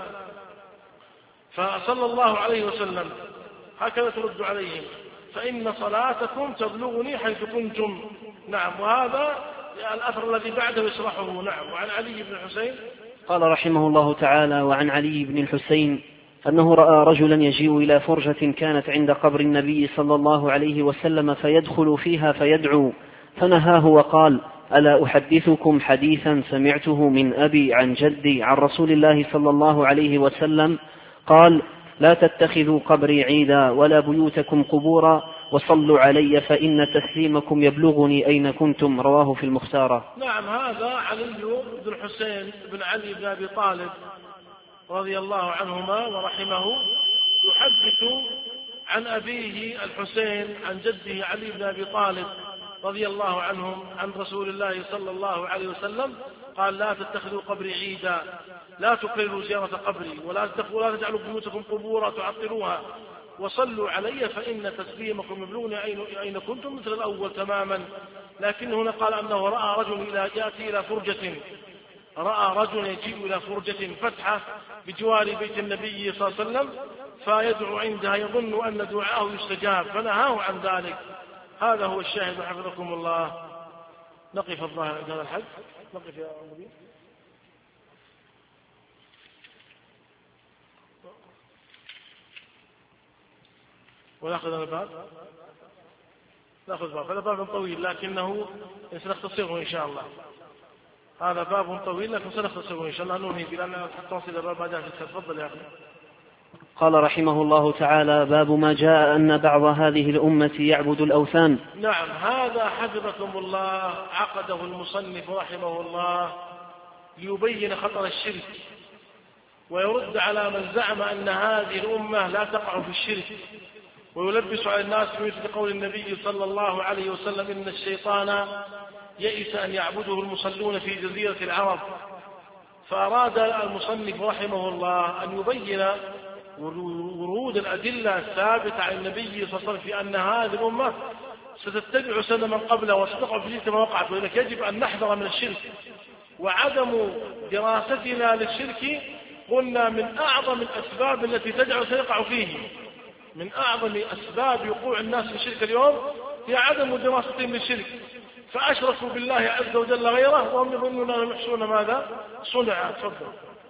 فصلى الله عليه وسلم هكذا ترد عليهم: فإن صلاتكم تبلغني حيث كنتم. نعم. وهذا الأثر الذي بعده يشرحه. نعم. وعن علي بن الحسين قال رحمه الله تعالى: وعن علي بن الحسين أنه رأى رجلا يجيء إلى فرجة كانت عند قبر النبي صلى الله عليه وسلم فيدخل فيها فيدعو، فنهاه وقال: ألا أحدثكم حديثا سمعته من أبي عن جدي عن رسول الله صلى الله عليه وسلم قال: لا تتخذوا قبري عيدا ولا بيوتكم قبورا وصلوا علي فإن تسليمكم يبلغني أين كنتم. رواه في المختارة. نعم، هذا علي بن الحسين بن علي بن أبي طالب رضي الله عنهما ورحمه يحدث عن أبيه الحسين عن جده علي بن أبي طالب رضي الله عنهم عن رسول الله صلى الله عليه وسلم قال: لا تتخذوا قبري عيدا، لا تكرروا زيارة قبري، ولا ولا تجعلوا بيوتكم قبورا تعطلوها، وصلوا علي فإن تسليمكم يبلغني أين كنتم، مثل الأول تماما. لكن هنا قال أنه رأى رجل يأتي إلى فرجة رأى رجل يجيء إلى فرجة فتحة بجوار بيت النبي صلى الله عليه وسلم فيدعو عندها يظن أن دعاءه يستجاب فنهاه عن ذلك. هذا هو الشاهد حفظكم الله. نقف الظاهر عند هذا الحد. نقف يا أبي. ونأخذ الباب. نأخذ باب. هذا باب طويل لكنه سنختصره إن شاء الله. هذا باب طويل لكن سنختصره إن شاء الله. ننهي بلأن حتى نصل الباب بعد ذلك. تفضل يا أخي. قال رحمه الله تعالى: باب ما جاء أن بعض هذه الأمة يعبد الأوثان. نعم، هذا حفظكم الله عقده المصنف رحمه الله ليبين خطر الشرك ويرد على من زعم أن هذه الأمة لا تقع في الشرك، ويلبس على الناس بمثل قول النبي صلى الله عليه وسلم: إن الشيطان يئس أن يعبده المصلون في جزيرة العرب. فأراد المصنف رحمه الله أن يبين ورود الأدلة الثابتة عن النبي صلى الله عليه وسلم في أن هذه الأمة ستتبع سنة من قبلها وستقع في تلك ما وقعت، ولذلك يجب أن نحذر من الشرك. وعدم دراستنا للشرك قلنا من أعظم الأسباب التي تدعو سيقع فيه. من أعظم أسباب وقوع الناس في الشرك اليوم هي عدم دراستهم للشرك، فأشركوا بالله عز وجل غيره وهم يظنون أنهم يحصون ماذا صنع. تفضل.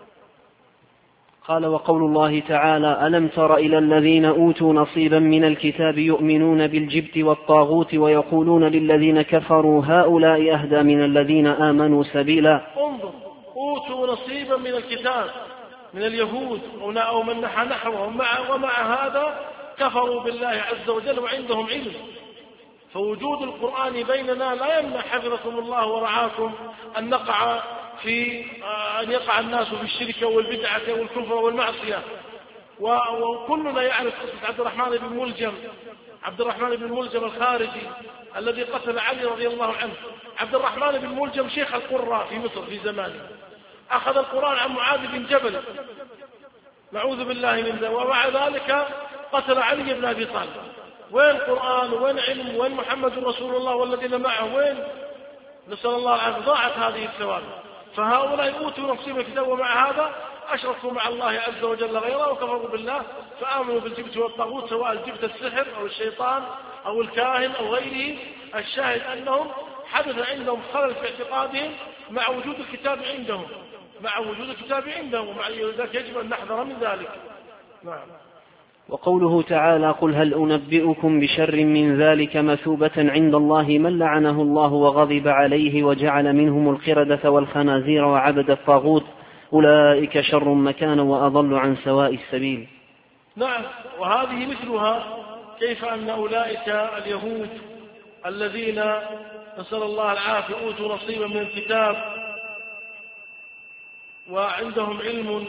قال: وقول الله تعالى: ألم تر إلى الذين أوتوا نصيبا من الكتاب يؤمنون بالجبت والطاغوت ويقولون للذين كفروا هؤلاء أهدى من الذين آمنوا سبيلا. انظر، أوتوا نصيبا من الكتاب من اليهود أو من نحى نحوهم، ومع هذا كفروا بالله عز وجل وعندهم علم. فوجود القرآن بيننا لا يمنع حفظكم الله ورعاكم أن نقع في أن يقع الناس في الشرك والبدعة والكفر والمعصية. وكلنا يعرف قصة عبد الرحمن بن ملجم عبد الرحمن بن ملجم الخارجي الذي قتل علي رضي الله عنه. عبد الرحمن بن ملجم شيخ القراء في مصر في زمانه، أخذ القرآن عن معاذ بن جبل، نعوذ بالله من ذلك، ومع ذلك قتل علي بن أبي طالب. وين القرآن وين علم وين محمد رسول الله والذين معه وين؟ نسأل الله العافية. ضاعت هذه الثواب. فهؤلاء أوتوا نصيب الكتاب ومع هذا أشركوا مع الله عز وجل غيره وكفروا بالله، فآمنوا بالجبت والطاغوت، سواء الجبت السحر أو الشيطان أو الكاهن أو غيره. الشاهد أنهم حدث عندهم خلل في اعتقادهم مع وجود الكتاب عندهم مع وجود الكتاب عندهم ومع ذلك يجب أن نحذر من ذلك. نعم. وقوله تعالى: قل هل أنبئكم بشر من ذلك مثوبة عند الله من لعنه الله وغضب عليه وجعل منهم القردة والخنازير وعبد الطاغوت أولئك شر مكانا وأضل عن سواء السبيل. نعم، وهذه مثلها. كيف أن أولئك اليهود الذين نسأل الله العافية أوتوا نصيبا من الكتاب وعندهم علم،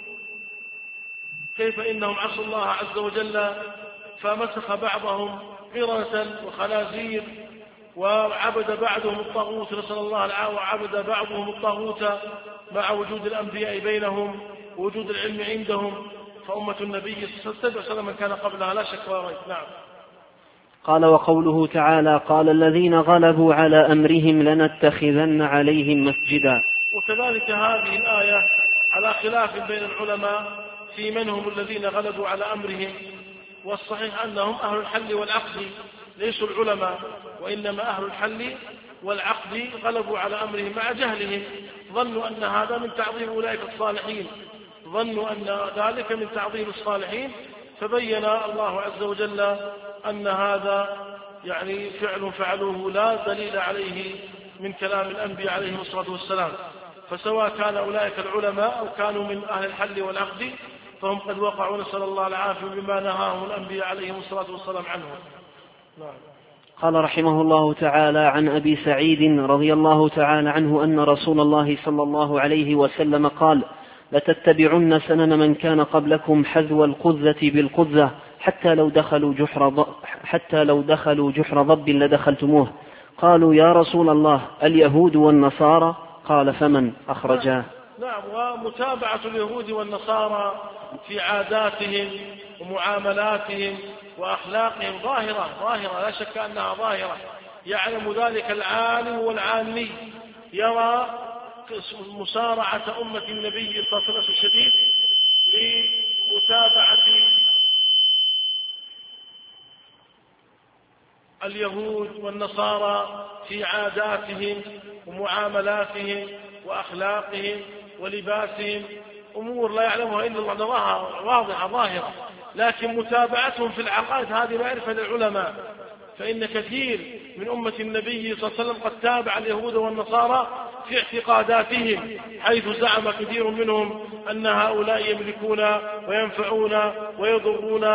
كيف إنهم عصوا الله عز وجل فمسخ بعضهم قردة وخنازير وعبد بعضهم الطاغوت، نسأل الله العافية، وعبد بعضهم الطاغوت مع وجود الأنبياء بينهم ووجود العلم عندهم. فأمة النبي صلى الله عليه وسلم من كان قبلها لا شك ولا ريب. نعم. قال: وقوله تعالى: قال الذين غلبوا على أمرهم لنتخذن عليهم مسجدا. وكذلك هذه الآية على خلاف بين العلماء في من هم الذين غلبوا على أمرهم، والصحيح أنهم أهل الحل والعقد ليسوا العلماء، وإنما أهل الحل والعقد غلبوا على أمرهم مع جهلهم، ظنوا أن هذا من تعظيم أولئك الصالحين، ظنوا أن ذلك من تعظيم الصالحين، فبين الله عز وجل أن هذا يعني فعل فعلوه لا دليل عليه من كلام الأنبياء عليهم الصلاة والسلام. فسواء كان أولئك العلماء أو كانوا من أهل الحل والعقد فهم قد وقعوا، نسأل الله العافية، بما نهاهم الأنبياء عليهم الصلاة والسلام عنه. نعم. قال رحمه الله تعالى: عن أبي سعيد رضي الله تعالى عنه أن رسول الله صلى الله عليه وسلم قال: لتتبعن سنن من كان قبلكم حذو القذة بالقذة حتى لو دخلوا جحر حتى لو دخلوا جحر ضب لدخلتموه. قالوا: يا رسول الله اليهود والنصارى؟ قال: فمن؟ أخرجاه. نعم. ومتابعة اليهود والنصارى في عاداتهم ومعاملاتهم وأخلاقهم ظاهرة ظاهرة لا شك أنها ظاهرة، يعلم ذلك العالم والعامي. يرى مسارعة أمة النبي صلى الله عليه وسلم الشديد لمتابعة اليهود والنصارى في عاداتهم ومعاملاتهم وأخلاقهم ولباسهم، أمور لا يعلمها إلا الله، واضحة ظاهرة. لكن متابعتهم في العقائد هذه معرفة للعلماء، فإن كثير من أمة النبي صلى الله عليه وسلم قد تابع اليهود والنصارى في اعتقاداتهم، حيث زعم كثير منهم أن هؤلاء يملكون وينفعون ويضرون،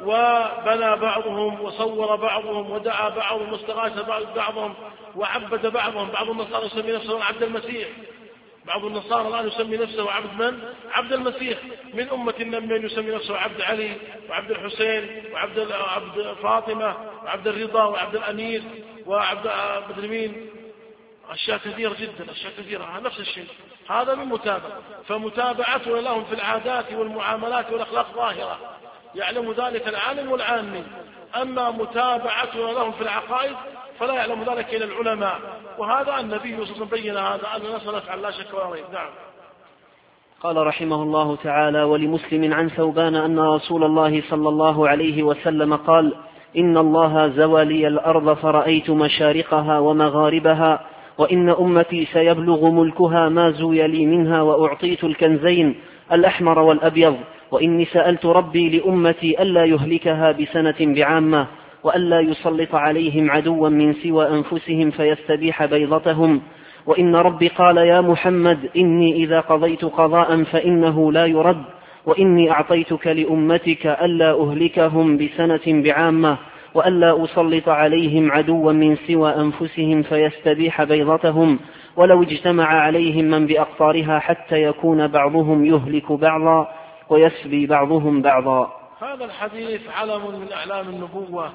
وبنى بعضهم وصور بعضهم ودعا بعضهم واستغاث بعضهم وعبد بعضهم. بعض النصارى يسمي نفسه عبد المسيح، بعض النصارى الآن يسمي نفسه عبد من؟ عبد المسيح. من أمة من يسمي نفسه عبد علي وعبد الحسين وعبد عبد فاطمة وعبد الرضا وعبد الأنيس وعبد بدرمين، أشياء كثيرة جدا، أشياء كثيرة. نفس الشيء هذا من متابعة. فمتابعتنا لهم في العادات والمعاملات والأخلاق ظاهرة، يعلم ذلك العالم والعامي. أما متابعتنا لهم في العقائد فلا يعلم ذلك إلا العلماء، وهذا النبي صلى الله عليه وسلم بين هذا أننا سنفعل لا شك ولا ريب. نعم. قال رحمه الله تعالى: ولمسلم عن ثوبان أن رسول الله صلى الله عليه وسلم قال: إن الله زوى لي الأرض فرأيت مشارقها ومغاربها، وإن أمتي سيبلغ ملكها ما زوي لي منها، وأعطيت الكنزين الأحمر والأبيض، وإني سألت ربي لأمتي ألا يهلكها بسنة بعامة، وألا يسلط عليهم عدوا من سوى أنفسهم فيستبيح بيضتهم، وإن ربي قال: يا محمد إني إذا قضيت قضاء فإنه لا يرد، وإني أعطيتك لأمتك ألا أهلكهم بسنة بعامة، وألا أسلط عليهم عدوا من سوى أنفسهم فيستبيح بيضتهم، ولو اجتمع عليهم من بأقطارها حتى يكون بعضهم يهلك بعضا ويسبي بعضهم بعضا. هذا الحديث علم من أعلام النبوة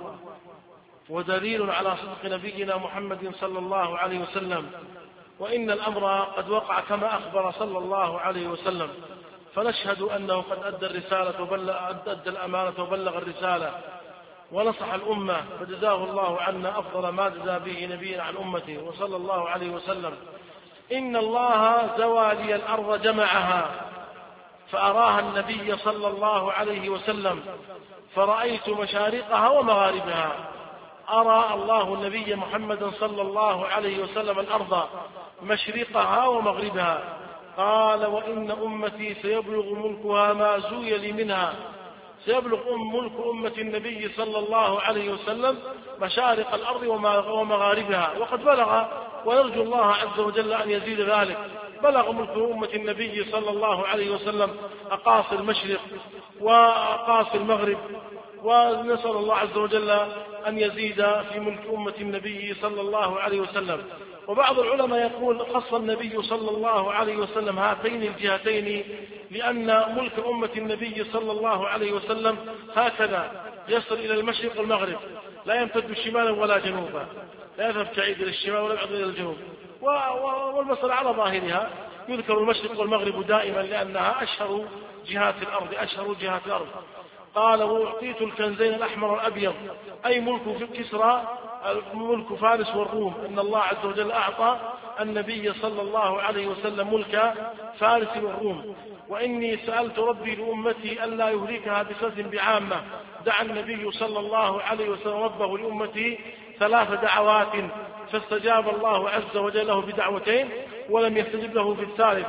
ودليل على صدق نبينا محمد صلى الله عليه وسلم، وإن الأمر قد وقع كما أخبر صلى الله عليه وسلم، فنشهد أنه قد أدى الرسالة وبلغ أدى الأمانة وبلغ الرسالة ونصح الأمة، فجزاه الله عنا أفضل ما جزى به نبينا عن أمته وصلى الله عليه وسلم. إن الله زوى لي الأرض جمعها فأراها النبي صلى الله عليه وسلم، فرأيت مشارقها ومغاربها. أرى الله النبي محمد صلى الله عليه وسلم الأرض مشرقها ومغربها. قال: وإن أمتي سيبلغ ملكها ما زوي لي منها. سيبلغ ملك أمة النبي صلى الله عليه وسلم مشارق الأرض ومغاربها، وقد بلغ، ونرجو الله عز وجل أن يزيد ذلك. بلغ ملك أمة النبي صلى الله عليه وسلم أقاصي المشرق وأقاصي المغرب، ونسأل الله عز وجل أن يزيد في ملك أمة النبي صلى الله عليه وسلم. وبعض العلماء يقول: خص النبي صلى الله عليه وسلم هاتين الجهتين لأن ملك أمة النبي صلى الله عليه وسلم هكذا يصل إلى المشرق والمغرب، لا يمتد شمالا ولا جنوبا، لا يذهب بعيد إلى الشمال ولا بعيد إلى الجنوب. والمسألة على ظاهرها يذكر المشرق والمغرب دائما لأنها أشهر جهات الأرض أشهر جهات الأرض. قال: وأعطيت الكنزين الأحمر والأبيض، أي ملك في كسرى ملك فارس والروم. إن الله عز وجل أعطى النبي صلى الله عليه وسلم ملك فارس والروم. وإني سألت ربي لأمتي ألا يهلكها بسنة بعامة. دعا النبي صلى الله عليه وسلم ربه لأمته ثلاث دعوات، فاستجاب الله عز وجل له بدعوتين ولم يستجب له في الثالثة.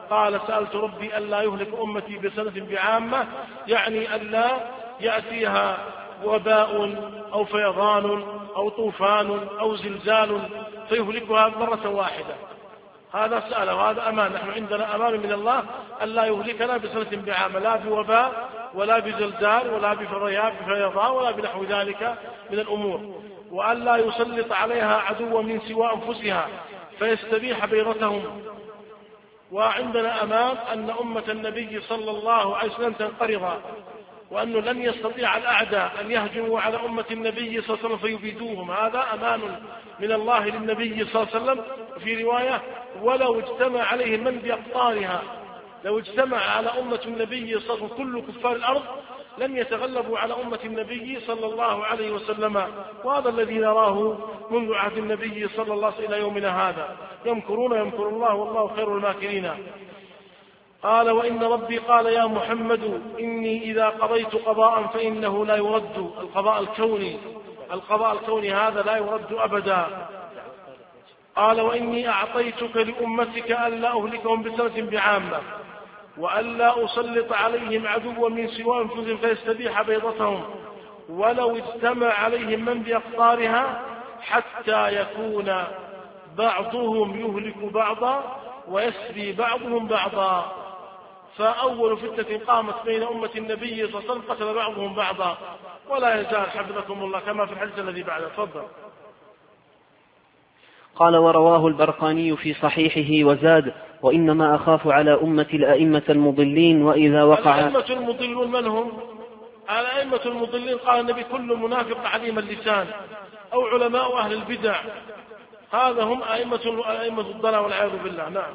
قال سألت ربي ألا يهلك أمتي بسنة بعامة، يعني ألا يأتيها وباء أو فيضان أو طوفان أو زلزال فيهلكها مرة واحدة. هذا سأل وهذا أمان. نحن عندنا أمان من الله ألا يهلكنا بسنة بعامة، لا بوباء ولا بزلزال ولا بفيضان ولا بنحو ذلك من الأمور، وألا يسلط عليها عدوا من سوى أنفسها فيستبيح بيضتهم. وعندنا أمان أن أمة النبي صلى الله عليه وسلم تنقرض، وأنه لن يستطيع الأعداء أن يهجموا على أمة النبي صلى الله عليه وسلم فيبيدوهم. هذا أمان من الله للنبي صلى الله عليه وسلم. في رواية ولو اجتمع عليه من بأقطارها، لو اجتمع على أمة النبي صلى الله عليه وسلم كل كفار الأرض لم يتغلبوا على أمة النبي صلى الله عليه وسلم. وهذا الذي نراه منذ عهد النبي صلى الله عليه وسلم إلى يومنا هذا، يمكرون يمكر الله والله خير الماكرين. قال وإن ربي قال يا محمد إني إذا قضيت قضاء فإنه لا يرد. القضاء الكوني، القضاء الكوني هذا لا يرد أبدا. قال وإني أعطيتك لأمتك ألا أهلكهم بسنة بعامة، وألا أسلط عليهم عدوا من سوى أنفسهم فيستبيح بيضتهم، ولو اجتمع عليهم من بأقطارها حتى يكون بعضهم يهلك بعضا ويسبي بعضهم بعضا. فأول فتنة قامت بين أمة النبي صلى الله عليه وسلم قتل بعضهم بعضا، ولا يزال حفظكم الله كما في الحديث الذي بعده. تفضل. قال ورواه البرقاني في صحيحه وزاد وإنما أخاف على أمة الأئمة المضلين وإذا وقع. الأئمة المضلون من هم؟ الأئمة المضلين قال النبي كل منافق عليم اللسان أو علماء أهل البدع، هذا هم أئمة أئمة الضلال والعياذ بالله. نعم.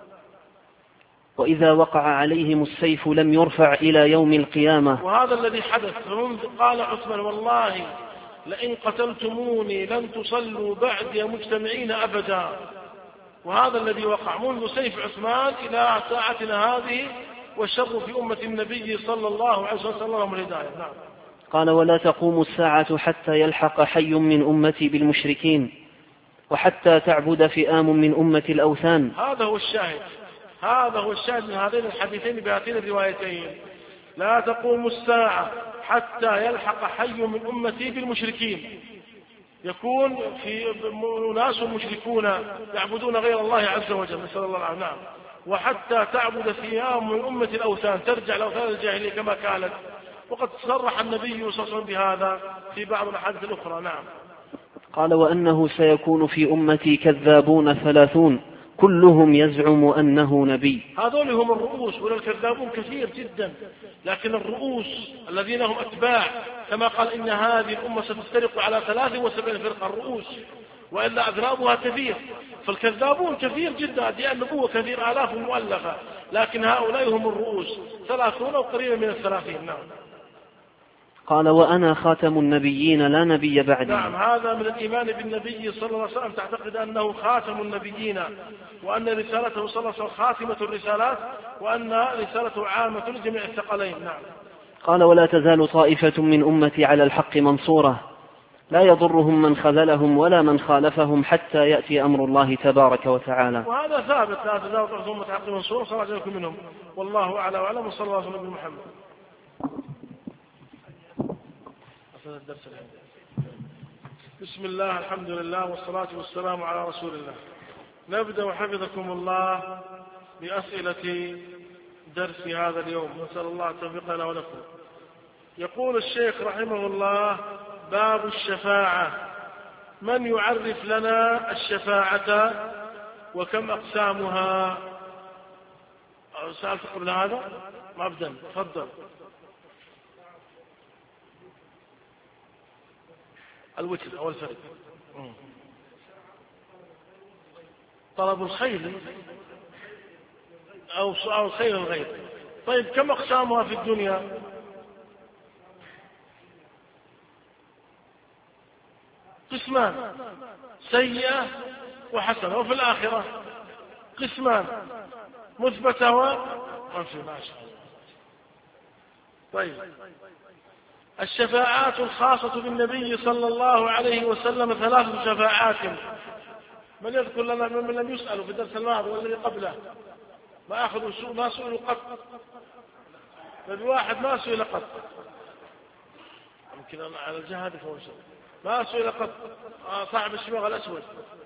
وإذا وقع عليهم السيف لم يرفع إلى يوم القيامة. وهذا الذي حدث. قال عثمان والله لئن قتلتموني لن تصلوا بعد مجتمعين أبدا. وهذا الذي وقع منذ سيف عثمان إلى ساعتنا هذه، والشر في أمة النبي صلى الله عليه وسلم لهم الهداية. نعم. قال ولا تقوم الساعة حتى يلحق حي من أمتي بالمشركين وحتى تعبد فئام من أمة الأوثان. هذا هو الشاهد، هذا هو الشاهد من هذين الحديثين بهاتين الروايتين. لا تقوم الساعة حتى يلحق حي من أمتي بالمشركين، يكون في ناس مشركون يعبدون غير الله عز وجل، نسأل الله العافية. نعم. وحتى تعبد فئام من أمة الأوثان، ترجع الأوثان الجاهلية كما كانت، وقد صرح النبي صلى الله عليه وسلم بهذا في بعض الأحاديث الأخرى. نعم. قال وأنه سيكون في أمتي كذابون ثلاثون كلهم يزعم أنه نبي. هذول هم الرؤوس، والكذابون كثير جدا، لكن الرؤوس الذين هم أتباع كما قال إن هذه الأمة ستفترق على ثلاث وسبعين فرقة الرؤوس، وإلا أذنابها كثير. فالكذابون كثير جدا، دي النبوة كثير آلاف مؤلفة، لكن هؤلاء هم الرؤوس ثلاثون أو قريبا من الثلاثين. نعم. قال وأنا خاتم النبيين لا نبي بعدي. نعم. هذا من الإيمان بالنبي صلى الله عليه وسلم، تعتقد أنه خاتم النبيين، وأن رسالته صلى الله عليه وسلم خاتمة الرسالات، وأن رسالته عامة لجميع الثقلين. نعم. قال ولا تزال طائفة من أمتي على الحق منصورة لا يضرهم من خذلهم ولا من خالفهم حتى يأتي أمر الله تبارك وتعالى. وهذا ثابت، لا تزال طائفة من أمتي على الحق منصورة، صلى الله عليه وسلم منهم، والله أعلى وأعلم، وصلى الله عليه وسلم محمد. بسم الله، الحمد لله، والصلاة والسلام على رسول الله. نبدأ حفظكم الله بأسئلة درس هذا اليوم، نسأل الله التوفيق لنا ولكم. يقول الشيخ رحمه الله: باب الشفاعة. من يعرف لنا الشفاعة وكم أقسامها؟ سألت قبل هذا مبدأ، تفضل. الوتر أو الفرد، طلب الخير أو سؤال الخير الغير. طيب كم أقسامها في الدنيا؟ قسمان: سيئة وحسنة. وفي الآخرة قسمان: مثبتة ومنفية. ما شاء الله. طيب، الشفاعات الخاصة بالنبي صلى الله عليه وسلم ثلاث شفاعات. من يذكر لنا من لم يسأل في الدرس الماضي والذي قبله؟ ما أخذوا سوء ما سئلوا قط، نبي واحد ما سئل قط، يمكن على الجهة هذه فوق ما سئل قط. صاحب الشماغ الأسود،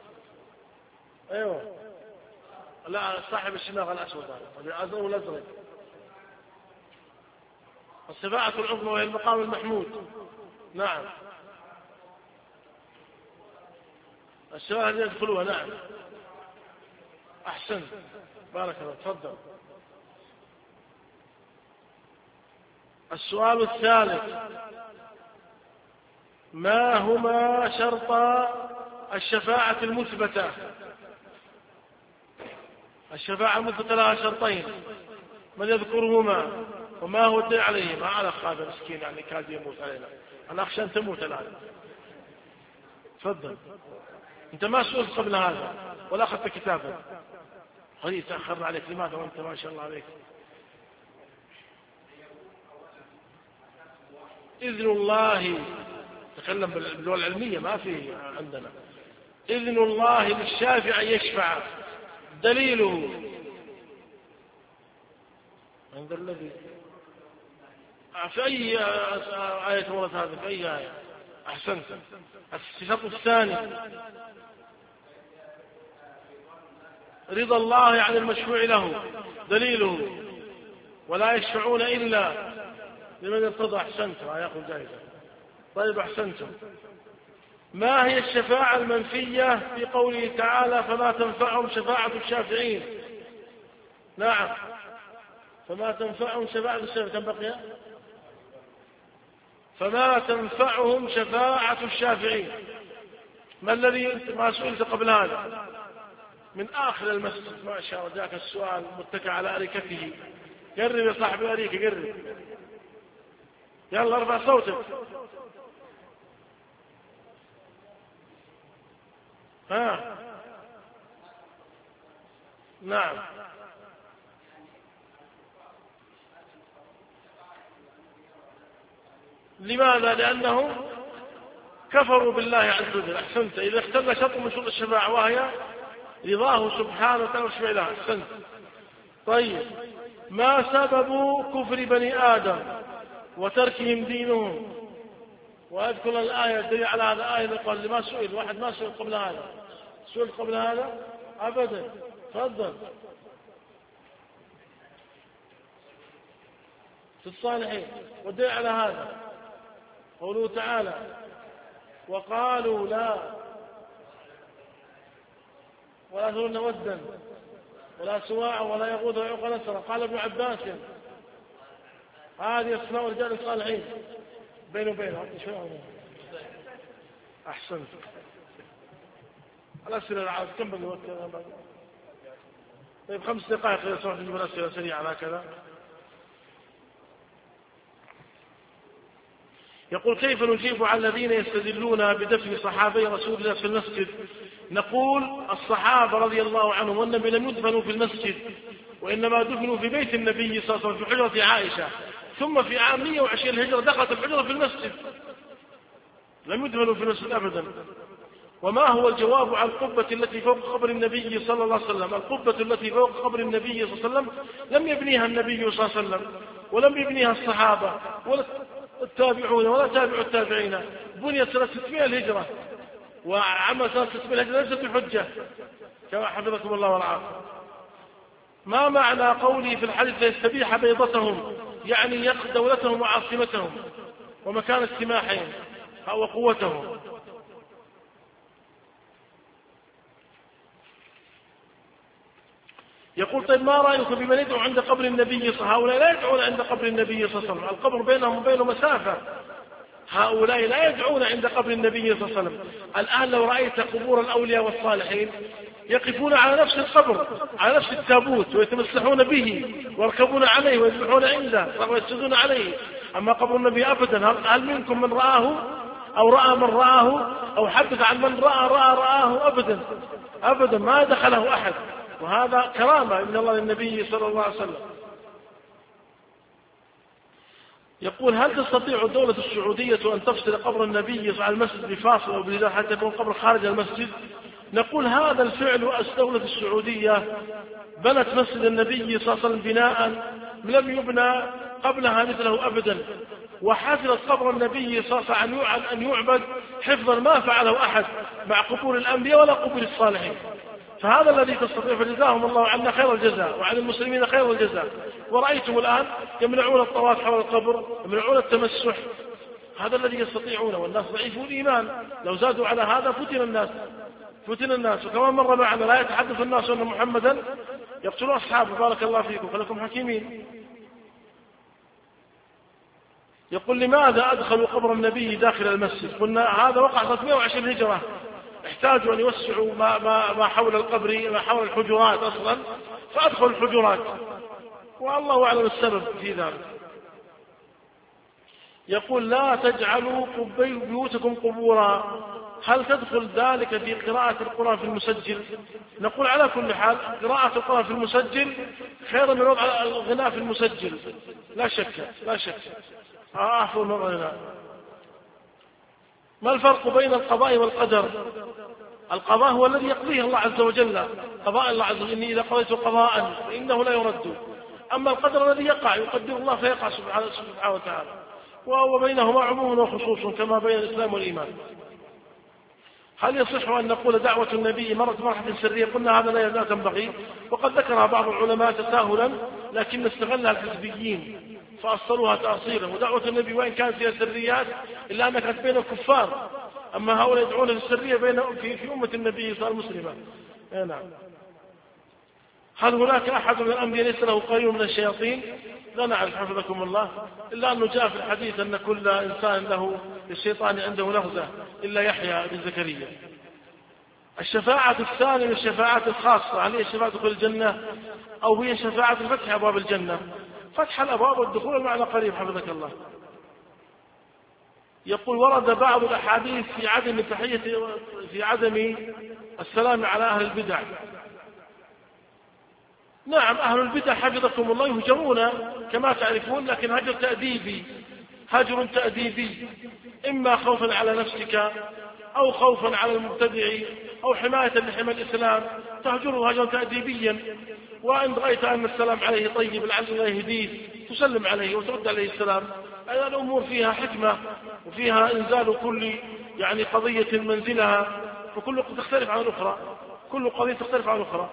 أيوه لا صاحب الشماغ الأسود هذا الأزرق والأزرق. الشفاعة العظمى وهي المقام المحمود. نعم الشفاعة يدخلوها. نعم أحسن بارك الله. تفضل. السؤال الثالث: ما هما شرطا الشفاعة المثبتة؟ الشفاعة المثبتة لها شرطين، من يذكرهما وما هو الدليل عليهما؟ على هذا مسكين يعني كاد يموت علينا، أنا أخشى أن تموت الآن. تفضل. أنت ما سئلت قبل هذا ولا أخذت كتابا. خليل تأخرنا عليك، لماذا وأنت ما شاء الله عليك؟ إذن الله، تكلم باللغة العلمية ما في عندنا. إذن الله للشافع يشفع، دليله عند الذي في أي آية ورد هذا؟ في أي آية؟ أحسنت. الشرط الثاني: رضا الله عن المشفوع له، دليله ولا يشفعون إلا لمن ارتضى. أحسنت، يأخذ جائزة. طيب أحسنتم. ما هي الشفاعة المنفية في قوله تعالى فما تنفعهم شفاعة الشافعين؟ نعم فما تنفعهم شفاعة الشافعين. كم بقي؟ فما تنفعهم شفاعة الشافعين. ما الذي ما سئلت قبل هذا؟ من آخر المسجد ما شاء الله جاءك السؤال متكئ على أريكته. قرب يا صاحب الأريكة، قرب يلا ارفع صوتك. ها نعم لماذا؟ لأنهم كفروا بالله عز وجل. أحسنت. إذا اختل شرط من شروط الشفاعة وهي رضاه سبحانه وتعالى وشفع له. أحسنت. طيب ما سبب كفر بني آدم وتركهم دينهم؟ وأذكر الآية الدليل على هذا الآية قال لما سئل واحد ما سئل قبل هذا. سئل قبل هذا أبدا. تفضل. في الصالحين. والدليل على هذا قوله تعالى وقالوا لا ولا تظن ودا ولا سواع ولا يغوث ويعوق نسرا. قال ابن عباس هذه اسماء رجال الصالحين بينه وبينهم. أحسنت. الأسئلة العاد كم بقي وقت؟ طيب خمس دقائق إذا سمحت نجيب الأسئلة سريعة هكذا. يقول كيف نجيب على الذين يستدلون بدفن صحابي رسول الله في المسجد؟ نقول الصحابة رضي الله عنهم والنبي لم يدفنوا في المسجد، وإنما دفنوا في بيت النبي صلى الله عليه وسلم في حجرة عائشة، ثم في عام مئة وعشرين الهجرة دخلت الحجرة في المسجد، لم يدفنوا في المسجد أبدا. وما هو الجواب عن القبة التي فوق قبر النبي صلى الله عليه وسلم؟ القبة التي فوق قبر النبي صلى الله عليه وسلم لم يبنيها النبي صلى الله عليه وسلم ولم يبنيها الصحابة ولا التابعون ولا تابع التابعين. بنيت سنة ستمائة الهجرة، وعمل سنة ستمائة الهجرة ليست بحجة كما حفظكم الله ورعاكم. ما معنى قولي في الحديث يستبيح بيضتهم؟ يعني يقضي دولتهم وعاصمتهم ومكان استماحهم أو قوتهم. يقول طيب ما رأيكم بمن يدعو عند قبر النبي صلى الله عليه وسلم؟ هؤلاء لا يدعون عند قبر النبي صلى الله عليه وسلم، القبر بينهم وبينه مسافة. هؤلاء لا يدعون عند قبر النبي صلى الله عليه وسلم. الآن لو رأيت قبور الأولياء والصالحين يقفون على نفس القبر على نفس التابوت ويتمسحون به ويركبون عليه ويذبحون عنده ويسجدون عليه. أما قبر النبي أبدا. هل منكم من رآه أو رأى من رآه أو حدث عن من رأى رأى رآه؟ أبدا أبدا ما دخله أحد. وهذا كرامة من الله للنبي صلى الله عليه وسلم. يقول هل تستطيع الدولة السعودية أن تفصل قبر النبي على المسجد بفاصل أو بلدان حتى يكون قبر خارج المسجد؟ نقول هذا الفعل الدولة السعودية بنت مسجد النبي صلى الله عليه وسلم بناء لم يبنى قبلها مثله أبدا، وحفظت قبر النبي صلى الله عليه وسلم أن يعبد حفظا ما فعله أحد مع قبور الأنبياء ولا قبور الصالحين. فهذا الذي تستطيع، فجزاهم الله عنا خير الجزاء وعن المسلمين خير الجزاء. ورأيتم الآن يمنعون الطواف حول القبر، يمنعون التمسح، هذا الذي يستطيعونه، والناس ضعيفون الإيمان، لو زادوا على هذا فتن الناس فتن الناس. وكما مر معنا لا يتحدث الناس أن محمدا يقتل أصحابه، بارك الله فيكم فلكم حكيمين. يقول لماذا أدخلوا قبر النبي داخل المسجد؟ قلنا هذا وقع ثلاثمائة وعشرين هجرة، احتاجوا أن يوسعوا ما, ما, ما حول القبر، ما حول الحجرات أصلا، فأدخلوا الحجرات، والله أعلم السبب في ذلك. يقول لا تجعلوا بيوتكم قبورا، هل تدخل ذلك في قراءة القرآن في المسجل؟ نقول على كل حال قراءة القرآن في المسجل خير من وضع الغناء في المسجل، لا شك لا شك. أعفو الغناء. ما الفرق بين القضاء والقدر؟ القضاء هو الذي يقضيه الله عز وجل، قضاء الله عز وجل، إني إذا قضيت قضاء فإنه لا يرد. أما القدر الذي يقع يقدر الله فيقع سبحانه وتعالى، وبينهما عموم وخصوص كما بين الإسلام والإيمان. هل يصح أن نقول دعوة النبي مرت مرحلة سرية؟ قلنا هذا لا تنبغي، وقد ذكرها بعض العلماء تساهلا، لكن استغلها الحزبيين فأصلوها تأصيلا. ودعوة النبي وإن كانت فيها سريات إلا أنها كانت بين الكفار، أما هؤلاء يدعون في السرية بين في, في أمة النبي صلى الله عليه وسلم. نعم. هل هناك أحد من الأنبياء ليس له قرين من الشياطين؟ لا نعرف حفظكم الله، إلا أنه جاء في الحديث أن كل إنسان له للشيطان عنده نغزة إلا يحيى بن زكريا. الشفاعة الثانية من الشفاعات الخاصة، هل هي شفاعة دخول الجنة أو هي شفاعة فتح أبواب الجنة؟ فتح الأبواب والدخول المعنى قريب حفظك الله. يقول ورد بعض الأحاديث في عدم تحية في عدم السلام على أهل البدع. نعم أهل البدع حفظكم الله يهجرون كما تعرفون، لكن هجر تأديبي، هجر تأديبي، إما خوفا على نفسك أو خوفا على المبتدع أو حماية لحمى الإسلام، تهجره هجرا تأديبيا. وإن رأيت أن السلام عليه طيب لعل الله يهديه تسلم عليه وترد عليه السلام. أي الأمور فيها حكمة وفيها إنزال كل يعني قضية منزلها، وكل تختلف عن الأخرى، كل قضية تختلف عن الأخرى.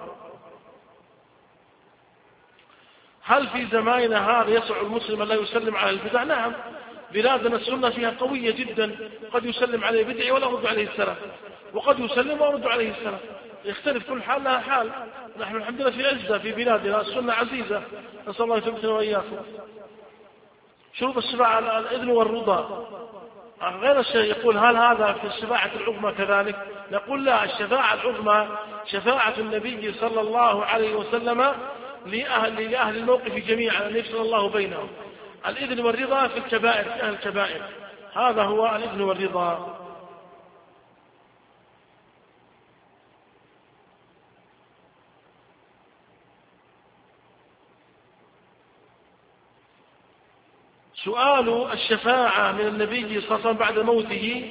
هل في زماننا هذا يسع المسلم لا يسلم على البدع؟ نعم، بلادنا السنة فيها قوية جدا، قد يسلم عليه بدعي ولا يرد عليه السلام، وقد يسلم ويرد عليه السلام، يختلف كل حال لها حال. نحن الحمد لله في عزة في بلادنا، السنة عزيزة، نسأل الله يثبتنا وإياكم. شروط الشفاعة الإذن والرضا غير الشيء. يقول هل هذا في الشفاعة العظمى كذلك؟ نقول لا، الشفاعة العظمى شفاعة النبي صلى الله عليه وسلم لأهل, لأهل الموقف جميعا أن يفصل الله بينهم. الإذن والرضا في الكبائر، في أهل الكبائر، هذا هو الإذن والرضا. سؤال الشفاعة من النبي صلى الله عليه وسلم بعد موته،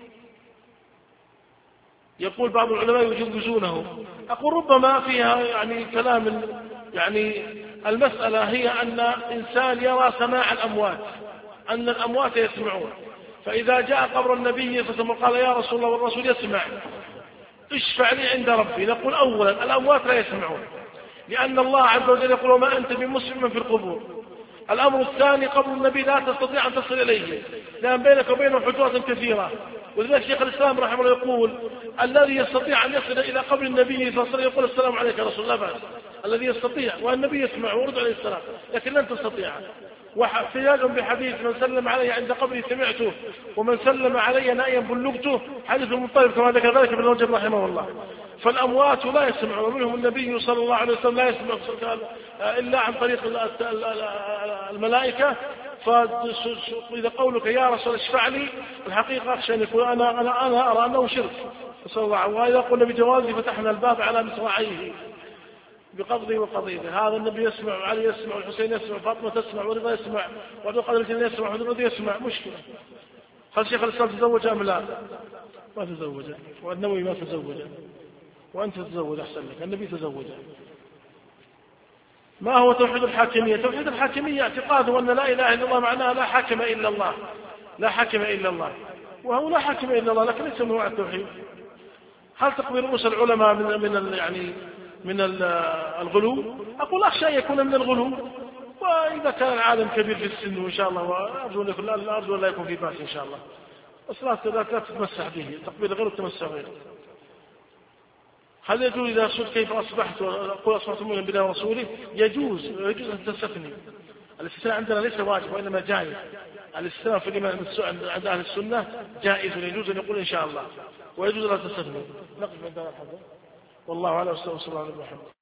يقول بعض العلماء يجوزونه. أقول ربما فيها يعني كلام، يعني المسألة هي أن إنسان يرى سماع الأموات، أن الأموات يسمعون، فإذا جاء قبر النبي صلى الله عليه وسلم قال يا رسول الله والرسول يسمع، اشفع لي عند ربي. نقول أولا الأموات لا يسمعون، لأن الله عز وجل يقول وما أنت بمسلم في القبور. الأمر الثاني قبر النبي لا تستطيع أن تصل إليه، لأن بينك وبينه حجرات كثيرة. ولذلك شيخ الإسلام رحمه الله يقول الذي يستطيع أن يصل إلى قبر النبي صلى الله عليه وسلم يقول السلام عليك يا رسول الله بس، الذي يستطيع، والنبي يسمع ويرد عليه السلام، لكن لن تستطيع. واحتياج بحديث من سلم علي عند قبري سمعته ومن سلم علي نائيا بلغته، حديث المطلب كما ذكر ذلك ابن رجب رحمه الله. فالأموات لا يسمعون، ومنهم النبي صلى الله عليه وسلم لا يسمع إلا عن طريق الملائكة. فإذا قولك يا رسول اشفع لي، الحقيقة أخشى أن يقول أنا, أنا, أنا أرى أنه شرك صلى الله عليه وسلم. وإذا قلنا بجوازه فتحنا الباب على مصراعيه بقبضه وقضيبه. هذا النبي يسمع، وعلي يسمع، والحسين يسمع، فاطمة تسمع، ورضا يسمع، وعبد القادر الجيلاني يسمع، وحدود يسمع. مشكلة. هل شيخ الإسلام تزوج أم لا؟ ما تزوج، والنووي ما تزوج. وأنت تتزوج أحسن لك، النبي تزوج. ما هو توحيد الحاكمية؟ توحيد الحاكمية اعتقاده أن لا إله إلا الله معناها لا حاكم إلا الله، لا حاكم إلا الله، وهو لا حاكم إلا الله، لكن ليس من نوع التوحيد. هل تقبل رؤوس العلماء من من يعني من الغلو؟ أقول أخشى أن يكون من الغلو، وإذا كان العالم كبير في السن وإن شاء الله، وأرجو أن يكون أرجو لا يكون في بأس إن شاء الله، بس لا تتمسح به، تقبيل غير وتمسح غيره. هل يجوز إذا سئلت كيف أصبحت وأقول أصبحت مؤمنا بالله ورسوله؟ يجوز يجوز أن تستثني. الاستثناء عندنا ليس واجب وإنما جائز. الاستثناء في الإيمان عند أهل السنة جائز، يجوز أن يقول إن شاء الله، ويجوز أن لا تستثني. نقف عند هذا الحد، والله أعلم. وصلى الله عليه وسلم.